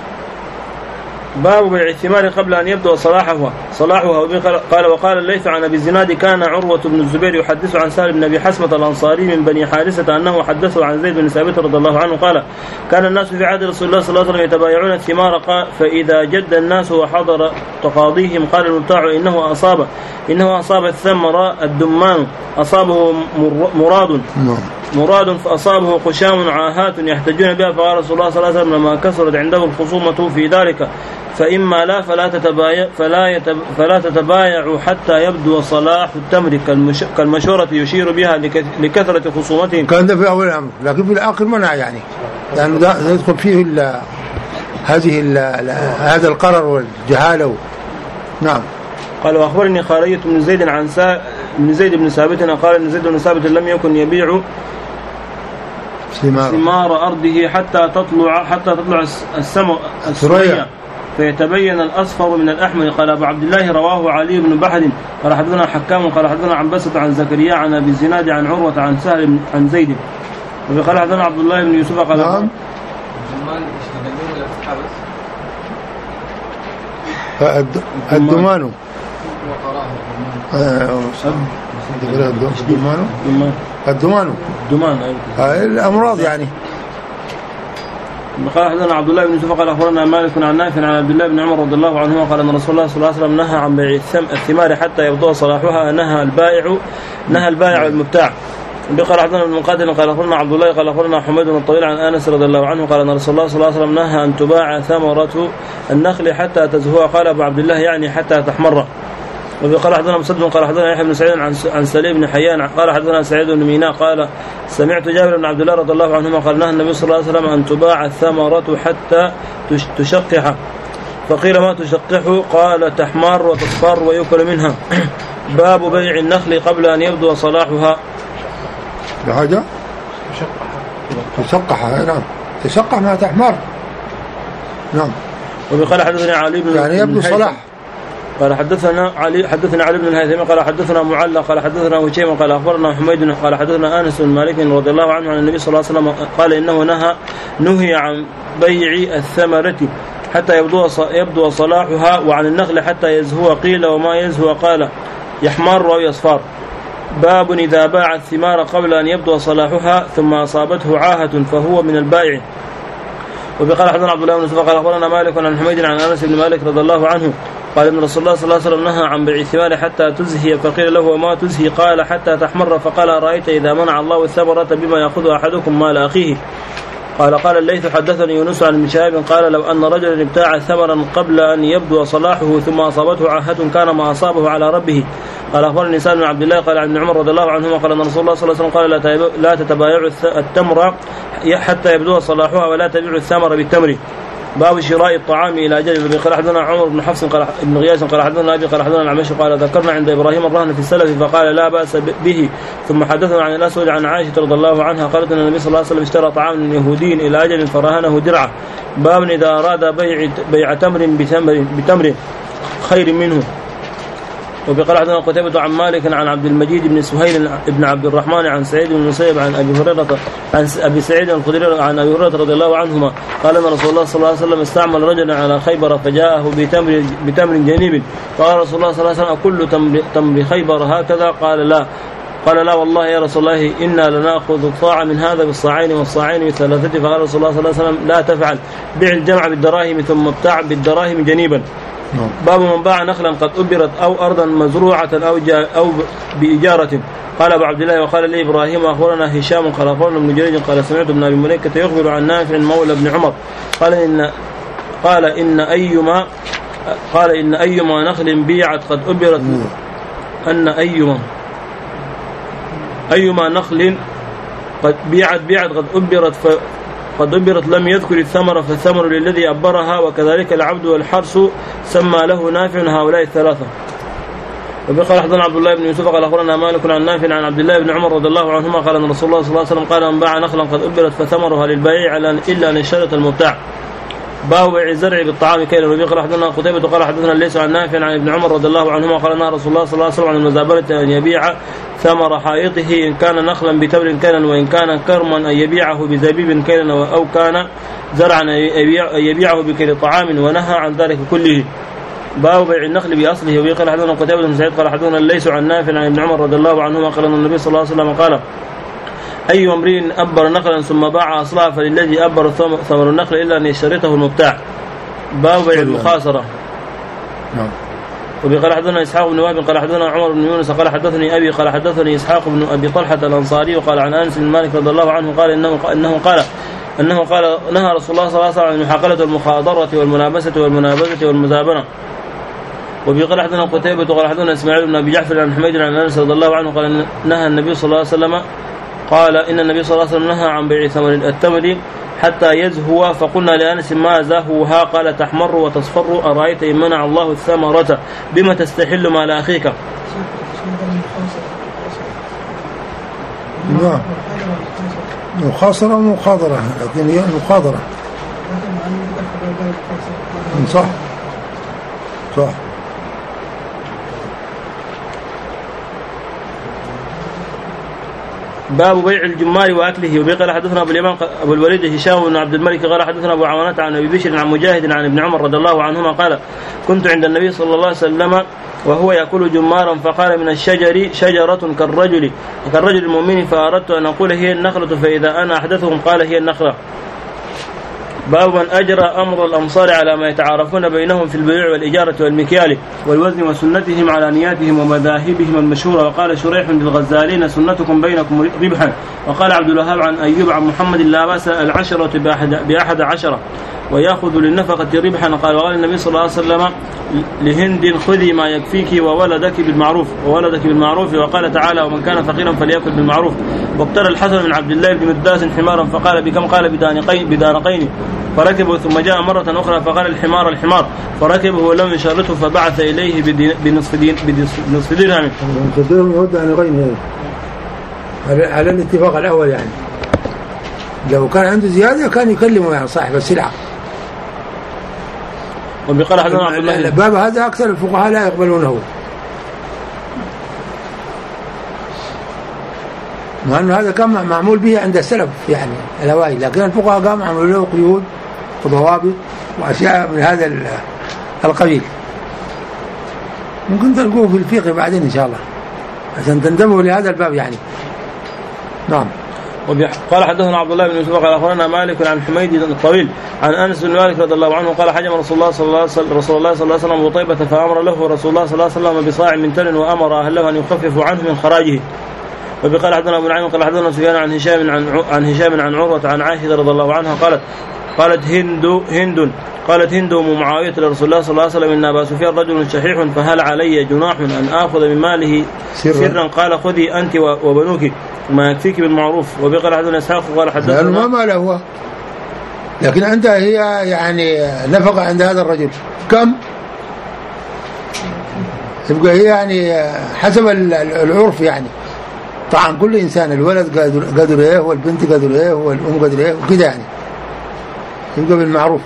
باب بيع الثمار قبل أن يبدأ صلاحها صلاحها. قال وقال الليث عن أبي الزناد كان عروة بن الزبير يحدث عن سالم بن أبي حسمة الأنصاري من بني حارثة أنه حدثه عن زيد بن ثابت رضي الله عنه قال كان الناس في عهد رسول الله صلى الله عليه وسلم يتبايعون الثمار فإذا جد الناس وحضر تقاضيهم قال المبتاع إنه أصاب إنه أصاب الثمر الدمان أصابه مراد مراد فأصابه قشام عاهات يحتجون بها فقال رسول الله صلى الله عليه وسلم لما كثرت عنده الخصومة في ذلك فإما لا فلا تتبايع فلا يتب فلا تتبايعوا حتى يبدو صلاح التمر كالمشورة يشير بها لكثرة خصومتهم. كان ده في أول الأمر لكن في الآخر منع يعني لأنه يعني يدخل فيه ال هذه ال هذا القرر والجهالة و... نعم. قال وأخبرني خارجة بن زيد عن سا بن زيد بن ثابت قال إن زيد بن ثابت لم يكن يبيع ثمار, ثمار أرضه حتى تطلع حتى تطلع السماء الثريا فيتبين الأصفر من الأحمر. قال أبو عبد الله رواه علي بن بحر قال حدثنا حكام قال حدثنا عن بسط عن زكريا عن أبي الزناد عن عروة عن سهل عن زيد وقال حدثنا عبد الله بن يوسف قال نعم. الدمان الدمان الدمان الدمان الأمراض يعني. قال حدثنا عبد الله بن يوسف قال أخبرنا مالك عن نافع عن عبد الله بن عمر رضي الله عنهما قال أن رسول الله صلى الله عليه وسلم نهى عن بيع الثمار حتى يبدو صلاحها نهى البائع نهى البائع المبتاع. قال حدثنا ابن مقاتل قال أخبرنا عبد الله قال أخبرنا حميد الطويل عن أنس رضي الله عنه قال أن رسول الله صلى الله عليه وسلم نهى أن تباع ثمرة النخل حتى تزهو. قال أبو عبد الله يعني حتى تحمر. وقال حدثنا مسدد قال حدثنا يحيى بن سعيد عن عن سليم بن حيان قال حدثنا سعيد بن ميناء قال سمعت جابر بن عبد الله رضي الله عنهما قال نهى النبي صلى الله عليه وسلم أن تباع الثمرة حتى تشقح. فقيل ما تشقح قال تحمر وتصفر ويؤكل منها. باب بيع النخل قبل أن يبدو صلاحها. بحاجة تشقح نعم تشقح ما تحمر نعم. وقال حدثنا علي بن يعني يبدو صلاح قال حدثنا علي حدثنا علي بن الهيثمي قال حدثنا معلى قال حدثنا هشيم قال أخبرنا حميد قال حدثنا أنس بن مالك رضي الله عنه عن النبي صلى الله عليه وسلم قال إنه نهى نهي عن بيع الثمرة حتى يبدو يبدو صلاحها وعن النخل حتى يزهو. قيل وما يزهو قال يحمر أو يصفر. باب إذا باع الثمار قبل أن يبدو صلاحها ثم أصابته عاهة فهو من البائع. وبي قال حدثنا عبد الله بن يوسف قال أخبرنا مالك عن حميد عن أنس بن مالك رضي الله عنه قال إن رسول الله صلى الله عليه وسلم نهى عن بيع الثمار حتى تزهي فقيل له وما تزهي قال حتى تحمر فقال أرأيت إذا منع الله الثمرة بما يأخذ أحدكم مال أخيه قال قال الليث حدثني يونس عن ابن شهاب قال لو أن رجلا ابتاع ثمرا قبل أن يبدو صلاحه ثم أصابته عاهة كان ما أصابه على ربه قال أخبرني سالم بن عبد الله قال عن ابن عمر رضي الله عنهما قال أن رسول الله صلى الله عليه وسلم قال لا تتبايعوا التمر حتى يبدو صلاحها ولا تبيعوا الثمر بالتمر. باب شراء الطعام الى اجل. قال حدثنا عمر بن حفص قال ابن غياث قال حدثنا ابي قال حدثنا العمش قال ذكرنا عند ابراهيم الرهن في السلف فقال لا باس به ثم حدثنا عن الاسود عن عائشه رضي الله عنها قالت ان النبي صلى الله عليه وسلم اشترى طعاما من يهودي الى اجل فرهنه درعه. باب اذا اراد بيع بيع تمر بتمر بتمر خير منه. وقال حدثنا قتيبة عن مالك عن عبد المجيد بن سهيل بن عبد الرحمن عن سعيد بن المسيب عن ابي هريره عن ابي سعيد الخدري عن ابي هريره رضي الله عنهما قال ان رسول الله صلى الله عليه وسلم استعمل رجلا على خيبر فجاءه بتمر بتمر جنيب قال رسول الله صلى الله عليه وسلم كل تمر, تمر خيبر هكذا قال لا قال لا والله يا رسول الله إنا لنأخذ صاع من هذا بالصاعين والصاعين بثلاثة. فقال رسول الله صلى الله عليه وسلم لا تفعل بيع الجمع بالدراهم ثم ابتاع بالدراهم جنيبا. باب من باع نخلا قد أبرت أو أرضا مزروعة أو, أو بإجارة. قال أبو عبد الله وقال لي إبراهيم أخبرنا هشام قال أخبرنا ابن جريج قال سمعت ابن أبي مليكة يخبر عن نافع مولى ابن عمر قال إن قال إن أيما قال إن أيما نخل بيعت قد أبرت أن أيما أيما نخل قد بيعت بيعت قد أبرت ف قد أبرت لم يذكر الثمر فالثمر للذي أبرها وكذلك العبد والحرس سمى له نافع هؤلاء الثلاثة. وقال حدثنا عبد الله بن يوسف قال أخبرنا مالك عن نافع عن عبد الله بن عمر رضي الله عنهما قال أن رسول الله صلى الله عليه وسلم قال من باع نخلا قد أبرت فثمرها للبيع إلا أن يشترط المبتاع. باب بيع الزرع بالطعام كيلا. وقال حدثنا قتيبة قال حدثنا ليس عن نافع عن ابن عمر رضي الله عنهما قال نهى رسول الله صلى الله عليه وسلم عن المزابنة أن يبيع ثمر حائطه إن كان نخلا بتمر كيلا وإن كان كرما أن يبيعه بزبيب كيلا أو كان زرعا أن يبيعه بكيل طعام ونهى عن ذلك كله. باب بيع النخل بأصله. وقال حدثنا قتيبة بن سعيد قال حدثنا ليس عن نافع عن ابن عمر رضي الله عنهما قال أن النبي صلى الله عليه وسلم قال أي امرئ أبر نخلا ثم باع أصلها فللذي أبر ثمر النخل إلا أن يشترطه المبتاع. باب بيع المخاصرة. نعم. وقال حدثنا إسحاق بن وهب قال حدثنا عمر بن يونس قال حدثني أبي قال حدثني إسحاق بن أبي طلحة الأنصاري وقال عن أنس بن مالك رضي الله عنه قال إنه إنه قال أنه قال نهى رسول الله صلى الله عليه وسلم عن المحاقلة والمخاضرة والملابسة والمنابذة والمزابنة. وقال حدثنا قتيبة قال حدثنا إسماعيل بن أبي جعفر عن حميد عن أنس رضي الله عنه قال نهى النبي صلى الله عليه وسلم قال إن النبي صلى الله عليه وسلم نهى عن بيع ثمر التمر حتى يزهو فقلنا لأنس ما زهوها قال تحمر وتصفر أرأيت إن منع الله الثمرة بما تستحل مال أخيك. نعم مخاصرة ومخاضرة لكن هي مخاضرة صح صح. باب بيع الجمار واكله. وقال حدثنا ابو اليمان ابو الوليد هشام بن عبد الملك قال حدثنا ابو عوانة عن ابي بشر عن مجاهد عن ابن عمر رضي الله عنهما قال كنت عند النبي صلى الله عليه وسلم وهو يأكل جمارا فقال من الشجر شجرة كالرجل كالرجل المؤمن فأردت أن أقول هي النخلة فإذا أنا أحدثهم قال هي النخلة. باب من أجرى أمر الأمصار على ما يتعارفون بينهم في البيع والإجارة والمكيال والوزن وسنتهم على نياتهم ومذاهبهم المشهورة. وقال شريح للغزالين سنتكم بينكم ربحا. وقال عبد الوهاب عن أيوب عن محمد لا بأس العشرة بأحد, بأحد عشرة ويأخذ للنفقة ربحا. قال وقال النبي صلى الله عليه وسلم لهند خذي ما يكفيك وولدك بالمعروف وولدك بالمعروف. وقال تعالى ومن كان فقيرا فليأكل بالمعروف. وابتلى الحسن من عبد الله بن مداس حمارا فقال بكم قال بدانقين, بدانقين فركبه ثم جاء مرة أخرى فقال الحمار الحمار فركبه ولم يشرطه فبعث إليه بنصف دين بنصف درهم. تدرهم يود عن غيره على الاتفاق الأول يعني لو كان عنده زيادة كان يكلمه يعني صاحب السلعة. وبقال حدثنا عبد الله الباب هذا أكثر الفقهاء لا يقبلونه مع أنه هذا كان معمول به عند السلف يعني الأوائل لكن الفقهاء قاموا عملوا له قيود وضوابط وأشياء من هذا القبيل ممكن تلقوه في الفقه بعدين إن شاء الله عشان تنتبهوا لهذا الباب يعني. نعم. قال حدثنا عبد الله بن يوسف قال أخبرنا مالك عن حميد الطويل عن أنس بن مالك رضي الله عنه قال حجم رسول الله صلى الله عليه وسلم رسول الله صلى الله عليه وسلم وطيبة فأمر له رسول الله صلى الله عليه وسلم بصاع من تل وأمر أهله أن يخففوا عنه من خراجه. وبقال حدثنا أبو نعيم قال حدثنا سفيان عن هشام عن عن هشام عن عروة عن عائشة رضي الله عنها قالت قالت هند هند قالت هند أم معاوية لرسول الله صلى الله عليه وسلم إن أبا سفيان رجل شحيح فهل علي جناح أن آخذ من ماله سرا؟ قال خذي أنت وبنوك ما يكفيك بالمعروف. وبقال حدثنا إسحاق قال حدثنا ما ماله هو، لكن أنت هي يعني نفقة عند هذا الرجل كم؟ يبقى هي يعني حسب العرف، يعني طبعا كل إنسان الولد قدر إيه والبنت قدر إيه والأم قدر إيه وكذا، يعني يبقى بالمعروف.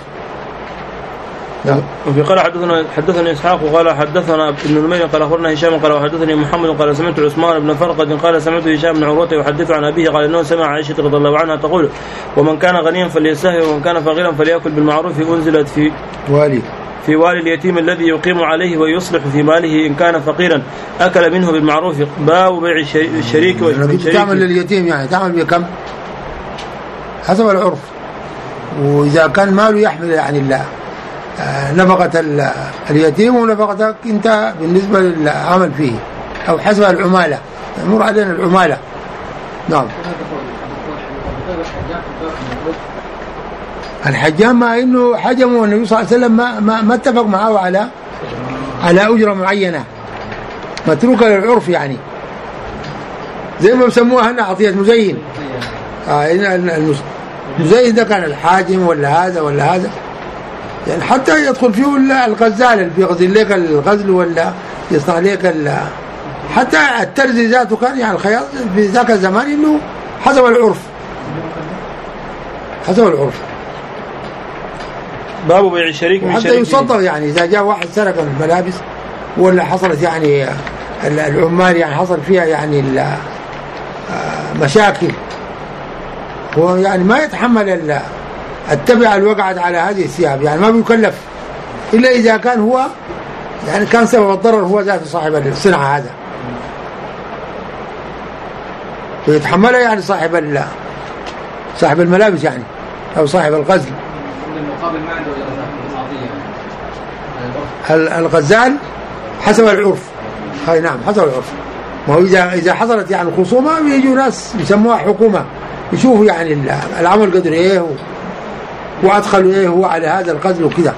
وفي قال حدثنا حدثني إسحاق قال حدثنا ابن نمير قال أخبرنا هشام قال وحدثني محمد قال سمعت عثمان بن فرقد قال سمعت هشام بن عروة يحدث عن أبيه قال إنه سمع عائشة رضي الله عنها تقول ومن كان غنيا فليستحي ومن كان فقيرا فليأكل بالمعروف أنزلت في والي في والي اليتيم الذي يقيم عليه ويصلح في ماله إن كان فقيرا أكل منه بالمعروف. باب بيع الشريك والشريك. تعمل لليتيم يعني تعمل بكم حسب العرف، وإذا كان ماله يحمل يعني الله نفقة اليتيم ونفقتك أنت بالنسبة للعمل فيه أو حسب العمالة، يمر علينا العمالة. نعم. الحجام ما إنه حجمه النبي صلى الله عليه وسلم ما ما, ما اتفق معه على على أجرة معينة متروكة للعرف، يعني زي ما بسموها هنا عطية مزين. آه المزين ده كان الحاجم ولا هذا ولا هذا، يعني حتى يدخل فيه الغزال اللي بيغزل لك الغزل ولا يصنع لك حتى الترزي ذاته كان يعني الخياط في ذاك الزمان إنه حسب العرف حسب العرف. باب بيع الشريك من حتى يصدق، يعني إذا جاء واحد سرق الملابس ولا حصلت يعني العمال يعني حصل فيها يعني مشاكل، هو يعني ما يتحمل التبع الوقعت على هذه الثياب، يعني ما بيكلف إلا إذا كان هو يعني كان سبب الضرر هو ذات صاحب الصنعة هذا، ويتحملها يعني صاحب صاحب الملابس يعني أو صاحب الغزل. الغزال حسب العرف، هاي نعم حسب العرف. ما هو إذا إذا حصلت يعني خصومة بيجوا ناس يسموها حكومة يشوفوا يعني العمل قدر إيه وأدخلوا إيه هو على هذا الغزل وكذا.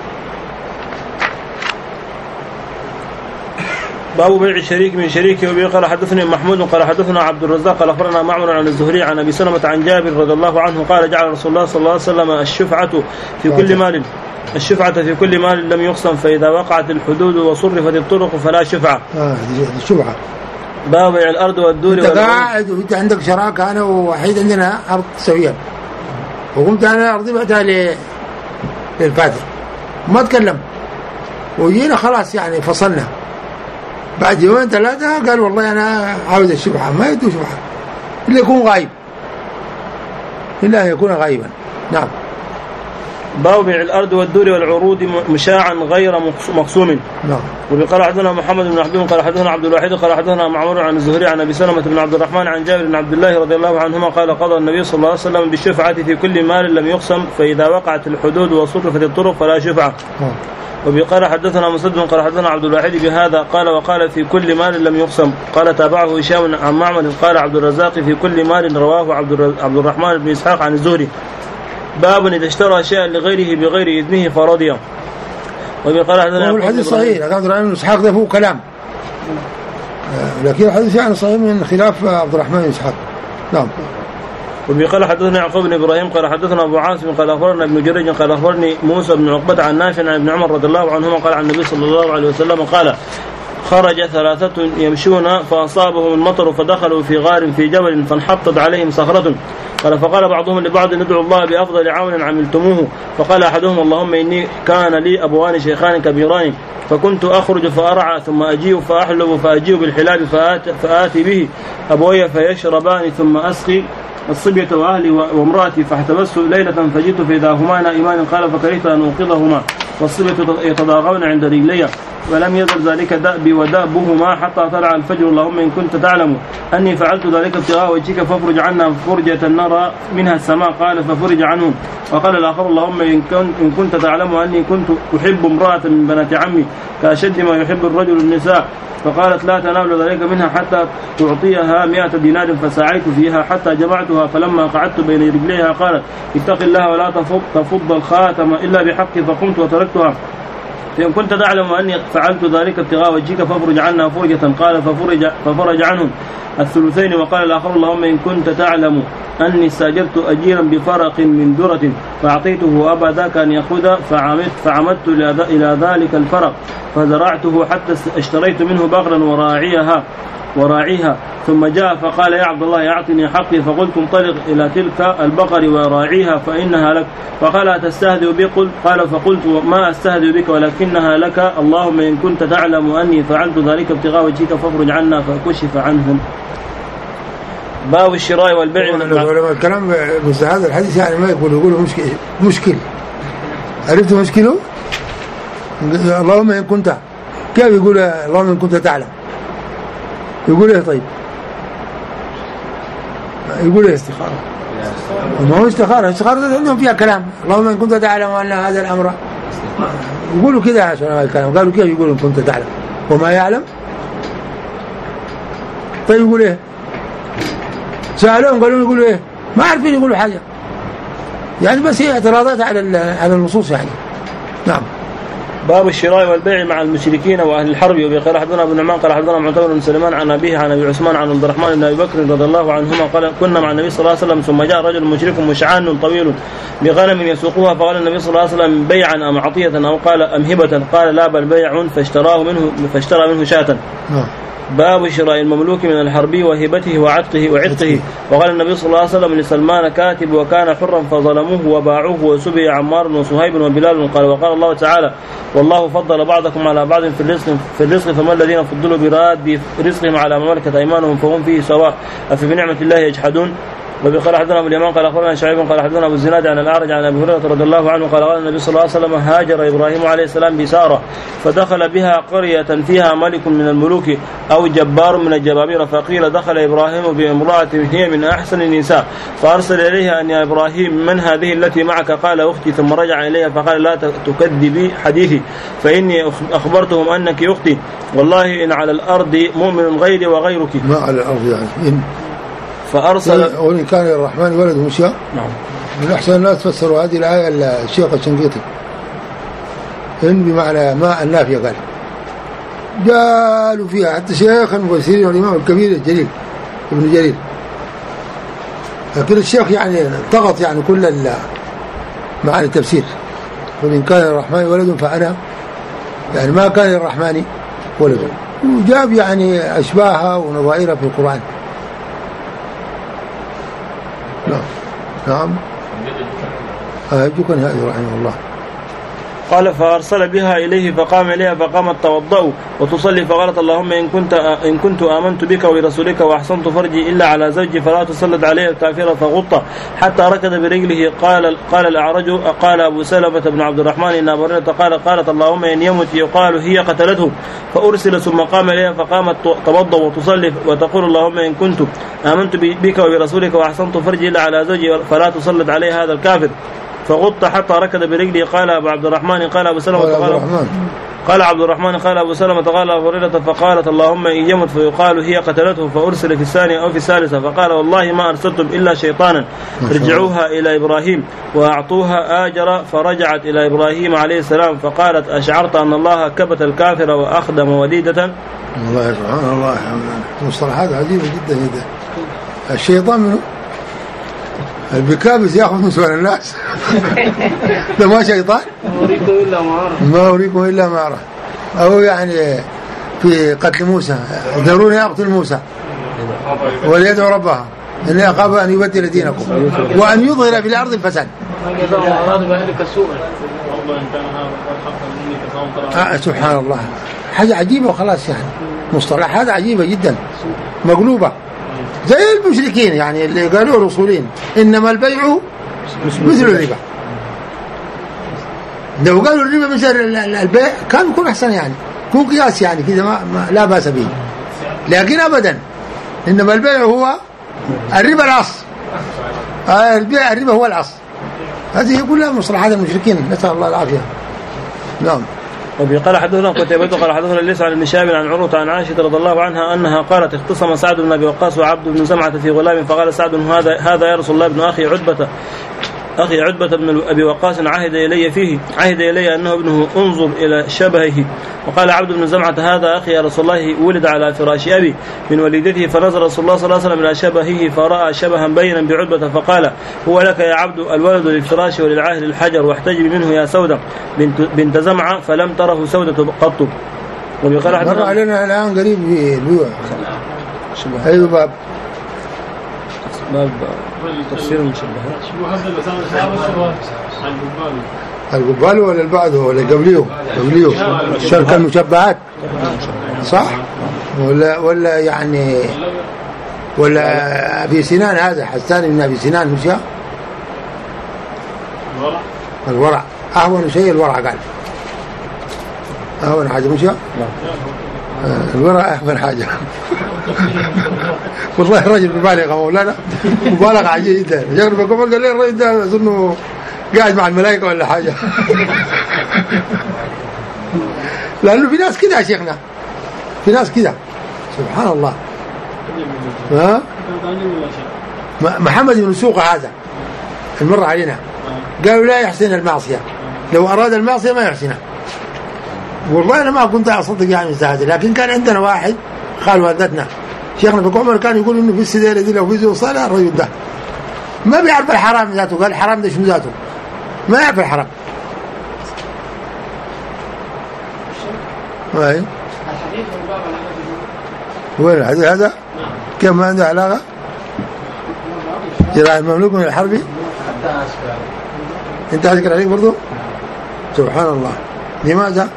باب بيع الشريك من شريكه. وبه قال حدثني محمود قال حدثنا عبد الرزاق قال أخبرنا معمر عن الزهري عن أبي سلمة عن جابر رضي الله عنه قال جعل رسول الله صلى الله عليه وسلم الشفعة في كل مال الشفعة في كل مال لم يقسم فإذا وقعت الحدود وصرفت الطرق فلا شفعة. آه الشفعة. باب بيع الأرض والدور. أنت قاعد وأنت عندك شراكة، أنا وحيد عندنا أرض سوية وقمت أنا أرضي بعتها للفاتر ما تكلم وجينا خلاص يعني فصلنا، بعد يومين ثلاثة قال والله أنا عاوز الشفعة، ما يدو شفعة إلا يكون غايب إلا يكون غايبا. نعم. باب بيع الأرض والدور والعروض مشاعا غير مقسوم. نعم. وقال حدثنا محمد بن محبوب قال حدثنا عبد الواحد قال حدثنا معمر عن الزهري عن أبي سلمة بن عبد الرحمن عن جابر بن عبد الله رضي الله عنهما قال قضى النبي صلى الله عليه وسلم بالشفعة في كل مال لم يقسم فإذا وقعت الحدود وصرفت الطرق فلا شفعة. نعم. وقال حدثنا مسدد قال حدثنا عبد الواحد بهذا قال وقال في كل مال لم يقسم. قال تابعه هشام عن معمر قال عبد الرزاق في كل مال رواه عبد الرحمن بن إسحاق عن الزهري. باب إذا اشترى شيئا لغيره بغير إذنه فرضيه. وقال حدثنا الحديث صحيح عبد الرحمن بن إسحاق ده فيه كلام، لكن الحديث يعني صحيح من خلاف عبد الرحمن بن إسحاق. نعم. وقال حدثنا يعقوب بن إبراهيم قال حدثنا أبو عاصم قال أخبرنا ابن جريج قال أخبرني موسى بن عقبة عن نافع عن ابن عمر رضي الله عنهما قال عن النبي صلى الله عليه وسلم قال خرج ثلاثة يمشون فأصابهم المطر فدخلوا في غار في جبل فانحطت عليهم صخرة. قال فقال بعضهم لبعض ندعو الله بأفضل عون عملتموه. فقال أحدهم اللهم إني كان لي أبوان شيخان كبيران فكنت أخرج فأرعى ثم أجيء فأحلب فأجيء بالحلاب فآت فآتي به أبوي فيشربان ثم أسقي الصبية وأهلي وامرأتي فاحتبست ليلة فجئت فإذا هما نائمان قال فكرهت أن أوقظهما والصبية يتضاغون عند رجلي، ولم يزل ذلك دأبي ودأبهما حتى طلع الفجر. اللهم إن كنت تعلم أني فعلت ذلك ابتغاء وجهك فافرج عنا فرجة نرى منها السماء. قال ففرج عنهم. وقال الآخر اللهم إن كنت تعلم أني كنت أحب امرأة من بنات عمي كأشد ما يحب الرجل النساء، فقالت لا تنال ذلك منها حتى تعطيها مئة دينار، فسعيت فيها حتى جمعتها، فلما قعدت بين رجليها قالت اتق الله ولا تفض الخاتم إلا بحق، فقمت وتركتها. فإن كنت تعلم أني فعلت ذلك ابتغاء وجهك فافرج عنا فرجة. قال ففرج, ففرج عنهم الثلثين. وقال الآخر اللهم إن كنت تعلم أني استأجرت أجيرا بفرق من درة فأعطيته أبا ذاك أن يأخذ، فعمدت, فعمدت إلى ذلك الفرق فزرعته حتى اشتريت منه بغرا وراعيها وراعيها ثم جاء فقال يا عبد الله أعطني حقي، فقلت انطلق إلى تلك البقر وراعيها فإنها لك. فقال أتستهزئ بي؟ قال فقلت ما أستهزئ بك ولكنها لك. اللهم إن كنت تعلم أني فعلت ذلك ابتغاء وجهك فافرج عنا، فكشف عنهم. باب الشراء والبيع. الكلام بس هذا الحديث يعني ما يقول يقولوا مشكل مشكل عرفت مشكله؟ اللهم إن كنت كيف يقول اللهم إن كنت تعلم؟ يقول ايه طيب؟ يقول ايه استخارة؟ ما هو استخارة، استخارة عندهم فيها كلام. اللهم إن كنت تعلم أن هذا الأمر، يقولوا كده عشان هذا الكلام. قالوا كيف يقولوا إن كنت تعلم وما يعلم؟ طيب يقول ايه؟ سألوهم قالوا يقولوا ايه؟ ما عارفين يقولوا حاجة يعني، بس هي اعتراضات على على النصوص يعني. نعم. باب الشراء والبيع مع المشركين واهل الحرب. وقال حدثنا ابن نعمان قال حدثنا معتمر بن سليمان عن ابيه عن ابي عثمان عن عبد الرحمن بن ابي بكر رضي الله عنهما قال كنا مع النبي صلى الله عليه وسلم ثم جاء رجل مشرك مشعان طويل بغنم يسوقها، فقال النبي صلى الله عليه وسلم بيعا ام عطية او قال ام هبة؟ قال لا بل بيع، فاشتراه منه فاشترى منه شاة. باب شراء المملوك من الحربي وهبته وعتقه وعتقه. وقال النبي صلى الله عليه وسلم لسلمان كاتب وكان حرا فظلموه وباعوه وسبي عمار وصهيب وبلال. قال وقال الله تعالى والله فضل بعضكم على بعض في الرزق في الرزق فما الذين فضلوا براد برزقهم على ما ملكت ايمانهم فهم فيه سواء افبنعمة الله يجحدون. وقال حدثنا ابو اليمان قال اخبرنا شعيب قال حدثنا ابو الزناد عن الاعرج عن ابي هريره رضي الله عنه قال قال النبي صلى الله عليه وسلم هاجر ابراهيم عليه السلام بساره فدخل بها قريه فيها ملك من الملوك او جبار من الجبابره، فقيل دخل ابراهيم بامراه هي من احسن النساء فارسل اليها ان يا ابراهيم من هذه التي معك؟ قال اختي. ثم رجع اليها فقال لا تكذبي حديثي فاني اخبرتهم انك اختي، والله ان على الارض مؤمن غيري وغيرك. ما على الارض يعني فأرسل. وإن كان للرحمن ولد مشياء. نعم. من أحسن الناس تفسروا هذه الآية الشيخ الشنقيطي إن بمعنى ما النافية، قال قالوا فيها حتى شيخ المفسرين والإمام الكبير الجليل ابن جرير، لكن الشيخ يعني ضغط يعني كل معاني التفسير. وإن كان للرحمن ولد فأنا يعني ما كان للرحمن ولد، وجاب يعني أشباهها ونظائرها في القرآن. نعم. نعم. أهجكن هذه رحمه الله. قال فأرسل بها إليه فقام إليها فقامت توضأ وتصلي، فقالت اللهم إن كنت إن كنت آمنت بك وبرسولك وأحسنت فرجي إلا على زوجي فلا تسلط عليه الكافر فغط حتى ركض برجله. قال قال الأعرج قال أبو سلمة بن عبد الرحمن إن أبا هريرة قال قالت اللهم إن يمت يقال هي قتلته، فأرسل ثم قام إليها فقامت توضأ وتصلي وتقول اللهم إن كنت آمنت بك وبرسولك وأحسنت فرجي إلا على زوجي فلا تسلط عليه هذا الكافر فغط حتى ركض برجلي. قال أبو عبد الرحمن قال أبو سلمة قال قال عبد الرحمن قال أبو سلمة قال أبو هريرة فقالت اللهم إن يمت فيقال هي قتلته، فأرسل في الثانية أو في الثالثة فقال والله ما أرسلتم إلا شيطانا ارجعوها إلى إبراهيم وأعطوها آجر. فرجعت إلى إبراهيم عليه السلام فقالت أشعرت أن الله كبت الكافر وأخدم وديدة. الله سبحان الله، مصطلحات عجيبة جدا جدا. الشيطان منه البكابس ياخذ من سؤال الناس ده ما شيطان، ما أريكم إلا ما أرى ما أريكم إلا ما أرى. أو يعني في قتل موسى ذروني أقتل موسى وليدعو ربها إني أخاف أن يبدل دينكم وأن يظهر في الأرض الفساد. آه سبحان الله، حاجة عجيبة وخلاص يعني، مصطلحات عجيبة جدا مقلوبة زي المشركين يعني اللي قالوا الرسولين إنما البيع مثل الربا. لو قالوا الربا مثل البيع كان يكون أحسن يعني، يكون قياس يعني كذا ما, ما لا بأس به، لكن أبدا إنما البيع هو الربا الأصل، آه البيع الربا هو الأصل. هذه كلها مصطلحات المشركين، نسأل الله العافية. نعم. وبه قال حدثنا قتيبة قال حدثنا ليس عن ابن شهاب عن عروة عن عائشة رضي الله عنها أنها قالت اختصم سعد بن أبي وقاص وعبد بن زمعة في غلام، فقال سعد هذا هذا يا رسول الله ابن أخي عتبة أخي عتبة بن أبي وقاص عهد إلي فيه عهد إلي أنه ابنه، انظر إلى شبهه. وقال عبد بن زمعة هذا أخي يا رسول الله ولد على فراش أبي من وليدته، فنظر رسول الله صلى الله عليه وسلم إلى شبهه فرأى شبها بينا بعتبة، فقال هو لك يا عبد، الولد للفراش وللعاهل الحجر، واحتجب منه يا سودة بنت, بنت زمعة، فلم تره سودة قط. مر علينا الآن قريب في البيوع. أيوة باب باب تفسير المشبهات. القبال ولا البعد ولا قبليه قبليه شرك المشبهات صح ولا ولا يعني ولا أبي سنان هذا حسان بن أبي سنان مش الورع الورع أهون شيء الورع قال أهون حاجة مش الورع أهون حاجة. والله الرجل مبالغ مولانا مبالغ عجيب جدا. يقرب قبل قال لي الرجل ده أظنه قاعد مع الملائكة ولا حاجة. لأنه في ناس كده يا شيخنا، في ناس كده سبحان الله. ها محمد بن سوقة هذا المر علينا قالوا لا يحسن المعصية، لو أراد المعصية ما يحسنها. والله أنا ما كنت أصدق يعني هذا، لكن كان عندنا واحد خال والدتنا شيخنا بن عمر كان يقول إنه في السديرة دي لو في زوج صالح الرجل ده ما بيعرف الحرام ذاته، قال الحرام ده شنو ذاته ما يعرف الحرام. وين وين الحديث هذا كيف ما عنده علاقة؟ جراء المملوك من الحرب انت هذكر عليك برضو سبحان الله. لماذا؟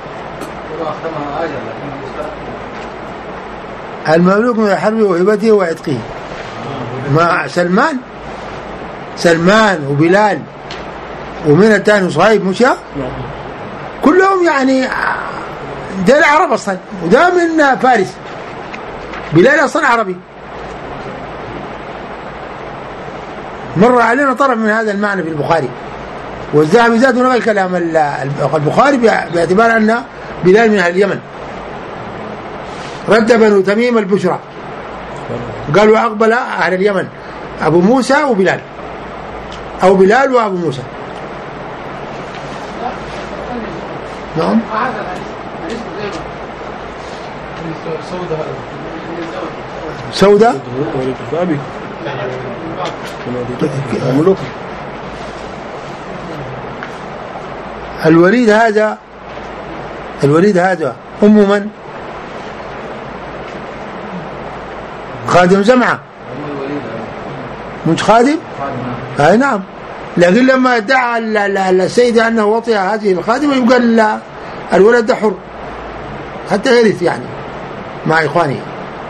المملوك من الحرب وهبته وعتقه مع سلمان سلمان وبلال ومن الثاني صهيب مش كلهم يعني ده العرب اصلا وده من فارس. بلال اصلا عربي. مر علينا طرف من هذا المعنى في البخاري، والذهبي ذات نفس الكلام البخاري باعتبار ان بلال من اهل اليمن. رد بنو تميم البشرى قالوا اقبل اهل اليمن ابو موسى وبلال او بلال وابو موسى. نعم سودة الوليد هذا الوليد هذا أم من؟ خادم زمعة مش خادم؟ أي نعم. لكن لما ادعى السيدة أنه وطئ هذه الخادمة يقال الولد ده حر حتى يرث يعني مع إخوانه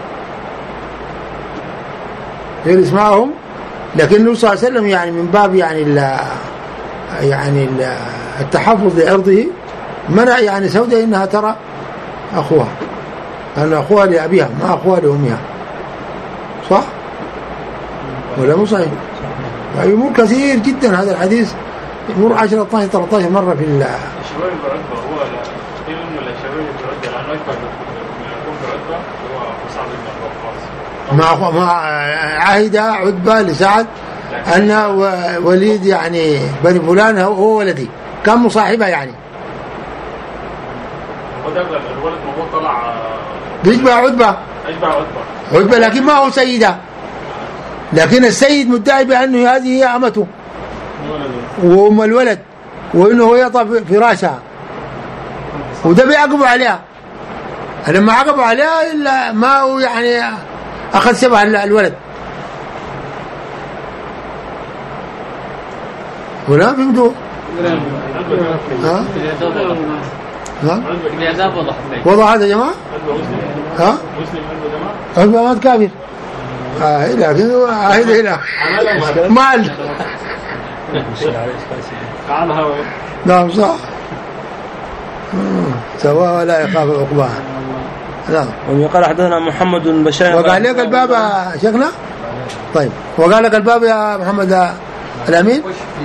يرث معهم. لكن النبي صلى الله عليه وسلم يعني من باب يعني ال يعني ال التحفظ لعرضه منع يعني سودة إنها ترى أخوها، أن أخوها لأبيها ما أخوها لأمها. صح ولا مو صحيح؟ يعني يمر كثير جدا هذا الحديث، يمر عشرة اثناشر ثلاثة عشر مرة في ال الشباب العتبة هو كثير من الشباب العتبة لأنه يكون بعتبة هو مصعب بن ما وقاص ما عهد عتبة لسعد أن وليد يعني بني فلان هو ولدي، كان مصاحبه يعني. وده الولد ما هو طلع بيشبه عتبة أشبه عتبة عتبة لكن ما هو سيدة، لكن السيد مدعي بأنه هذه هي أمته وأم الولد وإنه يطأ فراشها، وده بيعقبوا عليها. لما عقبوا عليها إلا ما هو يعني أخذ شبه الولد. ولا فهمتوا؟ ها؟ ها؟ وضع هذا يا جماعة؟ ها؟ عتبة ما كافر. آه لكن عهد هنا مال. نعم صح. سواء ولا يخاف عقباها. نعم. وقال حدثنا محمد بن بشار وقال لك الباب يا شيخنا. طيب وقال لك الباب يا محمد الأمين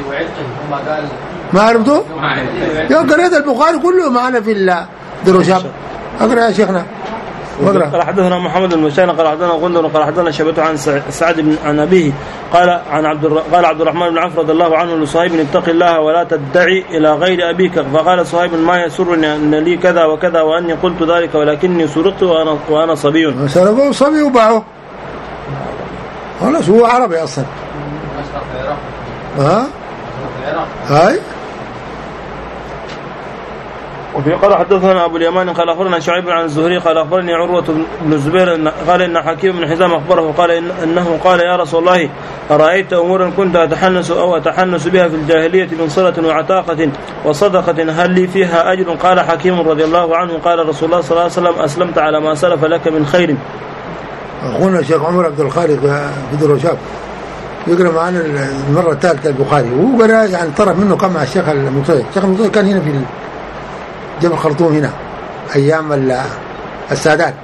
ما عرفته؟ يا قريت البخاري كله معنا في الدروشاب. اقرأ يا شيخنا. قال حدثنا محمد بن بشار قال حدثنا غندر قال حدثنا شبته عن سعد بن عن أبيه قال عن عبد قال عبد الرحمن بن عوف رضي الله عنه لصهيب اتق الله ولا تدعي إلى غير أبيك. فقال صهيب ما يسرني أن لي كذا وكذا وأني قلت ذلك ولكني سرقت وأنا وأنا صبي. سرقوا صبي وباعوه خلاص هو عربي أصلا. ها هاي. وفي قال حدثنا أبو اليمان قال أخبرنا شعيب عن الزهري قال أخبرني عروة بن الزبير قال إن حكيم بن حزام أخبره قال إن أنه قال يا رسول الله أرأيت أمورا كنت أتحنس أو أتحنس بها في الجاهلية من صلة وعتاقة وصدقة هل لي فيها أجر؟ قال حكيم رضي الله عنه قال رسول الله صلى الله عليه وسلم أسلمت على ما سلف لك من خير. أخونا الشيخ عمر عبد الخالق في دروشاب يقرأ معنا المرة الثالثة البخاري وهو قرأ يعني طرف منه كم مع الشيخ المطيع. الشيخ المطيع كان هنا في جبل خرطوم هنا أيام السادات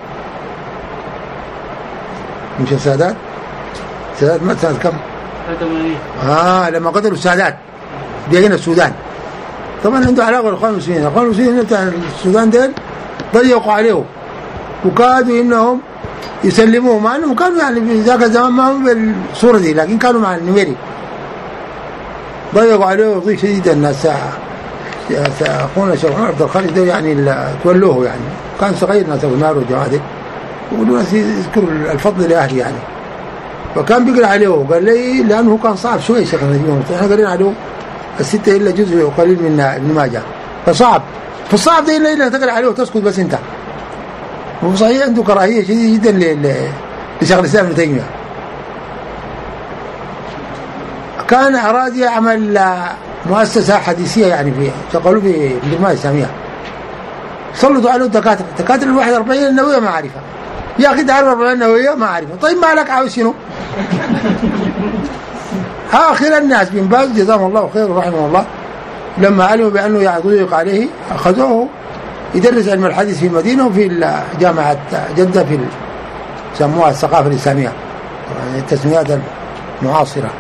مش السادات السادات ما سنة كم؟ آه لما قتلوا السادات دي هنا السودان. طبعا عنده علاقة بالإخوان المسلمين. الإخوان المسلمين بتاع السودان ديل ضيقوا عليه وكادوا إنهم يسلموه مع أنهم كانوا يعني في ذاك الزمان ما هم بالصورة دي لكن كانوا مع النميري ضيقوا عليه وضيق شديد. الناس أخونا الشيخ عمر عبد الخالق ده يعني تولوه يعني كان صغير ناس أبو نار وجماعته وقالوا ناس يذكروا الفضل لأهلي يعني. فكان بيقرأ عليه وقال لي لأنه كان صعب شوية شيخ نجيب احنا قرينا عليه الستة إلا جزء وقليل من ابن ماجه فصعب فالصعب ده إلا إلا تقرأ عليه وتسكت بس أنت. وصحيح عنده كراهية شديدة جدا لشيخ الإسلام ابن تيمية. كان أراد يعمل مؤسسة حديثية يعني في شغلوا في الجماعة الإسلامية سلطوا عليه الدكاترة دكاترة الواحد أربعين النووية ما عارفة يا أخي تعرف أربعين النووية ما عارفة. طيب ما لك عاوز شنو؟ آخر الناس بن باز جزاهم الله خير ورحمه الله لما علموا بأنه يضيق عليه أخذوه يدرس علم الحديث في المدينة وفي جامعة جدة في سموها الثقافة الإسلامية التسميات المعاصرة.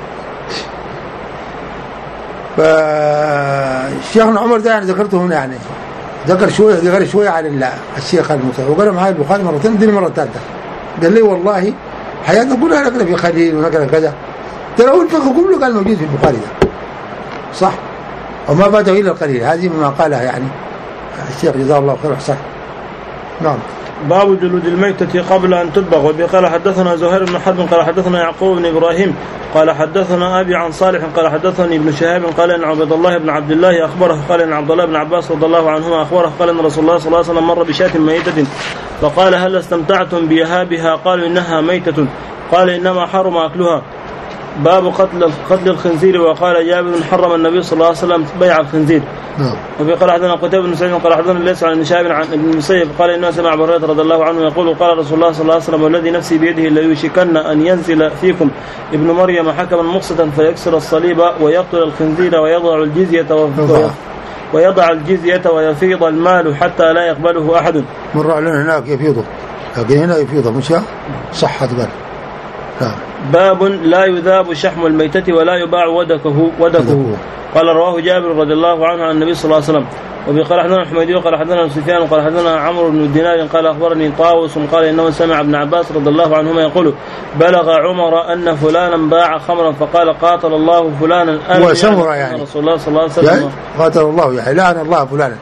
فالشيخنا عمر ده يعني ذكرته هنا يعني ذكر شوية ذكر شوية على الشيخ المطيع وقال معي البخاري مرتين دي المرة الثالثة قال لي والله حياتنا كلها نقرأ في خليل ونقرأ كذا ترى هو الفقه كله كان موجود في البخاري ده صح وما فاته إلا القليل. هذه مما قالها يعني الشيخ جزاه الله خير وحسن. نعم. باب جلود الميتة قبل أن تدبغ. وبه قال حدثنا زهير بن حرب قال حدثنا يعقوب بن إبراهيم قال حدثنا أبي عن صالح قال حدثني ابن شهاب قال إن عبد الله بن عبد الله أخبره قال إن عبد الله بن عباس رضي الله عنهما أخبره قال إن رسول الله صلى الله عليه وسلم مر بشاة ميتة فقال هل استمتعتم بيهابها؟ قالوا إنها ميتة قال إنما حرم أكلها. باب قتل قتل الخنزير. وقال جابر حرم النبي صلى الله عليه وسلم بيع الخنزير. نعم. وفي قال حدثنا قتيبة بن سعيد قال حدثنا ليس عن شهاب عن ابن المسيب قال إنه سمع أبو هريرة رضي الله عنه يقول قال رسول الله صلى الله عليه وسلم والذي نفسي بيده ليوشكن أن ينزل فيكم ابن مريم حكما مقسطا فيكسر الصليب ويقتل الخنزير ويضع الجزية ويضع الجزية ويفيض المال حتى لا يقبله أحد. مر علينا هناك يفيضه لكن هنا يفيضه مش صحة قال. باب لا يذاب شحم الميتة ولا يباع ودكه ودكه. قال رواه جابر رضي الله عنه عن النبي صلى الله عليه وسلم. وبه قال حدثنا الحميدي قال حدثنا سفيان قال حدثنا عمرو بن دينار قال أخبرني طاووس قال إنه سمع ابن عباس رضي الله عنهما يقول بلغ عمر أن فلانا باع خمرا فقال قاتل الله فلانا. هو سمرة يعني رسول الله صلى الله عليه وسلم قاتل الله يعني لعن الله فلانا.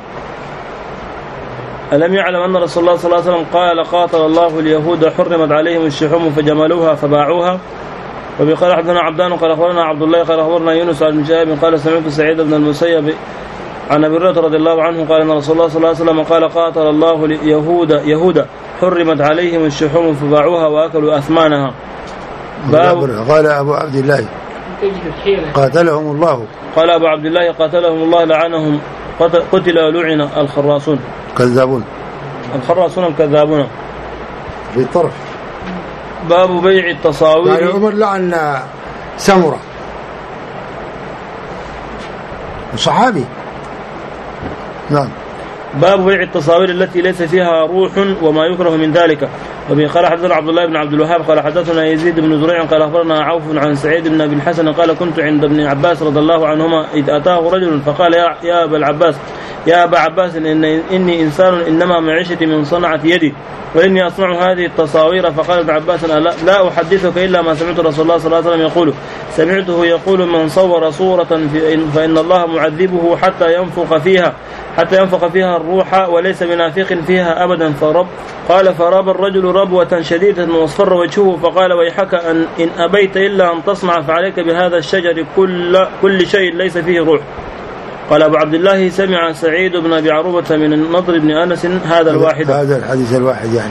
ألم يعلم أن رسول الله صلى الله عليه وسلم قال قاتل الله اليهود حرمت عليهم الشحوم فجملوها فباعوها. وبقال حدثنا عبدان قال أخبرنا عبد الله قال أخبرنا يونس عن شهاب قال سمعت سعيد بن المسيب عن أبي هريرة رضي الله عنه قال أن رسول الله صلى الله عليه وسلم قال قاتل الله اليهود يهود حرمت عليهم الشحوم فباعوها وأكلوا أثمانها. قال أبو عبد الله قاتلهم الله قال أبو عبد الله قاتلهم الله لعنهم قتل ولعن الخراصون كذابون الخراصون الكذابون في الطرف. باب بيع التصاوير. يعني عمر لعن سمرة صحابي. نعم. باب بيع التصاوير التي ليس فيها روح وما يكره من ذلك. وبه قال حدثنا عبد الله بن عبد الوهاب قال حدثنا يزيد بن زريع قال أخبرنا عوف عن سعيد بن أبي الحسن قال كنت عند ابن عباس رضي الله عنهما إذ أتاه رجل فقال يا, يا أبا العباس يا أبا عباس إن إني إنسان إنما معيشتي من صنعة يدي وإني أصنع هذه التصاوير. فقال ابن عباس لا, لا أحدثك إلا ما سمعت رسول الله صلى الله عليه وسلم يقول سمعته يقول من صور صورة فإن الله معذبه حتى ينفخ فيها حتى ينفخ فيها الروح وليس بنافخ فيها أبدا. فرب قال فراب الرجل ربوة شديدة واصفر وجهه فقال ويحك أن إن أبيت إلا أن تصنع فعليك بهذا الشجر كل, كل شيء ليس فيه روح. قال أبو عبد الله سمع سعيد بن أبي عروبة من النضر بن أنس هذا الواحد هذا الحديث الواحد يعني.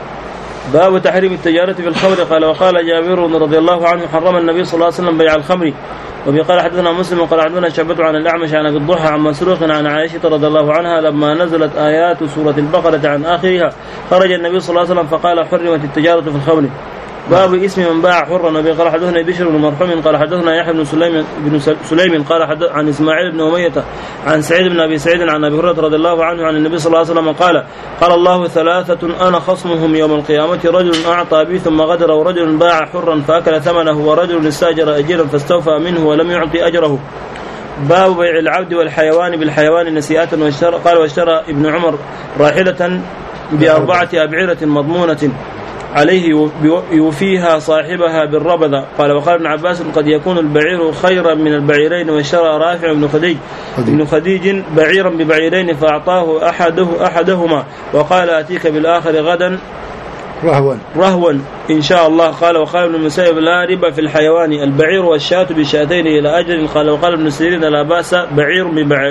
باب تحريم التجارة في الخمر. قال وقال جابر رضي الله عنه حرم النبي صلى الله عليه وسلم بيع الخمر. وبقال حدثنا مسلم وقال حدثنا شعبة عن الأعمش عن أبي الضحى عن مسروق عن عائشة رضي الله عنها لما نزلت آيات سورة البقرة عن آخرها خرج النبي صلى الله عليه وسلم فقال حرمت التجارة في الخمر. باب اسم من باع حرا. وبه قال حدثنا بشر بن مرحوم قال حدثنا يحيى بن سليم بن سليم قال حدث عن اسماعيل بن أمية عن سعيد بن أبي سعيد عن أبي هريرة رضي الله عنه عن النبي صلى الله عليه وسلم قال قال الله ثلاثة أنا خصمهم يوم القيامة رجل أعطى بي ثم غدر ورجل باع حرا فأكل ثمنه ورجل استاجر أجيرا فاستوفى منه ولم يعطي أجره. باب بيع العبد والحيوان بالحيوان نسيئة. واشترى قال واشترى ابن عمر راحلة بأربعة أبعرة مضمونة عليه يوفيها صاحبها بالربذة. قال وقال ابن عباس قد يكون البعير خيرا من البعيرين. واشترى رافع بن خديج ابن خديج بعيرا ببعيرين فأعطاه أحده أحدهما وقال أتيك بالآخر غدا رهوا رهوا إن شاء الله. قال وقال ابن المسيب لا ربا في الحيوان البعير والشاة بشاتين إلى أجل. قال وقال ابن سيرين لا بأس بعير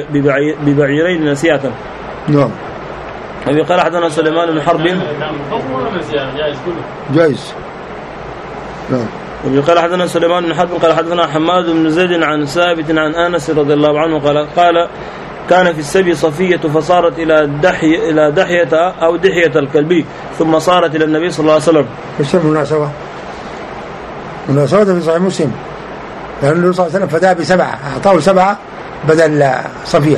ببعيرين نسيئة. نعم. أبي قال حدثنا سليمان بن حرب جائز. نعم. وأبي قال حدثنا سليمان بن حرب قال حدثنا حماد بن زيد عن ثابت عن أنس رضي الله عنه قال قال كان في السبي صفية فصارت إلى دحية إلى دحية أو دحية الكلبي ثم صارت إلى النبي صلى الله عليه وسلم. ايش المناسبة؟ مناسبة في صحيح مسلم لأن النبي صلى الله عليه وسلم فداه بسبعة أعطاه سبعة بدل صفية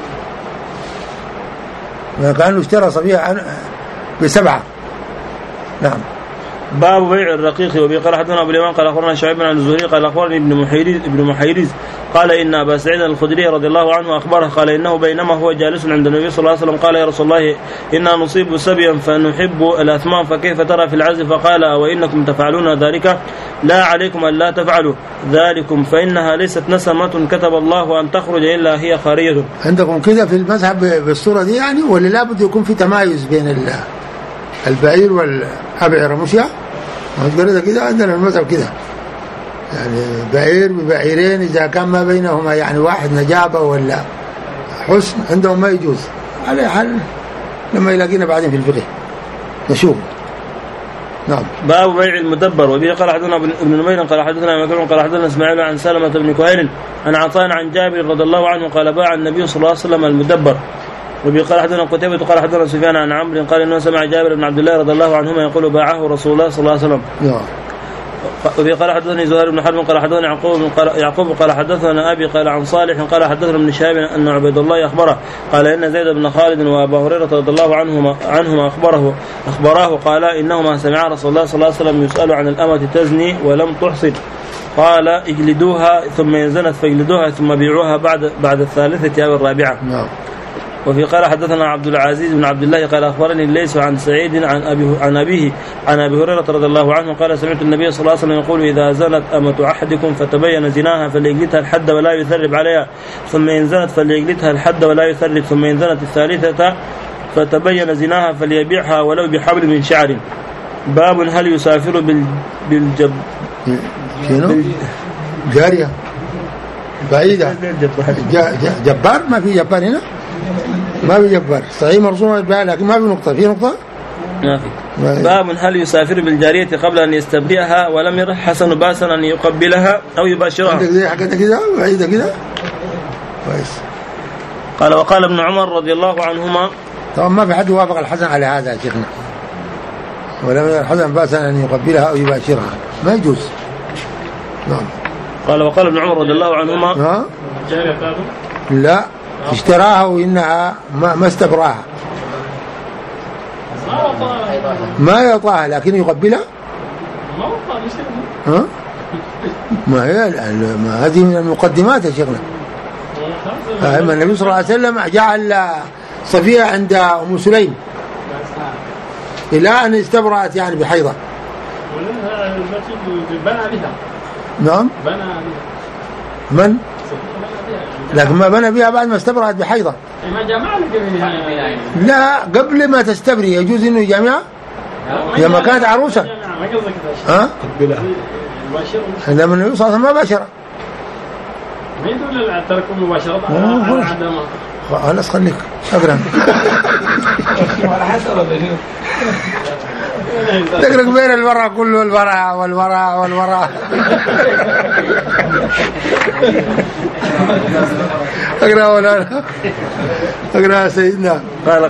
كأنه اشترى صفية بسبعة. نعم. باب بيع الرقيق. وبه قال حدثنا ابو اليمان قال اخبرنا شعيب بن الزهري قال اخبرني ابن محيريز ابن محيريز قال ان ابا سعيد الخدري رضي الله عنه اخبره قال انه بينما هو جالس عند النبي صلى الله عليه وسلم قال يا رسول الله انا نصيب سبيا فنحب الاثمان فكيف ترى في العزف؟ فقال وانكم تفعلون ذلك لا عليكم ان لا تفعلوا ذلكم فانها ليست نسمة كتب الله ان تخرج الا هي خارجة. عندكم كذا في المذهب بالصورة دي يعني ولا لابد يكون في تمايز بين البعير والأبعرة؟ مش يا ما كده عندنا المذهب كده يعني بعير ببعيرين إذا كان ما بينهما يعني واحد نجابة ولا حسن عندهم ما يجوز. على حال لما يلاقينا بعدين في الفقه نشوف. نعم. باب بيع المدبر. وبه قال حدثنا ابن نمير قال حدثنا مكرم قال حدثنا اسماعيل عن سلمة بن كهيل عن عطاء عن جابر رضي الله عنه قال باع النبي صلى الله عليه وسلم المدبر. وبه قال حدثنا قتيبة قال حدثنا سفيان عن عمرو قال انه سمع جابر بن عبد الله رضي الله عنهما يقول باعه رسول الله صلى الله عليه وسلم. نعم. وبه قال حدثني زهير بن حرب قال حدثنا يعقوب قال يعقوب قال حدثنا ابي قال عن صالح قال حدثنا ابن شهاب ان عبيد الله اخبره قال ان زيد بن خالد وابا هريره رضي الله عنهما عنهما اخبره اخبراه قال انهما سمعا رسول الله صلى الله عليه وسلم يسأل عن الامة تزني ولم تحصن قال اجلدوها ثم إن زنت فاجلدوها ثم بيعوها بعد بعد الثالثة أو الرابعة. نعم. وفي قال حدثنا عبد العزيز بن عبد الله قال أخبرني ليس عن سعيد عن أبي عن أبيه عن أبي هريرة رضي الله عنه قال سمعت النبي صلى الله عليه وسلم يقول إذا زنت أمة أحدكم فتبين زناها فليجلدها الحد ولا يثرب عليها ثم إن زنت فليجلدها الحد ولا يثرب ثم إن زنت الثالثة فتبين زناها فليبيعها ولو بحبل من شعر. باب هل يسافر بال بالجب بال... جارية بعيدة جبار ما في جبار هنا ما في جبار صحيح مرسوم لكن ما في نقطة في نقطة ما في. باب هل يسافر بالجارية قبل أن يستبرئها ولم يرى حسن باسا أن يقبلها أو يباشرها. عندك زي حاجة كده بعيدة كده كويس. قال وقال ابن عمر رضي الله عنهما طبعا ما في حد وافق الحسن على هذا يا شيخنا ولم يرى حسن باسا أن يقبلها أو يباشرها ما يجوز. نعم. قال وقال ابن عمر رضي الله عنهما ها؟ لا اشتراها وإنها ما, ما استبراها ما يعطاها لكن يقبلها ها؟ ما هي ما هذه من المقدمات يا شيخنا. النبي صلى الله عليه وسلم جعل صفية عند أم سليم إلى أن استبرأت يعني بحيضة. بنى بها. نعم. بنى بها. من؟ لكن ما بنى بها بعد ما استبرأت بحيضة. ما جمع لا قبل ما تستبري يجوز إنه يجامعها؟ لما كانت عروسة. ها؟ لما النبي صلى الله عليه وسلم ما باشر. ما يدل تركوا مباشرة على عدم. خلاص خليك أقرأ. تقرأ بين الورع كله الورع والورع والورع. أقرأ ولا أقرأ سيدنا. قال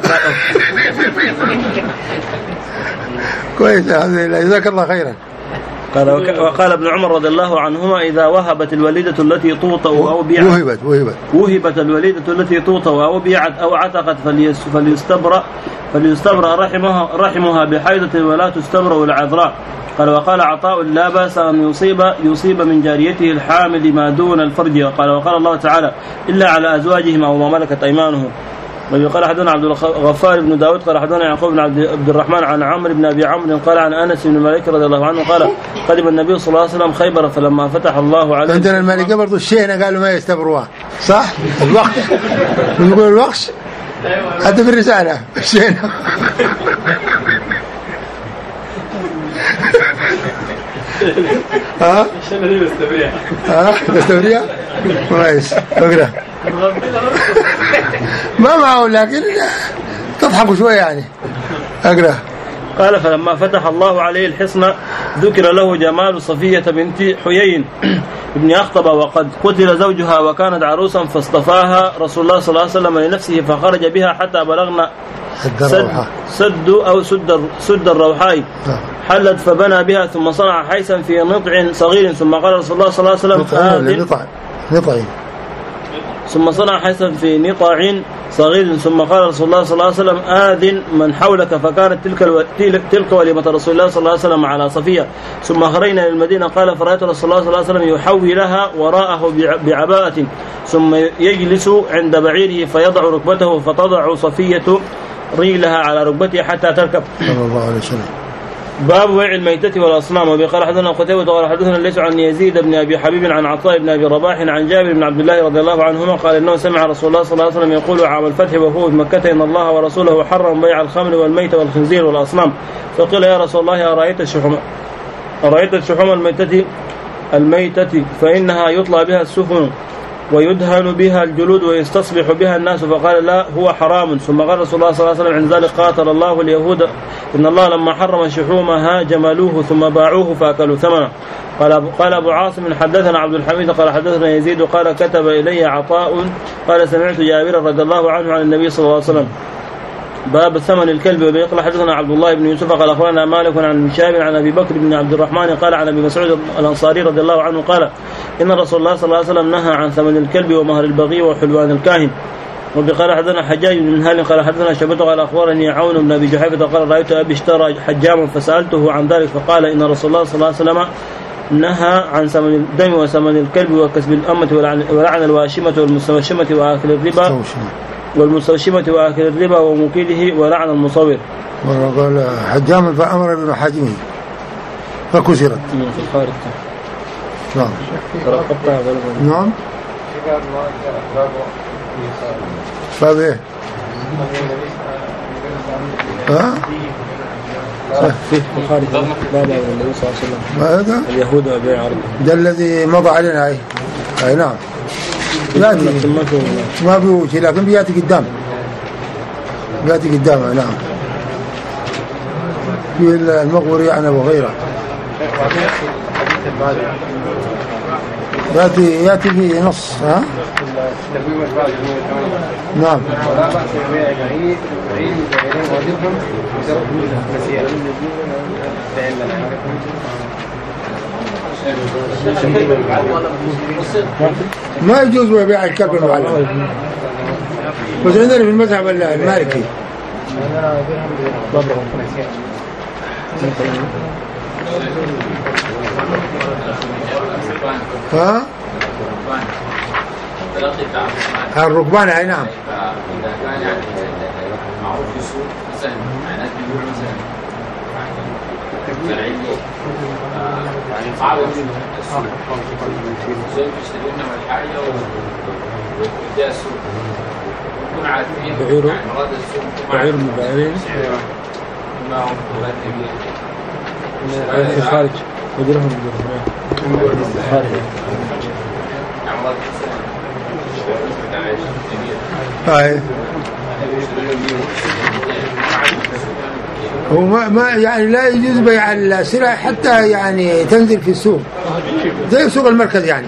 كويس الحمد لله جزاك الله خيرا. قال وقال ابن عمر رضي الله عنهما إذا وهبت الوليدة التي توطأ أو بيعت وهبت وهبت وهبت الوليدة التي توطأ أو بيعت أو عتقت فليستبرأ فليستبرأ رحمها رحمها بحيضة ولا تستبرأ العذراء. قال وقال عطاء لا بأس أن يصيب يصيب من جاريته الحامل ما دون الفرج. قال وقال الله تعالى إلا على أزواجهم أو ما ملكت أيمانهم. وقال حدثنا عبد الغفار بن داود قال حدثنا يعقوب بن عبد الرحمن عن عمرو بن ابي عمرو قال عن انس بن مالك رضي الله عنه قال قدم النبي صلى الله عليه وسلم خيبر فلما فتح الله عليه. عندنا المالكيه برضو الشينه قالوا ما يستبروها صح الوقت يقول الوقت حتى في الرساله الشينه. ها الشينه دي مستبريه. ها مستبريه كويس اقرا ما معه لكن تضحك شوية يعني. أقرأ. قال فلما فتح الله عليه الحصن ذكر له جمال صفية بنت حيي ابن أخطب وقد قتل زوجها وكانت عروسا فاصطفاها رسول الله صلى الله عليه وسلم لنفسه فخرج بها حتى بلغنا سد, سد أو سد, سد الروحاء حلت فبنى بها ثم صنع حيثا في نطع صغير ثم قال رسول الله صلى الله عليه وسلم نطع نطع ثم صنع حيثا في نطاع صغير ثم قال رسول الله صلى الله عليه وسلم آذن من حولك فكانت تلك الو... تلك وليمة رسول الله صلى الله عليه وسلم على صفية. ثم خرجنا للمدينة قال فرأيت رسول الله صلى الله عليه وسلم يحولها وراءه بعباءة ثم يجلس عند بعيره فيضع ركبته فتضع صفية رجلها على ركبته حتى تركب. صلى الله عليه وسلم. باب بيع الميتة والأصنام. وقال حدثنا قتيبة قال حدثنا ليس عن يزيد بن أبي حبيب عن عطاء بن أبي رباح عن جابر بن عبد الله رضي الله عنهما قال إنه سمع رسول الله صلى الله عليه وسلم يقول عام الفتح وهو بمكة إن الله ورسوله حرم بيع الخمر والميت والخنزير والأصنام. فقيل يا رسول الله أرأيت الشحوم أرأيت الشحوم الميتة الميتة فإنها يطلع بها السفن ويدهن بها الجلود ويستصبح بها الناس. فقال لا هو حرام. ثم قال رسول الله صلى الله عليه وسلم عند ذلك قاتل الله اليهود إن الله لما حرم شحومها جملوه ثم باعوه فأكلوا ثمنه. قال قال أبو عاصم حدثنا عبد الحميد قال حدثنا يزيد قال كتب إلي عطاء قال سمعت جابر رضي الله عنه عن النبي صلى الله عليه وسلم. باب ثمن الكلب. وبيقل حدثنا عبد الله بن يوسف قال أخبرنا مالك عن هشام عن أبي بكر بن عبد الرحمن قال عن أبي مسعود الأنصاري رضي الله عنه قال إن رسول الله صلى الله عليه وسلم نهى عن ثمن الكلب ومهر البغي وحلوان الكاهن. وبقال حدثنا حجاج بن منهال قال حدثنا شعبة قال أخبرني عون بن أبي جحيفة قال رأيت أبي اشترى حجاما فسألته عن ذلك فقال إن رسول الله صلى الله عليه وسلم نهى عن ثمن الدم وثمن الكلب وكسب الأمة ولعن الواشمة والمستوشمة وآكل الربا والمستوشمة وآكل الربا ومكيله ولعن المصور. وقال حجام فأمر بن حاجمه فكسرت في الخارج. نعم نعم باب ايه ها في الخارج باب النبي صلى الله عليه وسلم هذا اليهود وبيع عرض ده الذي مضى علينا اي اي نعم ياتي ما في شيء لكن بياتي قدام بياتي قدام نعم في المغوري يعني وغيره ياتي ياتي في نص ها نعم ما يجوز بيع الكلب المعلم بس عندنا في المذهب المالكي. ها؟ الركبان اي نعم. اذا كان يعني معروف في السوق مثلا ناس بيقولوا مثلا زرعيه يعني صعب السوق زي بيشترون من الحاجه ويوديها السوق يكون عارفين يعني مراد السوق بعير مبعرين ما هم مرتبين في الخارج وديرهم الخارج يعني مراد طيب هو ما, ما يعني لا يجوز بيع السلع حتى يعني تنزل في السوق زي سوق المركز يعني.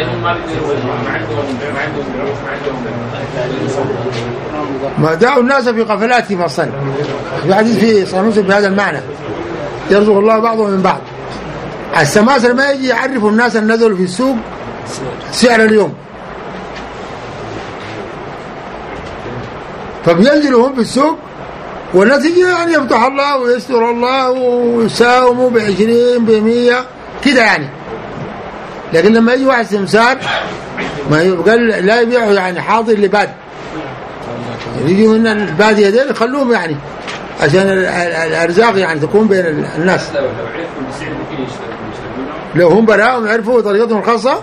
ما دعوا الناس في قفلاتهم اصلا. في حديث في صحيح مسلم بهذا المعنى يرزق الله بعضهم من بعض. السماسرة ما يجي يعرفوا الناس اللي نزلوا في السوق سعر اليوم، فبينزلوا هم في السوق والناس يجي يعني يفتح الله ويستر الله ويساوموا بعشرين بمية كده يعني. لكن لما يجي واحد سمسار ما يبقى لا يبيعوا يعني حاضر لباد، يجي من البادية دي يخلوهم يعني عشان الأرزاق يعني تكون بين الناس. لو هم براهم عرفوا طريقتهم الخاصة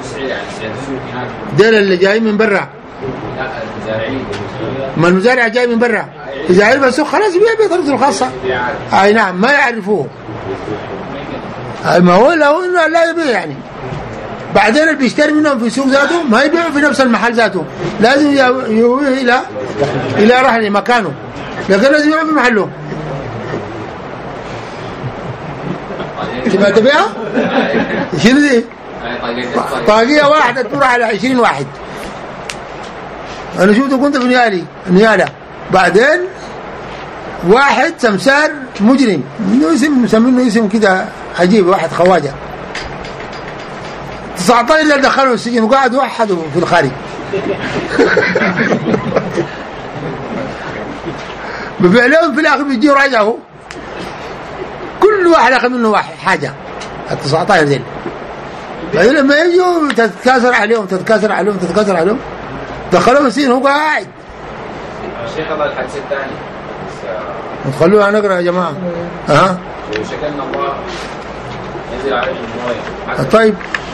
ديل اللي جاي من برا، ما المزارع جاي من برا إذا عرف السوق خلاص يبيع بطريقته الخاصة. أي نعم ما يعرفوه، ما هو لو إنه لا يبيع يعني. بعدين اللي بيشتري منهم في السوق ذاته ما يبيعوا في نفس المحل ذاته، لازم يويه إلى إلى رحل مكانه، لكن لازم يبيعوا في محله. تبغى تبيعها؟ شنو دي؟ طاقية واحدة تمر على عشرين واحد. أنا شفته كنت في نيالي نيالة، بعدين واحد سمسار مجرم منه اسم مسمينه اسم كده عجيب، واحد خواجة تسعطين اللي دخلوا السجن وقعد وحده في الخارج. ببيع لهم في الآخر بيجي راجعه كل واحد أخذ منه واحد حاجة التسعطين ذين. بعدين لما يجوا تتكاثر عليهم تتكاثر عليهم تتكاثر عليهم دخلوا السجن هو قاعد. الشيخ الله الحديث الثاني خلوها نقرأ يا جماعة. أها وشكلنا الله ينزل عليه المويه. طيب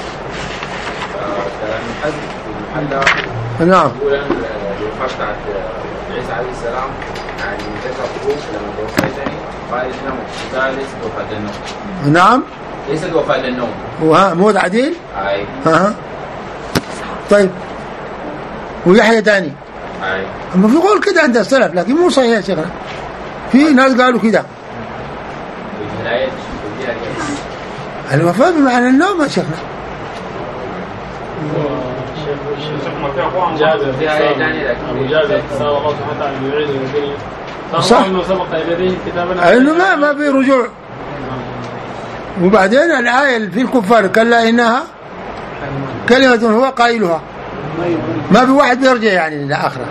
المحل نعم. يقول أن الوفاة بتاعت عيسى عليه السلام يعني ذكر فوق لما توفى ثاني قال إنه ده ليست وفاة النوم. نعم ليست وفاة النوم. وها موت عديل. أي. أها طيب ويحيى تاني. أي. أما في قول كده عند السلف لكن مو صحيح يا شيخنا، في ناس قالوا كده. الوفاة بمعنى النوم يا شيخنا. جابر فيها ايه ثاني ابو جابر سال الله سبحانه وتعالى يعيد الدنيا صح انه سبق اليه كتابنا انه ما ما في رجوع. وبعدين الآية اللي في الكفار كلا إنها كلمة هو قائلها، ما في واحد بيرجع يعني للآخرة.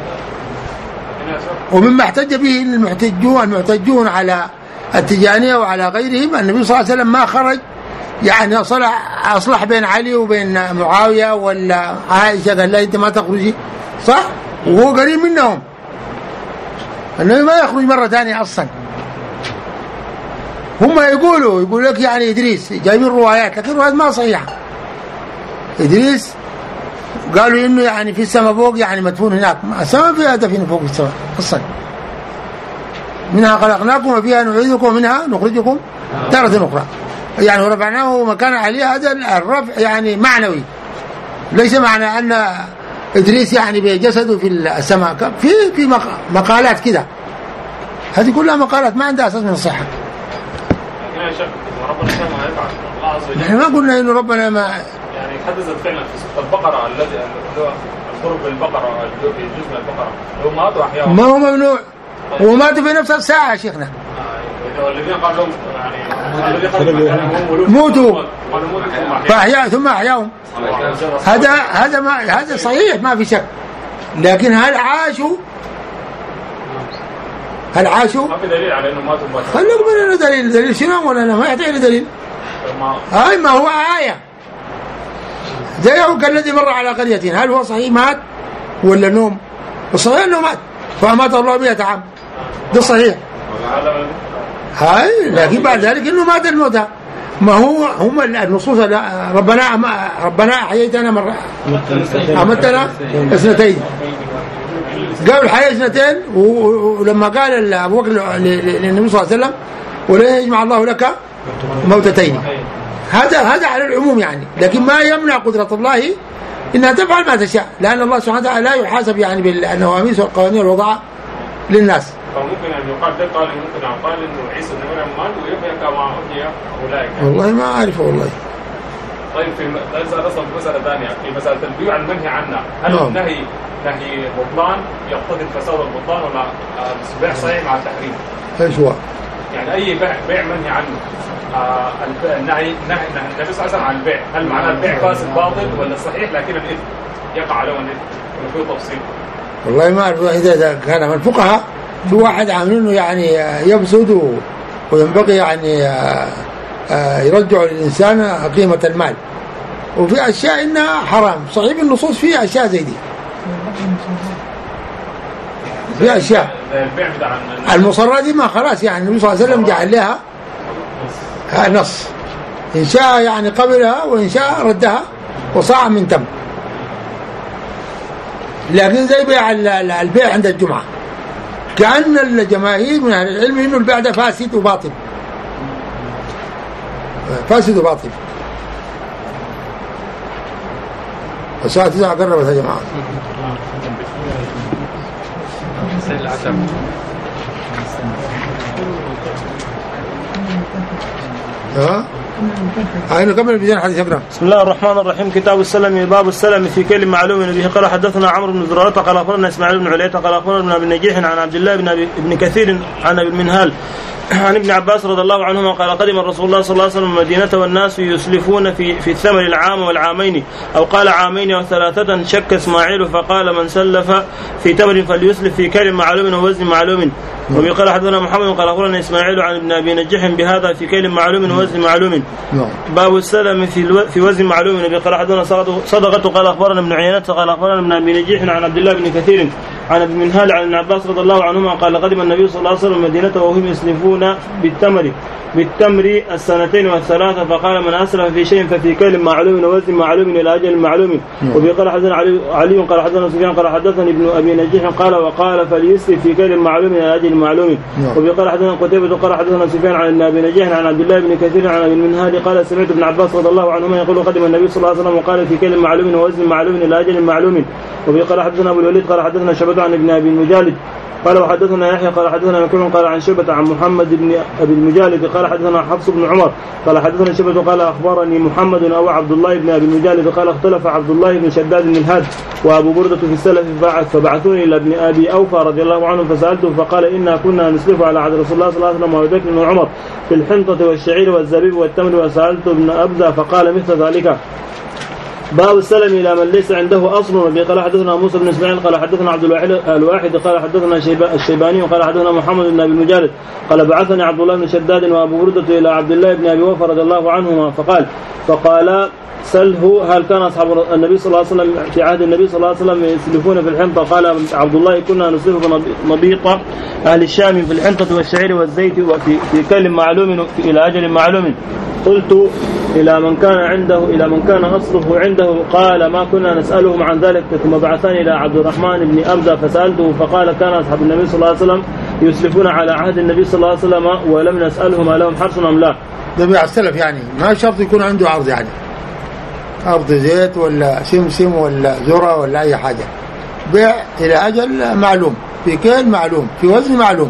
ومما احتج به المحتجون المحتجون على التجانية وعلى غيرهم النبي صلى الله عليه وسلم ما خرج يعني أصلح, أصلح بين علي وبين معاوية ولا عائشة قال لا أنت ما تخرجي صح، وهو قريب منهم. النبي ما يخرج مرة ثانية أصلا. هم يقولوا يقول لك يعني إدريس جايبين روايات لكن الروايات ما صحيحة. إدريس قالوا إنه يعني في السماء فوق يعني مدفون هناك، السماء فيها دفن فوق السماء أصلا. منها خلقناكم وفيها نعيدكم ومنها نخرجكم تارة أخرى. يعني ورفعناه مكان عليه، هذا الرفع يعني معنوي ليس معنى أن إدريس يعني بجسده في السماء. في في مقالات كده، هذه كلها مقالات ما عندها أساس من الصحة. يا شيخ ربنا ما يفعل الله عز وجل. نحن ما قلنا إنه ربنا ما يعني حدثت فعلا في سورة البقرة الذي هو القرب بالبقرة في جزء من البقرة هو مات وأحياه. ما هو ممنوع وماتوا في نفس الساعة يا شيخنا. والذين قال لهم يعني موتوا فأحياء ثم أحياهم. هذا هذا ما هذا صحيح ما في شك. لكن هل عاشوا؟ هل عاشوا؟ ما في دليل على انه ماتوا مباشرة. خلوك من دليل، دليل شنو ولا لا ما يحتاج دليل. هاي ما هو آية زيه كالذي مر على قرية، هل هو صحيح مات ولا نوم؟ الصحيح انه مات فمات الله مئة عام، ده صحيح. هاي لكن بعد ذلك انه مات الموتى. ما هو هم النصوص ربنا ربنا احييتنا مرة امتنا اثنتين، قالوا الحياة اثنتين، ولما قال ابو بكر للنبي صلى الله عليه وسلم ولن يجمع الله لك موتتين، هذا هذا على العموم يعني، لكن ما يمنع قدرة الله انها تفعل ما تشاء، لان الله سبحانه وتعالى لا يحاسب يعني بالنواميس والقوانين الوضعها للناس. فممكن ان يقال ده قال ممكن ان قال انه عيسى بن مريم مات ويحيى كما احيي اولئك. والله ما اعرفه والله. طيب في مسألة اصلا في مسألة ثانية في مسألة البيوع المنهي عنها، هل نعم. النهي نهي بطلان يقتضي الفساد والبطلان ولا البيع صحيح مع التحريم؟ ايش هو؟ يعني اي بيع بيع منهي عنه آه النهي نهي النبي صلى الله عليه وسلم عن البيع، هل معناه البيع فاسد باطل ولا صحيح لكن الاثم يقع عليه الاثم ولا فيه تفصيل؟ والله ما اعرف اذا كان من الفقهاء في واحد عاملينه يعني يفسد وينبغي يعني يرجع للانسان قيمة المال، وفي اشياء انها حرام. صحيح النصوص فيها اشياء زي دي، في اشياء المصرة دي ما خلاص يعني النبي صلى الله عليه وسلم جعل لها نص، ان شاء يعني قبلها وان شاء ردها وصاع من تم. لكن زي بيع البيع عند الجمعة، كأن الجماهير من أهل العلم إنه البيع ده فاسد وباطل، فاسد وباطل. الساعة تسعة قربت يا جماعة. ها؟ هاي نكمل بجان حديث ابن. بسم الله الرحمن الرحيم. كتاب السلم، باب السلم في كل معلوم به. قال حدثنا عمرو بن زرارة قال اخبرنا اسماعيل بن علية قال اخبرنا ابن نجيح عن عبد الله بن ابن كثير عن ابي المنهال عن ابن عباس رضي الله عنهما قال قدم الرسول الله صلى الله عليه وسلم المدينة والناس يسلفون في في الثمر العام والعامين، او قال عامين او ثلاثة. شك اسماعيل فقال من سلف في تمر فليسلف في كيل معلوم ووزن معلوم. وقال حدثنا محمد قال اخبرنا اسماعيل عن ابن ابي نجيح بهذا في كيل معلوم ووزن معلوم. باب السلم في في وزن معلوم. قال حدثنا صدقة قال اخبرنا ابن عيينة قال اخبرنا ابن ابي نجيح عن عبد الله بن كثير عن ابن منهال عن ابن عباس رضي الله عنهما قال قدم النبي صلى الله عليه وسلم المدينة وهم يسلفون بالتمر بالتمر السنتين والثلاثة، فقال من أسلف في شيء ففي كيل معلوم ووزن معلوم إلى أجل معلوم. وفي قال حدثنا علي, علي قال حدثنا سفيان قال حدثني ابن أبي نجيح قال وقال فليسلف في كيل معلوم إلى أجل معلوم. وفي قال حدثنا قتيبة قال حدثنا سفيان عن ابن أبي نجيح عن عبد الله بن كثير عن ابن منهال قال سمعت ابن عباس رضي الله عنهما يقول قدم النبي صلى الله عليه وسلم وقال في كيل معلوم ووزن معلوم إلى أجل معلوم. وفي قال حدثنا أبو الوليد قال حدثنا شعبة عن ابن أبي المجالد قال وحدثنا يحيى قال حدثنا مكرم قال عن شعبة عن محمد بن أبي المجالد قال حدثنا حفص بن عمر قال حدثنا شعبة قال أخبرني محمد أو عبد الله بن أبي المجالد قال اختلف عبد الله بن شداد بن الهاد وأبو بردة في السلف فبعثوني إلى ابن أبي أوفى رضي الله عنه فسألته فقال إنا كنا نسلف على عهد رسول الله صلى الله عليه وسلم وأبي بكر وعمر في الحنطة والشعير والزبيب والتمر، وسألت ابن أبزة فقال مثل ذلك. باب السلم إلى من ليس عنده أصل. وبه قال حدثنا موسى بن إسماعيل قال حدثنا عبد الواحد قال حدثنا الشيباني قال حدثنا محمد بن أبي المجالد قال بعثني عبد الله بن شداد وأبو بردة إلى عبد الله بن أبي أوفى رضي الله عنهما فقال فقال سله هل كان أصحاب النبي صلى الله عليه وسلم في عهد النبي صلى الله عليه وسلم يسلفون في الحنطة؟ قال عبد الله كنا نسلف نبيط أهل الشام في الحنطة والشعير والزيت وفي في كيل معلوم إلى أجل معلوم. قلت إلى من كان عنده إلى من كان أصله عنده قال ما كنا نسألهم عن ذلك. ثم بعثني إلى عبد الرحمن بن أبزة فسألته فقال كان أصحاب النبي صلى الله عليه وسلم يسلفون على عهد النبي صلى الله عليه وسلم ولم نسألهم ألهم حرص أم لا. ده بيع السلف يعني ما شرط يكون عنده عرض، يعني أرض زيت ولا سمسم ولا ذرة ولا أي حاجة، بيع إلى أجل معلوم في كيل معلوم في وزن معلوم،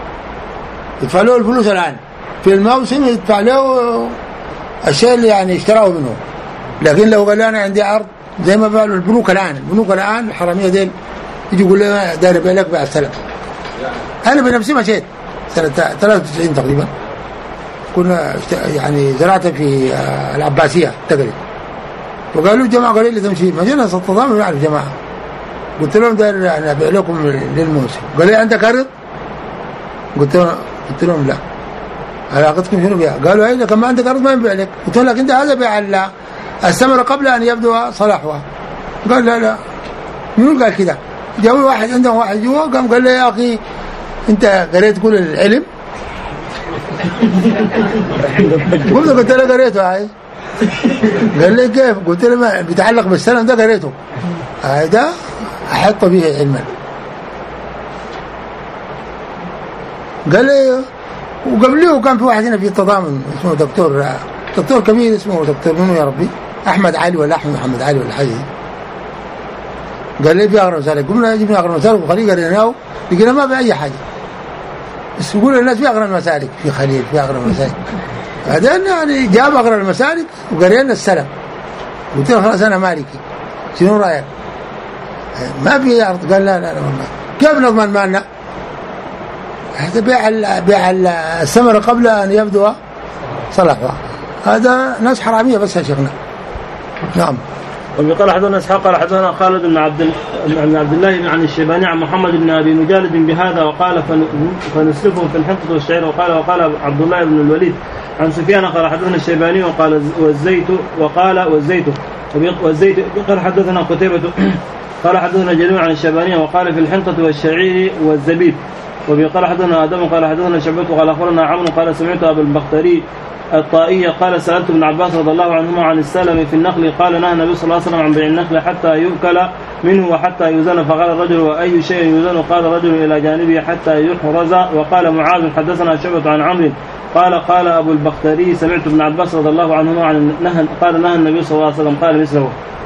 يدفع له الفلوس الآن في الموسم، يدفع له الشيء اللي يعني اشتراه منه. لكن لو قال أنا عندي عرض زي ما قالوا البنوك الآن، البنوك الآن الحرامية ديل يجي يقول لي داير ابيع لك بيع السلف. أنا بنفسي مشيت سنة ثلاثة وتسعين تقريبا، كنا يعني زرعت في العباسية تقريبا، وقالوا الجماعة قالوا لي تمشي، مشينا ستة نعرف جماعة قلت لهم داير أنا أبيع لكم للموسم. قال لي عندك أرض؟ قلت لهم قلت لهم لا. علاقتكم شنو بها؟ قالوا أي لك ما عندك أرض ما ينبيع لك. قلت لك أنت هذا بيع الثمرة قبل أن يبدو صلاحها. قال لا لا. منو قال كده؟ جاءوا واحد عندهم واحد جوا قام قال لي يا أخي أنت قريت كل العلم؟ قلت له قلت له قريته هاي. قال لي كيف؟ قلت له ما بيتعلق بالسلم ده قريته. هذا أحط به علما. قال لي وقبله كان في واحد هنا في التضامن اسمه دكتور دكتور كبير اسمه دكتور منو يا ربي أحمد علي ولا أحمد محمد علي ولا حاجة. قال لي في أغرب مسالك. قمنا جبنا أغرب مسالك وخليه قريناه لقينا ما بأي حاجة. بس يقول الناس في أغرب المسالك في خليل في أغرب المسالك. بعدين يعني جاب أغرب المسالك وقرينا السلم. قلت له خلاص أنا مالكي شنو رأيك؟ ما في أرض. قال لا لا لا والله كيف نضمن مالنا؟ هذا بيع بيع الثمرة قبل أن يبدو صلاحها. هذا ناس حرامية بس يا شيخنا. نعم. وقال حدثنا اسحاق قال حدثنا خالد بن عبد بن عبد الله عن الشيباني عن محمد بن ابي مجالد بهذا وقال فنسلفهم في الحنطة والشعير. وقال وقال عبد الله بن الوليد عن سفيان قال حدثنا الشيباني وقال والزيت وقال والزيت والزيت قال حدثنا قتيبة قال حدثنا جرير عن الشيباني وقال في الحنطة والشعير والزبيب. وقال حدثنا آدم قال حدثنا شعبة قال أخبرنا عمرو قال سمعت أبا البختري الطائية قال سألت ابن عباس رضي الله عنهما عن السلم في النخل قال نهى النبي صلى الله عليه وسلم عن بيع النخل حتى يؤكل منه وحتى يوزن. فقال الرجل وأي شيء يوزن؟ قال الرجل إلى جانبه حتى يحرز. وقال معاذ حدثنا شعبة عن عمرو قال قال أبو البختري سمعت ابن عباس رضي الله عنهما عن نهى قال نهى النبي صلى الله عليه وسلم قال مثله.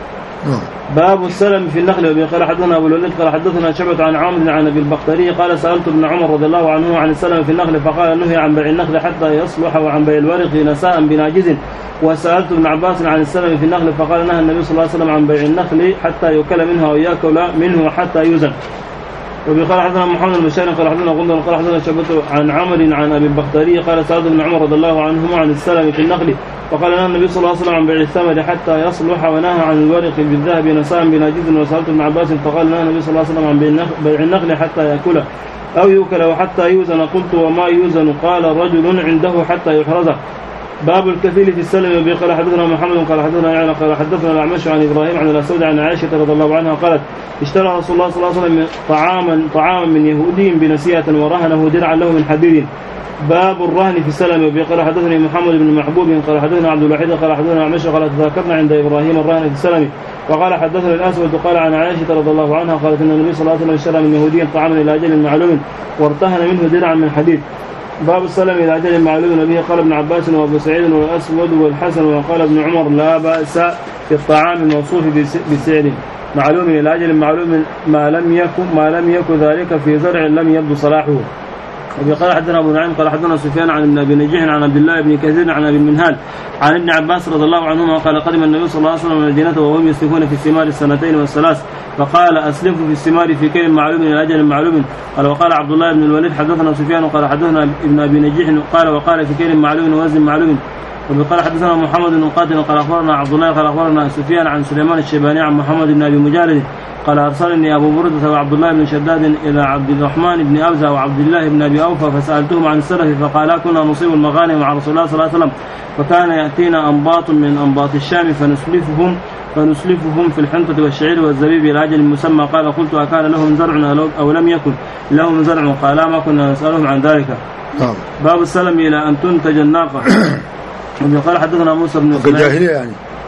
باب السلم في النخل. قال حدثنا ابو الوليد قال حدثنا شعبة عن عمرو عن ابي البختري قال سالت ابن عمر رضي الله عنه عن السلم في النخل فقال نهي عن بيع النخل حتى يصلح وعن بيع الورق نساء بناجز. وسالت ابن عباس عن السلم في النخل فقال نهى النبي صلى الله عليه وسلم عن بيع النخل حتى يؤكل منها ويأكل منه حتى يوزن. وقال حدثنا محمد بن بشار قال حدثنا غندر قال حدثنا شعبة عن عمرو عن ابي البختري قال سالت ابن عمر رضي الله عنهما عن السلم في النخل فقال نهى النبي صلى الله عليه وسلم عن بيع الثمر حتى يصلح ونهى عن الورق بالذهب نساء بناجز. وسالت ابن عباس فقال نهى النبي صلى الله عليه وسلم عن بيع النخل حتى يأكل أو يؤكل وحتى يوزن. قلت وما يوزن؟ قال رجل عنده حتى يحرزه. باب الكفيل في السلم. قال حدثنا محمد قال حدثنا يعني قال حدثنا الأعمش عن إبراهيم عن الأسود عن عائشة رضي الله عنها قالت اشترى رسول الله صلى الله عليه وسلم طعاما طعاما من يهودي بنسيئة ورهنه درعا له من حديد. باب الرهن في السلم. قال حدثني محمد بن محبوب قال حدثنا عبد الوحيد قال حدثنا الأعمش قال تذاكرنا عند إبراهيم الرهن في السلم. وقال حدثنا الأسود قال عن عائشة رضي الله عنها قالت أن النبي صلى الله عليه وسلم اشترى من يهودي طعاما إلى أجل معلوم وارتهن منه درعا من حديد. باب السلم إلى أجل معلوم. به قال ابن عباس وأبو سعيد والأسود والحسن. وقال ابن عمر لا بأس في الطعام الموصوف بسعر معلوم إلى أجل معلوم ما لم يكن ما لم يكن ذلك في زرع لم يبدو صلاحه. وقال حدثنا أبو نعيم قال حدثنا سفيان عن ابن أبي نجيح عن عبد الله بن كثير عن أبي المنهال عن ابن عباس رضي الله عنهما قال قدم النبي صلى الله عليه وسلم المدينة وهم يسلفون في الثمار السنتين والثلاث فقال أسلفوا في الثمار في كيل معلوم إلى أجل معلوم. قال وقال عبد الله بن الوليد حدثنا سفيان قال حدثنا ابن أبي نجيح قال وقال في كيل معلوم ووزن معلوم. وقال حدثنا محمد بن قاتل قال أخبرنا عبد الله قال أخبرنا سفيان عن سليمان الشيباني عن محمد بن أبي مجالد قال أرسلني أبو بردة وعبد الله بن شداد إلى عبد الرحمن بن أوزة وعبد الله بن أبي أوفى فسألتهم عن السلف فقالا كنا نصيب المغانم مع رسول الله صلى الله عليه وسلم فكان يأتينا أنباط من أنباط الشام فنسلفهم فنسلفهم في الحنطة والشعير والزبيب إلى أجل مسمى. قال قلت أكان لهم زرع أو لم يكن لهم زرع؟ قال ما كنا نسألهم عن ذلك. باب السلم إلى أن تنتج الناقة. قال حدثنا موسى بن إسماعيل يعني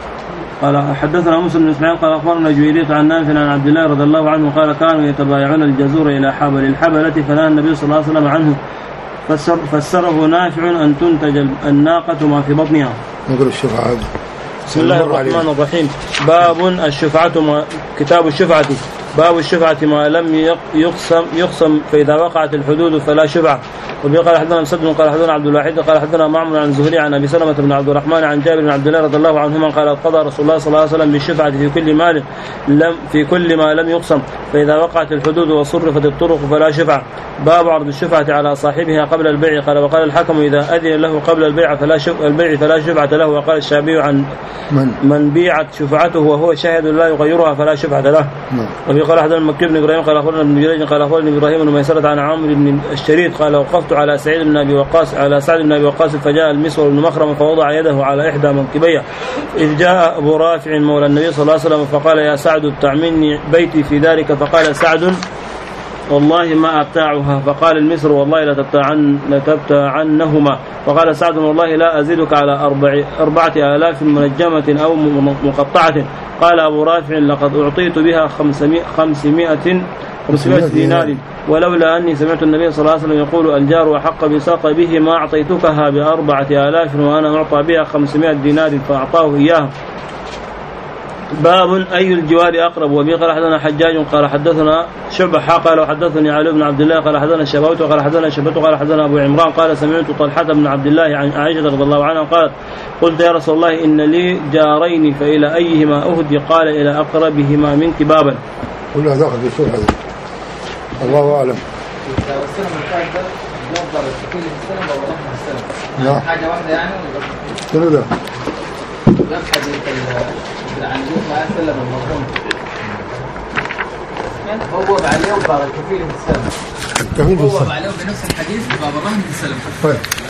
قال حدثنا موسى بن إسماعيل قال أخبرنا جويرية عن نافع عن عبد الله رضي الله عنه قال كانوا يتبايعون الجزور إلى حبل الحبلة فنهى النبي صلى الله عليه وسلم عنه فسر فسره نافع أن تنتج الناقة ما في بطنها. نقول الشفعة. بسم الله الرحمن الرحيم. باب الشفعة ما كتاب الشفعة. باب الشفعة ما لم يقسم يقسم فإذا وقعت الحدود فلا شفعة. وبه قال حدثنا مسدد قال حدثنا عبد الواحد قال حدثنا معمر عن زهري عن ابي سلمة بن عبد الرحمن عن جابر بن عبد الله رضي الله عنهما قال قضى رسول الله صلى الله عليه وسلم بالشفعة في كل مال لم في كل ما لم يقسم فإذا وقعت الحدود وصرفت الطرق فلا شفعة. باب عرض الشفعة على صاحبها قبل البيع. قال وقال الحكم إذا أذن له قبل البيع فلا شفعة البيع فلا شفعة له. وقال الشافعي عن من, من بيعت شفعته وهو شاهد لا يغيرها فلا شفعة له. وبه قال حدثنا مكي بن ابراهيم قال اخبرنا ابن جريج قال اخبرني ابراهيم بن ميسرة عن عمرو بن الشريد قال وقفت على سعيد بن ابي وقاص على سعد بن ابي وقاص فجاء المسور بن مخرمة فوضع يده على احدى منكبيه اذ جاء ابو رافع مولى النبي صلى الله عليه وسلم فقال يا سعد ابتع مني بيتي في ذلك فقال سعد والله ما أبتاعها فقال المسر والله لتبتاعن لتبتاعنهما فقال سعد والله لا أزيدك على أربع أربعة آلاف منجمة أو مقطعة قال أبو رافع لقد أعطيت بها خمسمائة خمسمائة خمسمائة دينار ولولا أني سمعت النبي صلى الله عليه وسلم يقول الجار وحق بساق به ما أعطيتكها بأربعة آلاف وأنا أعطى بها خمسمائة دينار فأعطاه إياها. باب أي الجوار أقرب. وبه قال حدثنا حجاج قال حدثنا شعبة قال وحدثني علي بن عبد الله قال حدثنا الشبوت قال حدثنا شبت قال حدثنا أبو عمران قال سمعت طلحة بن عبد الله عن عائشة رضي الله عنها قالت قلت يا رسول الله إن لي جارين فإلى أيهما أهدي قال إلى أقربهما منك بابا. كلها داخل في السوق هذا الله أعلم. نعم حاجة واحدة يعني شنو ده؟ يبحث العنجوز مع سلم المضمون بوب عليه وباب الكفيل في السلم الكفيل في السلم بوب عليه بنفس الحديث باب الرهن في السلم. طيب